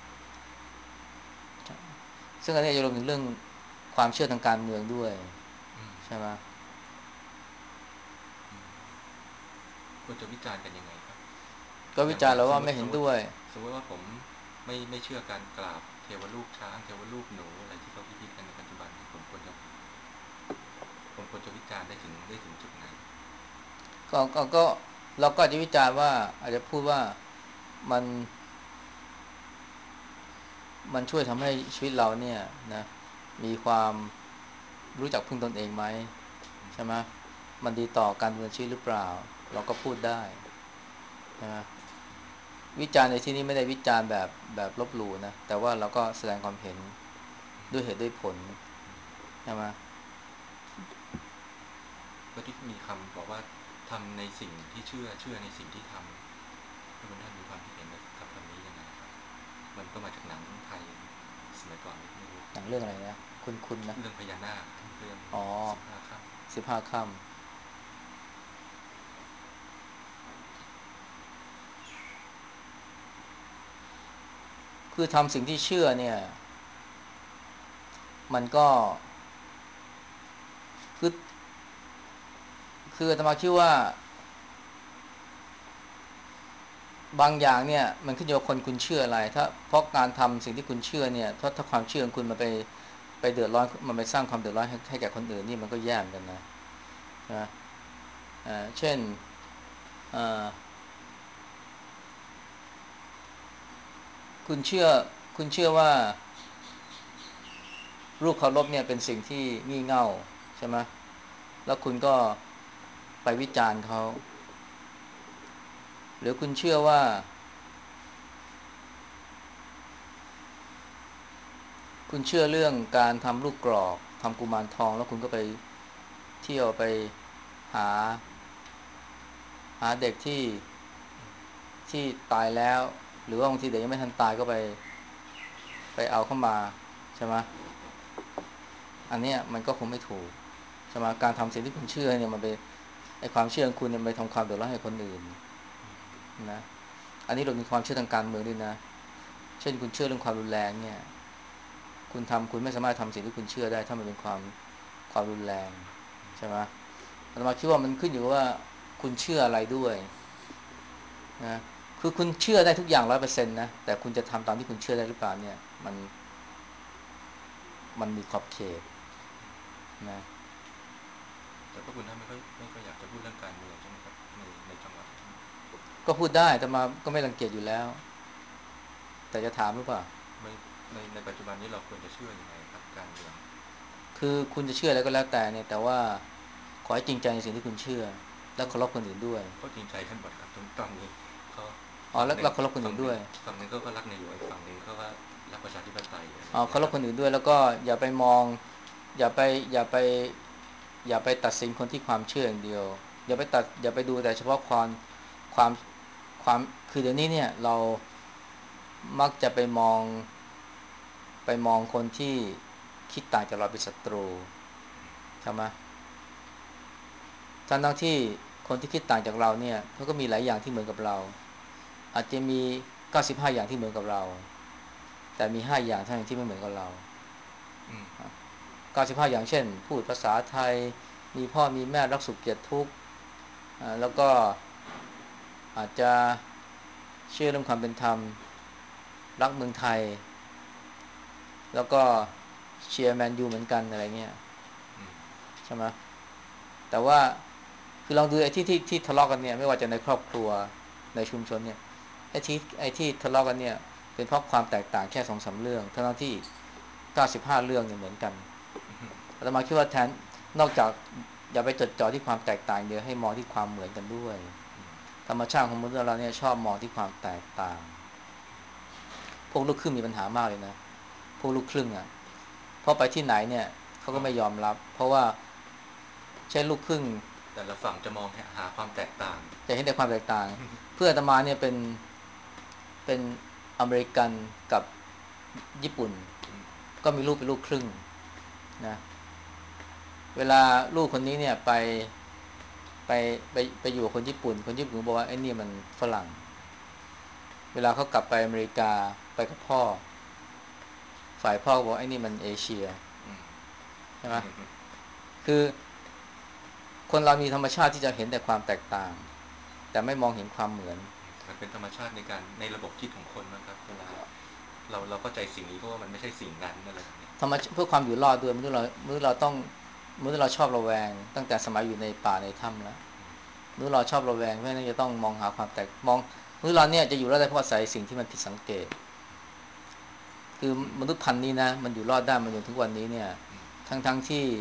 ซึ่งอันนี้จะรวมถึงเรื่องความเชื่อทางการเมืองด้วยอืมใช่ไหมอืมควรจะวิจารณ์กันยังไงครับก็อย่างอย่างสมวิจารณ์แล้วว่ามติสมมติไม่เห็นด้วยสมมติว่าผมไม่ไม่เชื่อการกราบเทวรูปช้างเทวรูปหนูอะไรที่เขาคิดกันในปัจจุบันนี้ผมควรจะผมควรจะวิจารณ์ได้ถึงได้ถึงจุดไหนก็ก็ก็เราก็อาจจะวิจารณ์ว่าอาจจะพูดว่ามันมันช่วยทำให้ชีวิตเราเนี่ยนะมีความรู้จักพึ่งตนเองไหมใช่ไหมมันดีต่อการดำเนินชีวิตหรือเปล่าเราก็พูดได้นะวิจารณ์ในที่นี้ไม่ได้วิจารณ์แบบแบบลบหลู่นะแต่ว่าเราก็แสดงความเห็นด้วยเหตุด้วยผลใช่ไหมก็ที่มีคำบอกว่าทำในสิ่งที่เชื่อเชื่อในสิ่งที่ทำคุณท่านมีความคิดเห็นกับคำนี้ยังไงครับมันก็มาจากหนังไทยสมัยก่อนไม่รู้หนังเรื่องอะไรนะคุณคุณนะเรื่องพญานาคเรื่องอ๋อสิบห้าค่สิบห้าค่ำคือทำสิ่งที่เชื่อเนี่ยมันก็คือคืออาตมาคิดว่าบางอย่างเนี่ยมันขึ้นอยู่กับคนคุณเชื่ออะไรถ้าเพราะการทำสิ่งที่คุณเชื่อเนี่ยถ้าถ้าความเชื่อของคุณมันไปไปเดือดร้อนมันไปสร้างความเดือดร้อนให้ให้แก่คนอื่นนี่มันก็แย่เหมือนกันนะนะอ่าเช่นอ่าคุณเชื่อคุณเชื่อว่ารูปเคารพเนี่ยเป็นสิ่งที่งี่เง่าใช่ไหมแล้วคุณก็ไปวิจารณ์เขาหรือคุณเชื่อว่าคุณเชื่อเรื่องการทำลูกกรอกทำกุมารทองแล้วคุณก็ไปเที่ยวไปหาหาเด็กที่ที่ตายแล้วหรือว่าบางทีเด็กยังไม่ทันตายก็ไปไปเอาเข้ามาใช่ไหมอันเนี้ยมันก็คงไม่ถูกใช่ไหมการทำสิ่งที่คุณเชื่อเนี่ยมันไปไอความเชื่อของคุณเนี่ยไปทำความเดือดร้อนให้คนอื่นนะอันนี้เรามีความเชื่อทางการเมืองด้วยนะเช่นคุณเชื่อเรื่องความรุนแรงเนี่ยคุณทำคุณไม่สามารถทำสิ่งที่คุณเชื่อได้ถ้ามันเป็นความความรุนแรงใช่ไหมอาตมาคิดว่ามันขึ้นอยู่ว่าคุณเชื่ออะไรด้วยนะคือคุณเชื่อได้ทุกอย่างร้อยเปอร์เซ็นต์นะแต่คุณจะทำตามที่คุณเชื่อได้หรือเปล่าเนี่ยมันมันมีขอบเขตนะแต่พระคุณท่านไม่ค่อยไม่ค่อยอยากจะพูดเรื่องการเมืองใช่ไหมครับในในจังหวัดก็พูดได้แต่มาก็ไม่รังเกียจอยู่แล้วแต่จะถามหรือเปล่าในในในปัจจุบันนี้เราควรจะเชื่ออยังไงครับการเมืองคือคุณจะเชื่ออะไรก็แล้วแต่เนี่ยแต่ว่าขอให้จริงใจในสิ่งที่คุณเชื่อและเขาเคารพคนอื่นด้วยเขาจริงใจกันหมดครับตรงตอนนี้เขาอ๋อฝั่งหนึ่งแล้วเราเคารพคนฝั่งหนึ่งอื่นด้วยฝั่งหนึ่งเขาก็รักในหลวงอีกฝั่งหนึ่งเขาก็รักประชาธิปไตยอะไรออ๋อเคารย่างเงี้ยครับพคนอื่นด้วยแล้วก็อย่าไปมองอย่าไปอย่าไปอย่าไปตัดสินคนที่ความเชื่ออย่างเดียวอย่าไปตัดอย่าไปดูแต่เฉพาะความความความคือเดี๋ยวนี้เนี่ยเรามักจะไปมองไปมองคนที่คิดต่างจากเราเป็นศัตรูใช่ไหมทั้งทั้งที่คนที่คิดต่างจากเราเนี่ยเขาก็มีหลายอย่างที่เหมือนกับเราอาจจะมีเก้าสิบห้าอย่างที่เหมือนกับเราแต่มีห้าอย่างเท่านั้นที่ไม่เหมือนกับเราอืมเก้าสิบห้าอย่างเช่นพูดภาษาไทยมีพ่อมีแม่รักสุขเกลียดทุกข์แล้วก็อาจจะเชื่อเรื่องความเป็นธรรมรักเมืองไทยแล้วก็เชียร์แมนยูเหมือนกันอะไรเงี้ยอืมใช่ไหมแต่ว่าคือลองดูไอ้ที่ที่ที่ทะเลาะกันเนี่ยไม่ว่าจะในครอบครัวในชุมชนเนี่ยไอ้ที่ไอ้ที่ทะเลาะกันเนี่ยเป็นเพราะความแตกต่างแค่สองสามเรื่องทั้งที่เก้าสิบห้าเรื่องเนี่ยเหมือนกันอาตมาคิดว่าแทนนอกจากอย่าไปจดจ่อที่ความแตกต่างเดียวให้มองที่ความเหมือนกันด้วยธรรมชาติของมนุษย์เราเนี่ยชอบมองที่ความแตกต่างพวกลูกครึ่งมีปัญหามากเลยนะพวกลูกครึ่งอ่ะเพราะไปที่ไหนเนี่ยเขาก็อ๋อไม่ยอมรับเพราะว่าเช่นลูกครึ่งแต่ละฝั่งจะมองหาความแตกต่างจะเห็นแต่ความแตกต่างเพื่อนอาตมาเนี่ยเป็นเป็นอเมริกันกับญี่ปุ่นอืมก็มีลูกเป็นลูกครึ่งนะเวลาลูกคนนี้เนี่ยไปไปไปไปอยู่กับคนญี่ปุ่นคนญี่ปุ่นบอกว่าไอ้นี่มันฝรั่งเวลาเขากลับไปอเมริกาไปกับพ่อฝ่ายพ่อบอกไอ้นี่มันเอเชียอืมใช่ไหมคือคนเรามีธรรมชาติที่จะเห็นแต่ความแตกต่างแต่ไม่มองเห็นความเหมือนมันเป็นธรรมชาติในการในระบบคิดของคนนะครับเวลาเราเราเข้าใจสิ่งนี้เพราะว่ามันไม่ใช่สิ่งนั้นอะไรแบบนี้ธรรมชาติเพื่อความอยู่รอดด้วยมนุษย์เรามนุษย์เราต้องมนุษย์เราชอบระแวงตั้งแต่สมัยอยู่ในป่าในถ้ำแล้วมนุษย์เราชอบระแวงเพราะฉะนั้นจะต้องมองหาความแตกมองมนุษย์เราเนี่ยจะอยู่รอดได้เพราะอาศัยสิ่งที่มันผิดสังเกตคืออืมมนุษย์พันธุ์นี้นะมันอยู่รอดได้มาจนถึงวันนี้เนี่ยอืมทั้งทั้งที่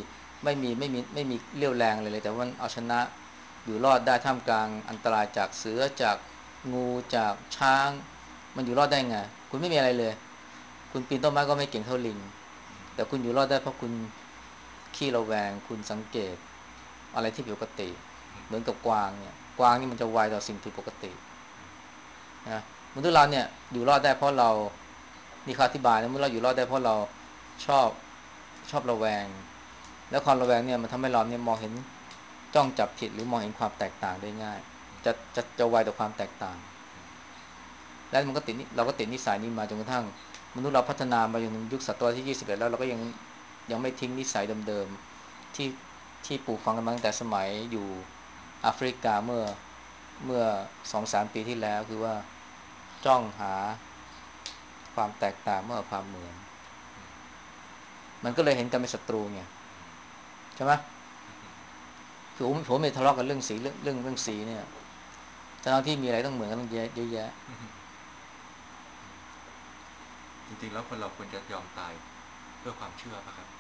ไม่มีไม่มีไม่มีเรี่ยวแรงเลยเลยแต่ว่ามันเอาชนะอยู่รอดได้ท่ามกลางอันตรายจากเสือจากงูจากช้างมันอยู่รอดได้ไงคุณไม่มีอะไรเลยคุณปีนต้นไม้ก็ไม่เก่งเท่าลิงแต่คุณอยู่รอดได้เพราะคุณขี้ระแวงคุณสังเกตอะไรที่ผิดปกติเหมือนกับกวางเนี่ยกวางนี่มันจะไวต่อสิ่งผิดปกตินะมนุษย์เราเนี่ยอยู่รอดได้เพราะเรานี่เขาอธิบายนะมนุษย์เราอยู่รอดได้เพราะเราชอบชอบระแวงแล้วความระแวงเนี่ยมันทำให้เราเนี่ยมองเห็นจ้องจับผิดหรือมองเห็นความแตกต่างได้ง่ายจะจะจะไวต่อความแตกต่างแล้วมันก็ติดเราก็ติดนิสัยนี้มาจนกระทั่งมนุษย์เราพัฒนามาจนถึงยุคศตวรรษที่ยี่สิบเอ็ดแล้วเราก็ยังยังไม่ทิ้งนิสัยเดิมๆที่ที่ปลูกฝังกันมาตั้งแต่สมัยอยู่แอฟริกาเมื่อเมื่อสองสามปีที่แล้วคือว่าจ้องหาความแตกต่างมากกว่าความเหมือนมันก็เลยเห็นกันเป็นศัตรูไงใช่ไหมคือผมผมไม่ทะเลาะกันเรื่องสีเรื่องเรื่องเรื่องสีเนี่ยทั้งที่มีอะไรต้องเหมือนกันต้องเยอะเยอะแยะจริงๆแล้วคนเราควรจะยอมตายเพื่อความเชื่อป่ะครับ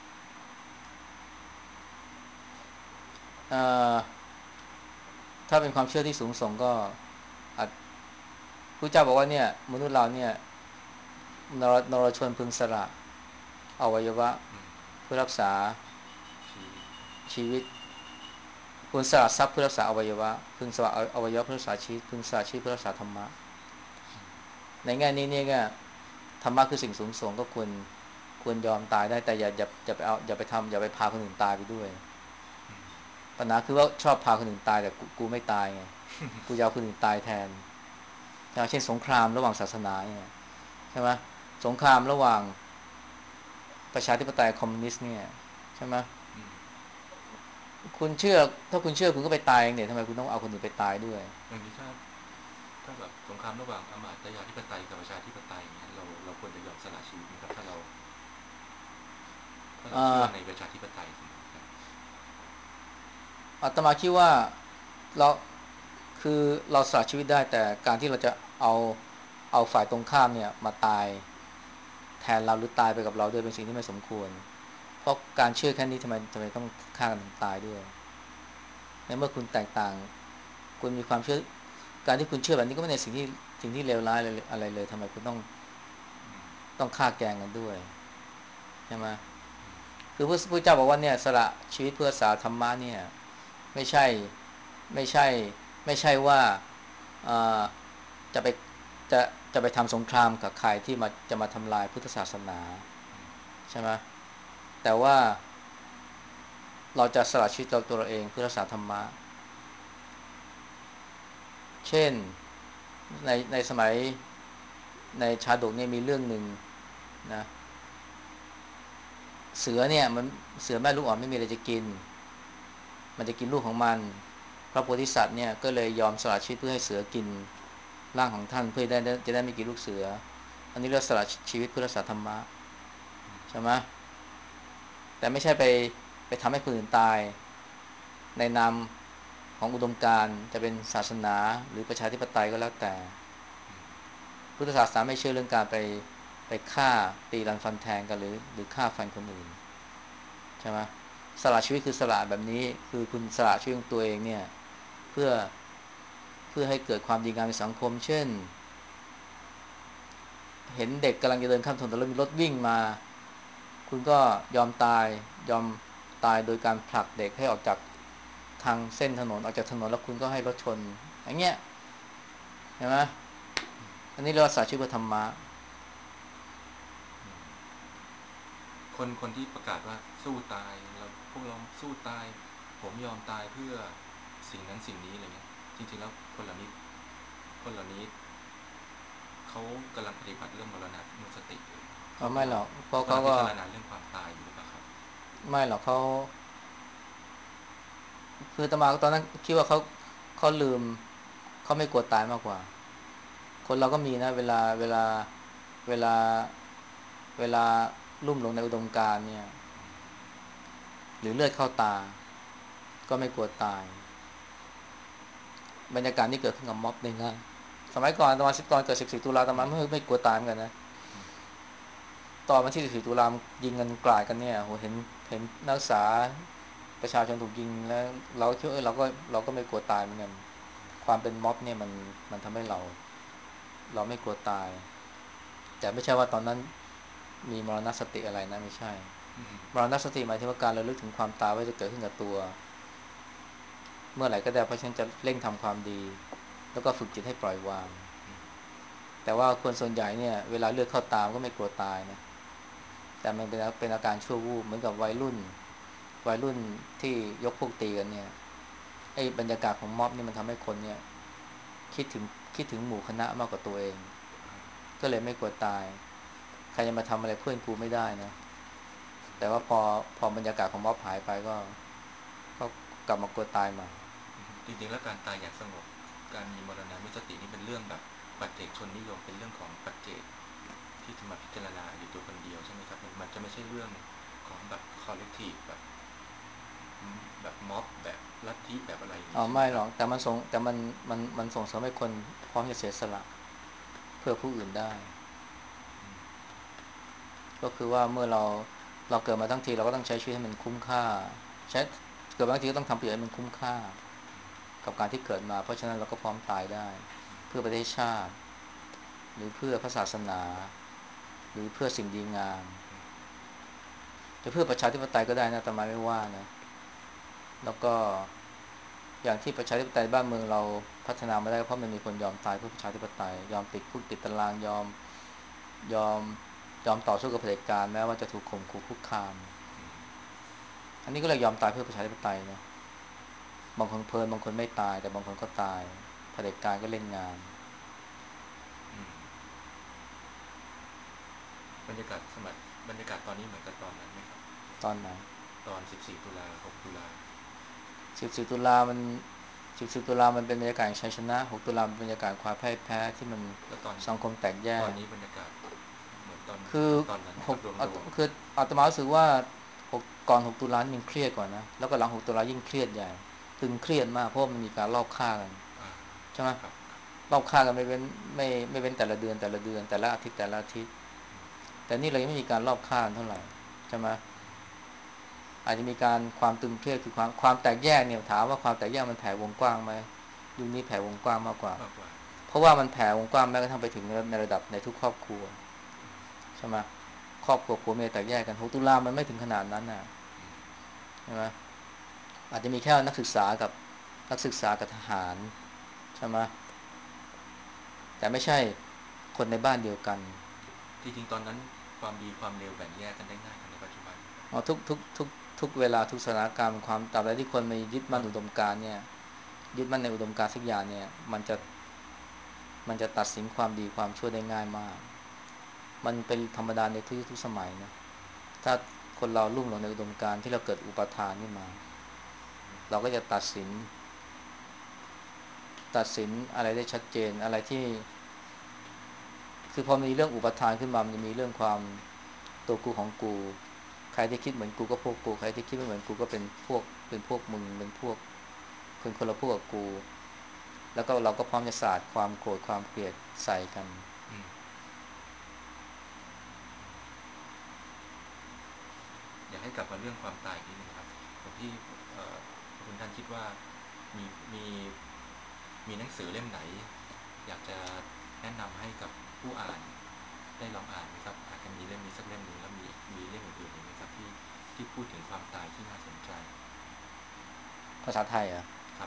เอ่อถ้าเป็นความเชื่อที่สูงส่งก็อาจพระเจ้าบอกว่าเนี่ยมนุษย์เราเนี่ยนรนรชนพึงสละอวัยวะเพื่อรักษาชีวิตชีวิตพึงสละทรัพย์เพื่อรักษาอวัยวะพึงสละอวัยวะเพื่อรักษาชีวิตพึงสละชีวิตเพื่อรักษาธรรมะในแง่นี้เนี่ยก็ธรรมะคือสิ่งสูงส่งก็ควรควรยอมตายได้แต่อย่าอย่าอย่าไปเอาอย่าไปทำอย่าไปพาคนอื่นตายไปด้วยปัญหาคือว่าชอบพาคนอื่นตายแต่กูกูไม่ตายไงกูจะเอาคนอื่นตายแทนอย่างเช่นสงครามระหว่างศาสนาเนี่ยใช่ไหมสงครามระหว่างประชาธิปไตยคอมมิวนิสต์เนี่ยใช่ไหมคุณเชื่อถ้าคุณเชื่อคุณก็ไปตายเองเนี่ยทำไมคุณต้องเอาคนอื่นไปตายด้วยอย่างนี้ถ้าถ้าแบบสงครามระหว่างอำมาตยาธิปไตยกับประชาธิปไตยอย่างเงี้ยเราเราควรจะยอมสละชีวิตไหมครับถ้าเราถ้าเราอ่าเชื่อในประชาธิปไตยสมมติครับอาตมาคิดว่าเราคือเราสละชีวิตได้แต่การที่เราจะเอาเอาฝ่ายตรงข้ามเนี่ยมาตายแทนเราหรือตายไปกับเราด้วยเป็นสิ่งที่ไม่สมควรเพราะการเชื่อแค่นี้ทำไมทำไมต้องฆ่ากันถึงตายด้วยในเมื่อคุณแตกต่างคุณมีความเชื่อการที่คุณเชื่อแบบนี้ก็ไม่ใช่สิ่งที่สิ่งที่เลวร้ายอะไรอะไรเลยทำไมคุณต้องต้องฆ่าแกล้งกันด้วยใช่ไหมคือพระพุทธเจ้าบอกว่าเนี่ยสละชีวิตเพื่อสาธรรมะเนี่ยไม่ใช่ไม่ใช่ไม่ใช่ว่าจะไปจะจะไปทำสงครามกับใครที่มาจะมาทำลายพุทธศาสนาใช่ไหมแต่ว่าเราจะสละชีวิตเราตัวเราเองเพื่อรักษาธรรมะเช่นในในสมัยในชาดกเนี่ยมีเรื่องหนึ่งนะเสือเนี่ยมันเสือแม่ลูกอ่อนไม่มีอะไรจะกินมันจะกินลูกของมันพระโพธิสัตว์เนี่ยก็เลยยอมสละชีวิตเพื่อให้เสือกินร่างของท่านเพื่อได้จะได้ไม่กินลูกเสืออันนี้เรียกสละชีวิตเพื่อรักษาธรรมะใช่ไหมแต่ไม่ใช่ไปไปทำให้คนอื่นตายในนามของอุดมการณ์จะเป็นศาสนาหรือประชาธิปไตยก็แล้วแต่พุทธศาสนาไม่เชื่อเรื่องการไปไปฆ่าตีรันฟันแทงกันหรือหรือฆ่าฟันคนอื่นใช่ไหมสละชีวิตคือสละแบบนี้คือคุณสละชีวิตของตัวเองเนี่ยเพื่อเพื่อให้เกิดความดีงามในสังคมเช่นเห็นเด็กกำลังจะเดินข้ามถนนแล้วมีรถวิ่งมาคุณก็ยอมตายยอมตายโดยการผลักเด็กให้ออกจากทางเส้นถนนออกจากถนนแล้วคุณก็ให้รถชนอย่างเงี้ยเห็นไหมอันนี้เรียกว่าสละชีวิตเพื่อธรรมะคนคนที่ประกาศว่าสู้ตายเราพวกเราสู้ตายผมยอมตายเพื่อสิ่งนั้นสิ่งนี้อะไรเงี้ยจริงๆแล้วคนเหล่านี้คนเหล่านี้เขากำลังปฏิบัติเรื่องมรณะนุสติอยู่เขากำลังไม่หรอกเพราะเขากำลังพิเขาก็จารณาเรื่องความตายอยู่หรือเปล่าครับไม่หรอกเขาคือตมาตอนนั้นคิดว่าเขาเขาลืมเขาไม่กลัวตายมากกว่าคนเราก็มีนะเวลาเวลาเวลาเวลาลุ่มหลงในอุดมการณ์เนี่ยหรือเลือดเข้าตาก็ไม่กลัวตายบรรยากาศนี้เกิดขึ้นกับม็อบได้ง่ายสมัยก่อนตอนสิบตอนเกิดสิบสี่ตุลาตมาไม่ไม่กลัวตายเหมือนกันนะตอนวันที่สิบสี่ตุลายิงกันกราดกันเนี่ยโหเห็นเห็นนักศึกษาประชาชนถูกยิงแล้วเราคิดว่าเออเราก็เราก็ไม่กลัวตายเหมือนกันความเป็นม็อบเนี่ยมันมันทำให้เราเราไม่กลัวตายแต่ไม่ใช่ว่าตอนนั้นมีมรณสติอะไรนะไม่ใช่อืมมรณสติหมายถึงว่าการระลึกถึงความตายว่าจะเกิดขึ้นกับตัวเมื่อไหร่ก็ได้เพราะฉะนั้นจะเร่งทำความดีแล้วก็ฝึกจิตให้ปล่อยวางแต่ว่าคนส่วนใหญ่เนี่ยเวลาเลือดเข้าตามก็ไม่กลัวตายนะแต่มันเป็นเป็นอาการชั่ววูบเหมือนกับวัยรุ่นวัยรุ่นที่ยกพวกตีกันเนี่ยไอ้บรรยากาศของม็อบนี่มันทำให้คนเนี่ยคิดถึงคิดถึงหมู่คณะมากกว่าตัวเองก็เลยไม่กลัวตายใครจะมาทำอะไรเพื่อนกูไม่ได้นะแต่ว่าพอพอบรรยากาศของม็อบหายไปก็ก็กลับมากลัวตายใหม่จริงๆแล้วการตายอย่างสงบการมีมรณานุสตินี่เป็นเรื่องแบบปัจเจกชนนิยมเป็นเรื่องของปัจเจกที่จะมาพิจารณาอยู่ตัวคนเดียวใช่ไหมครับมันมันจะไม่ใช่เรื่องของแบบคอลเลกทีฟแบบแบบม็อบแบบลัทธิแบบอะไรอย่างอ๋อนี้ใช่ไหมครับไม่หรอกแต่มันส่งแต่มันมันมันส่งเสริมให้คนพร้อมจะเสียสละเพื่อผู้อื่นได้ก็คือว่าเมื่อเราเราเกิดมาทั้งทีเราก็ต้องใช้ชีวิตให้มันคุ้มค่าใช้เกิดมาทั้งทีก็ต้องทำประโยชน์ให้มันคุ้มค่ากับการที่เกิดมาเพราะฉะนั้นเราก็พร้อมตายได้เพื่อประเทศชาติหรือเพื่อพระศาสนาหรือเพื่อสิ่งดีงามจะเพื่อประชาธิปไตยก็ได้นะอาตมาไม่ว่านะแล้วก็อย่างที่ประชาธิปไตยบ้านเมืองเราพัฒนามาได้เพราะมันมีคนยอมตายเพื่อประชาธิปไตยยอมติดคุกติดตารางยอมยอมยอมต่อสู้กับเผด็จการแม้ว่าจะถูกข่มขู่คุกคามอันนี้ก็เลยยอมตายเพื่อประชาธิปไตยนะบางคนเพลินบางคนไม่ตายแต่บางคนก็ตายเผด็จการก็เล่นงานอืมบรรยากาศสมัยบรรยากาศตอนนี้เหมือนกับตอนนั้นไหมครับตอนไหนตอนสิบสี่ตุลาหกตุลาสิบสี่ตุลามันสิบสี่ตุลามันเป็นบรรยากาศชัยชนะหกตุลาเป็นบรรยากาศความพ่ายแพ้ที่มันแล้วตอนสังคมแตกแยกตอนนี้บรรยากาศเหมือนตอนคือเหมือนตอนนั้นไหมหกครับรวมรวมคืออาตมารู้สึกว่าหกก่อนหกตุลานี่มันเครียดกว่านะแล้วก็หลังหกตุลายิ่งเครียดใหญ่ตึงเครียดมากเพราะมันมีการลอบฆ่ากันอ่าใช่ไหมครับลอบฆ่ากันไม่เว้นไม่ไม่เว้นแต่ละเดือนแต่ละเดือนแต่ละอาทิตย์แต่ละอาทิตย์แต่นี่เรายังไม่มีการลอบฆ่ากันเท่าไหร่ใช่ไหมอาจจะมีการความตึงเครียดคือความความแตกแยกเนี่ยถามว่าความแตกแยกมันแผ่วงกว้างไหมยุคนี้แผ่วงกว้างมากกว่ามากกว่าเพราะว่ามันแผ่วงกว้างแม้กระทั่งไปถึงในระดับในทุกครอบครัวใช่ไหมครอบครัวผัวเมียแตกแยกกันหกตุลามันไม่ถึงขนาดนั้นน่ะใช่ไหมอาจจะมีแค่นักศึกษากับนักศึกษากับทหารใช่ไหมแต่ไม่ใช่คนในบ้านเดียวกันจริงๆตอนนั้นความดีความเลวแบ่งแยกกันได้ง่ายกว่าในปัจจุบันครับอ๋อทุกทุกทุกทุกเวลาทุกสถานการณ์ความตราบใดที่คนมียึดมั่นมันอุดมการณ์เนี่ยยึดมั่นในอุดมการณ์สักอย่างเนี่ยมันจะมันจะตัดสินความดีความชั่วได้ง่ายมากมันเป็นธรรมดาในทุกยุคทุกสมัยนะถ้าคนเราลุ่มหลงในอุดมการณ์ที่เราเกิดอุปทานขึ้นมาเราก็จะตัดสินตัดสินอะไรได้ชัดเจนอะไรที่ คือพอมีเรื่องอุปทานขึ้นมามันจะมีเรื่องความตัวกูของกูใครที่คิดเหมือนกูก็พวกกูใครที่คิดไม่เหมือนกูก็เป็นพวกเป็นพวกมึงเป็นพวกคนคนละพวกกับกูแล้วก็เราก็พร้อมจะสาดความโกรธความเกลียดใส่กันอืมอยากให้กลับมาเรื่องความตายอีกนิดนึงครับหลวงพี่เอ่อคุณท่านคิดว่ามีมีมีหนังสือเล่มไหนอยากจะแนะนำให้กับผู้อ่านได้ลองอ่านไหมครับอาจจะมีเล่มนี้สักเล่มหนึ่งแล้วมีมีเล่มอื่นๆอีกไหมครับที่ที่พูดถึงความตายที่น่าสนใจภาษาไทยอ่ะครับ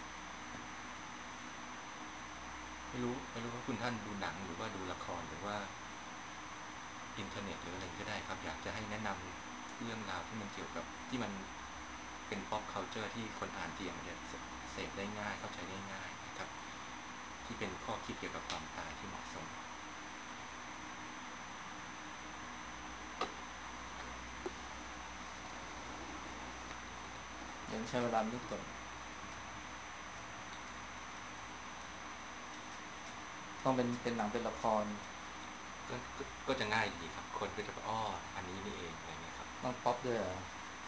ไม่รู้ไม่รู้ว่าคุณท่านดูหนังหรือว่าดูละครหรือว่า อินเทอร์เน็ตหรืออะไรก็ได้ครับอยากจะให้แนะนำเรื่องราวที่มันเกี่ยวกับที่มันเป็น pop culture ที่คนอ่านทีมันจะเสพได้ง่ายเข้าใจได้ง่ายนะครับที่เป็นข้อคิดเกี่ยวกับความตายที่เหมาะสมเดี๋ยวใช้เวลานึกก่อนต้องเป็นเป็นหนังเป็นละครก็ก็ก็จะง่ายดีครับคนก็จะอ้ออันนี้นี่เองอะไรเงี้ยครับต้องป๊อปด้วยเหรอ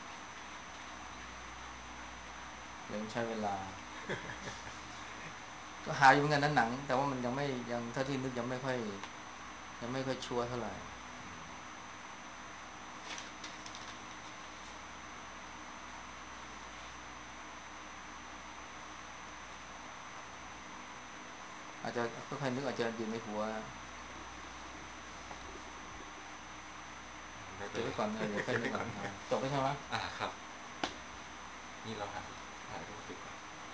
เดี๋ยวใช้เวลาก็หาอยู่เหมือนกันนั้นหนังแต่ว่ามันยังไม่ยังเท่าที่นึกยังไม่ค่อยยังไม่ค่อยชัวร์เท่าไหร่อาจจะค่อยๆนึกอาจจะอยู่ในหัวไม่เป็นไรเก็บไว้ก่อนเออเดี๋ยวค่อยนึกก่อนอ่าจบแล้วใช่ไหมอ่าครับนี่เราหาหารูปดีกว่า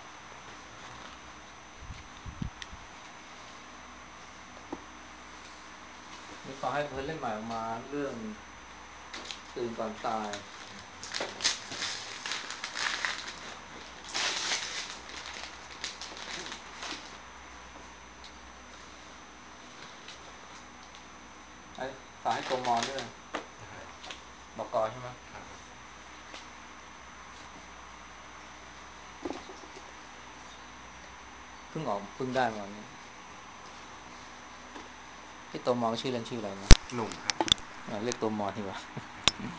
นี่ขอให้เพิ่นเล่นใหม่ออกมาเรื่องตื่นก่อนตายไอ้ฝากให้ตัวมอด้วยบอกกอใช่ไหมครับเพิ่งออกเพิ่งได้มาวันนี้ไอ้ตัวมอชื่อเล่นชื่ออะไรนะหนุ่มครับอ่าเรียกตัวมอดีกว่า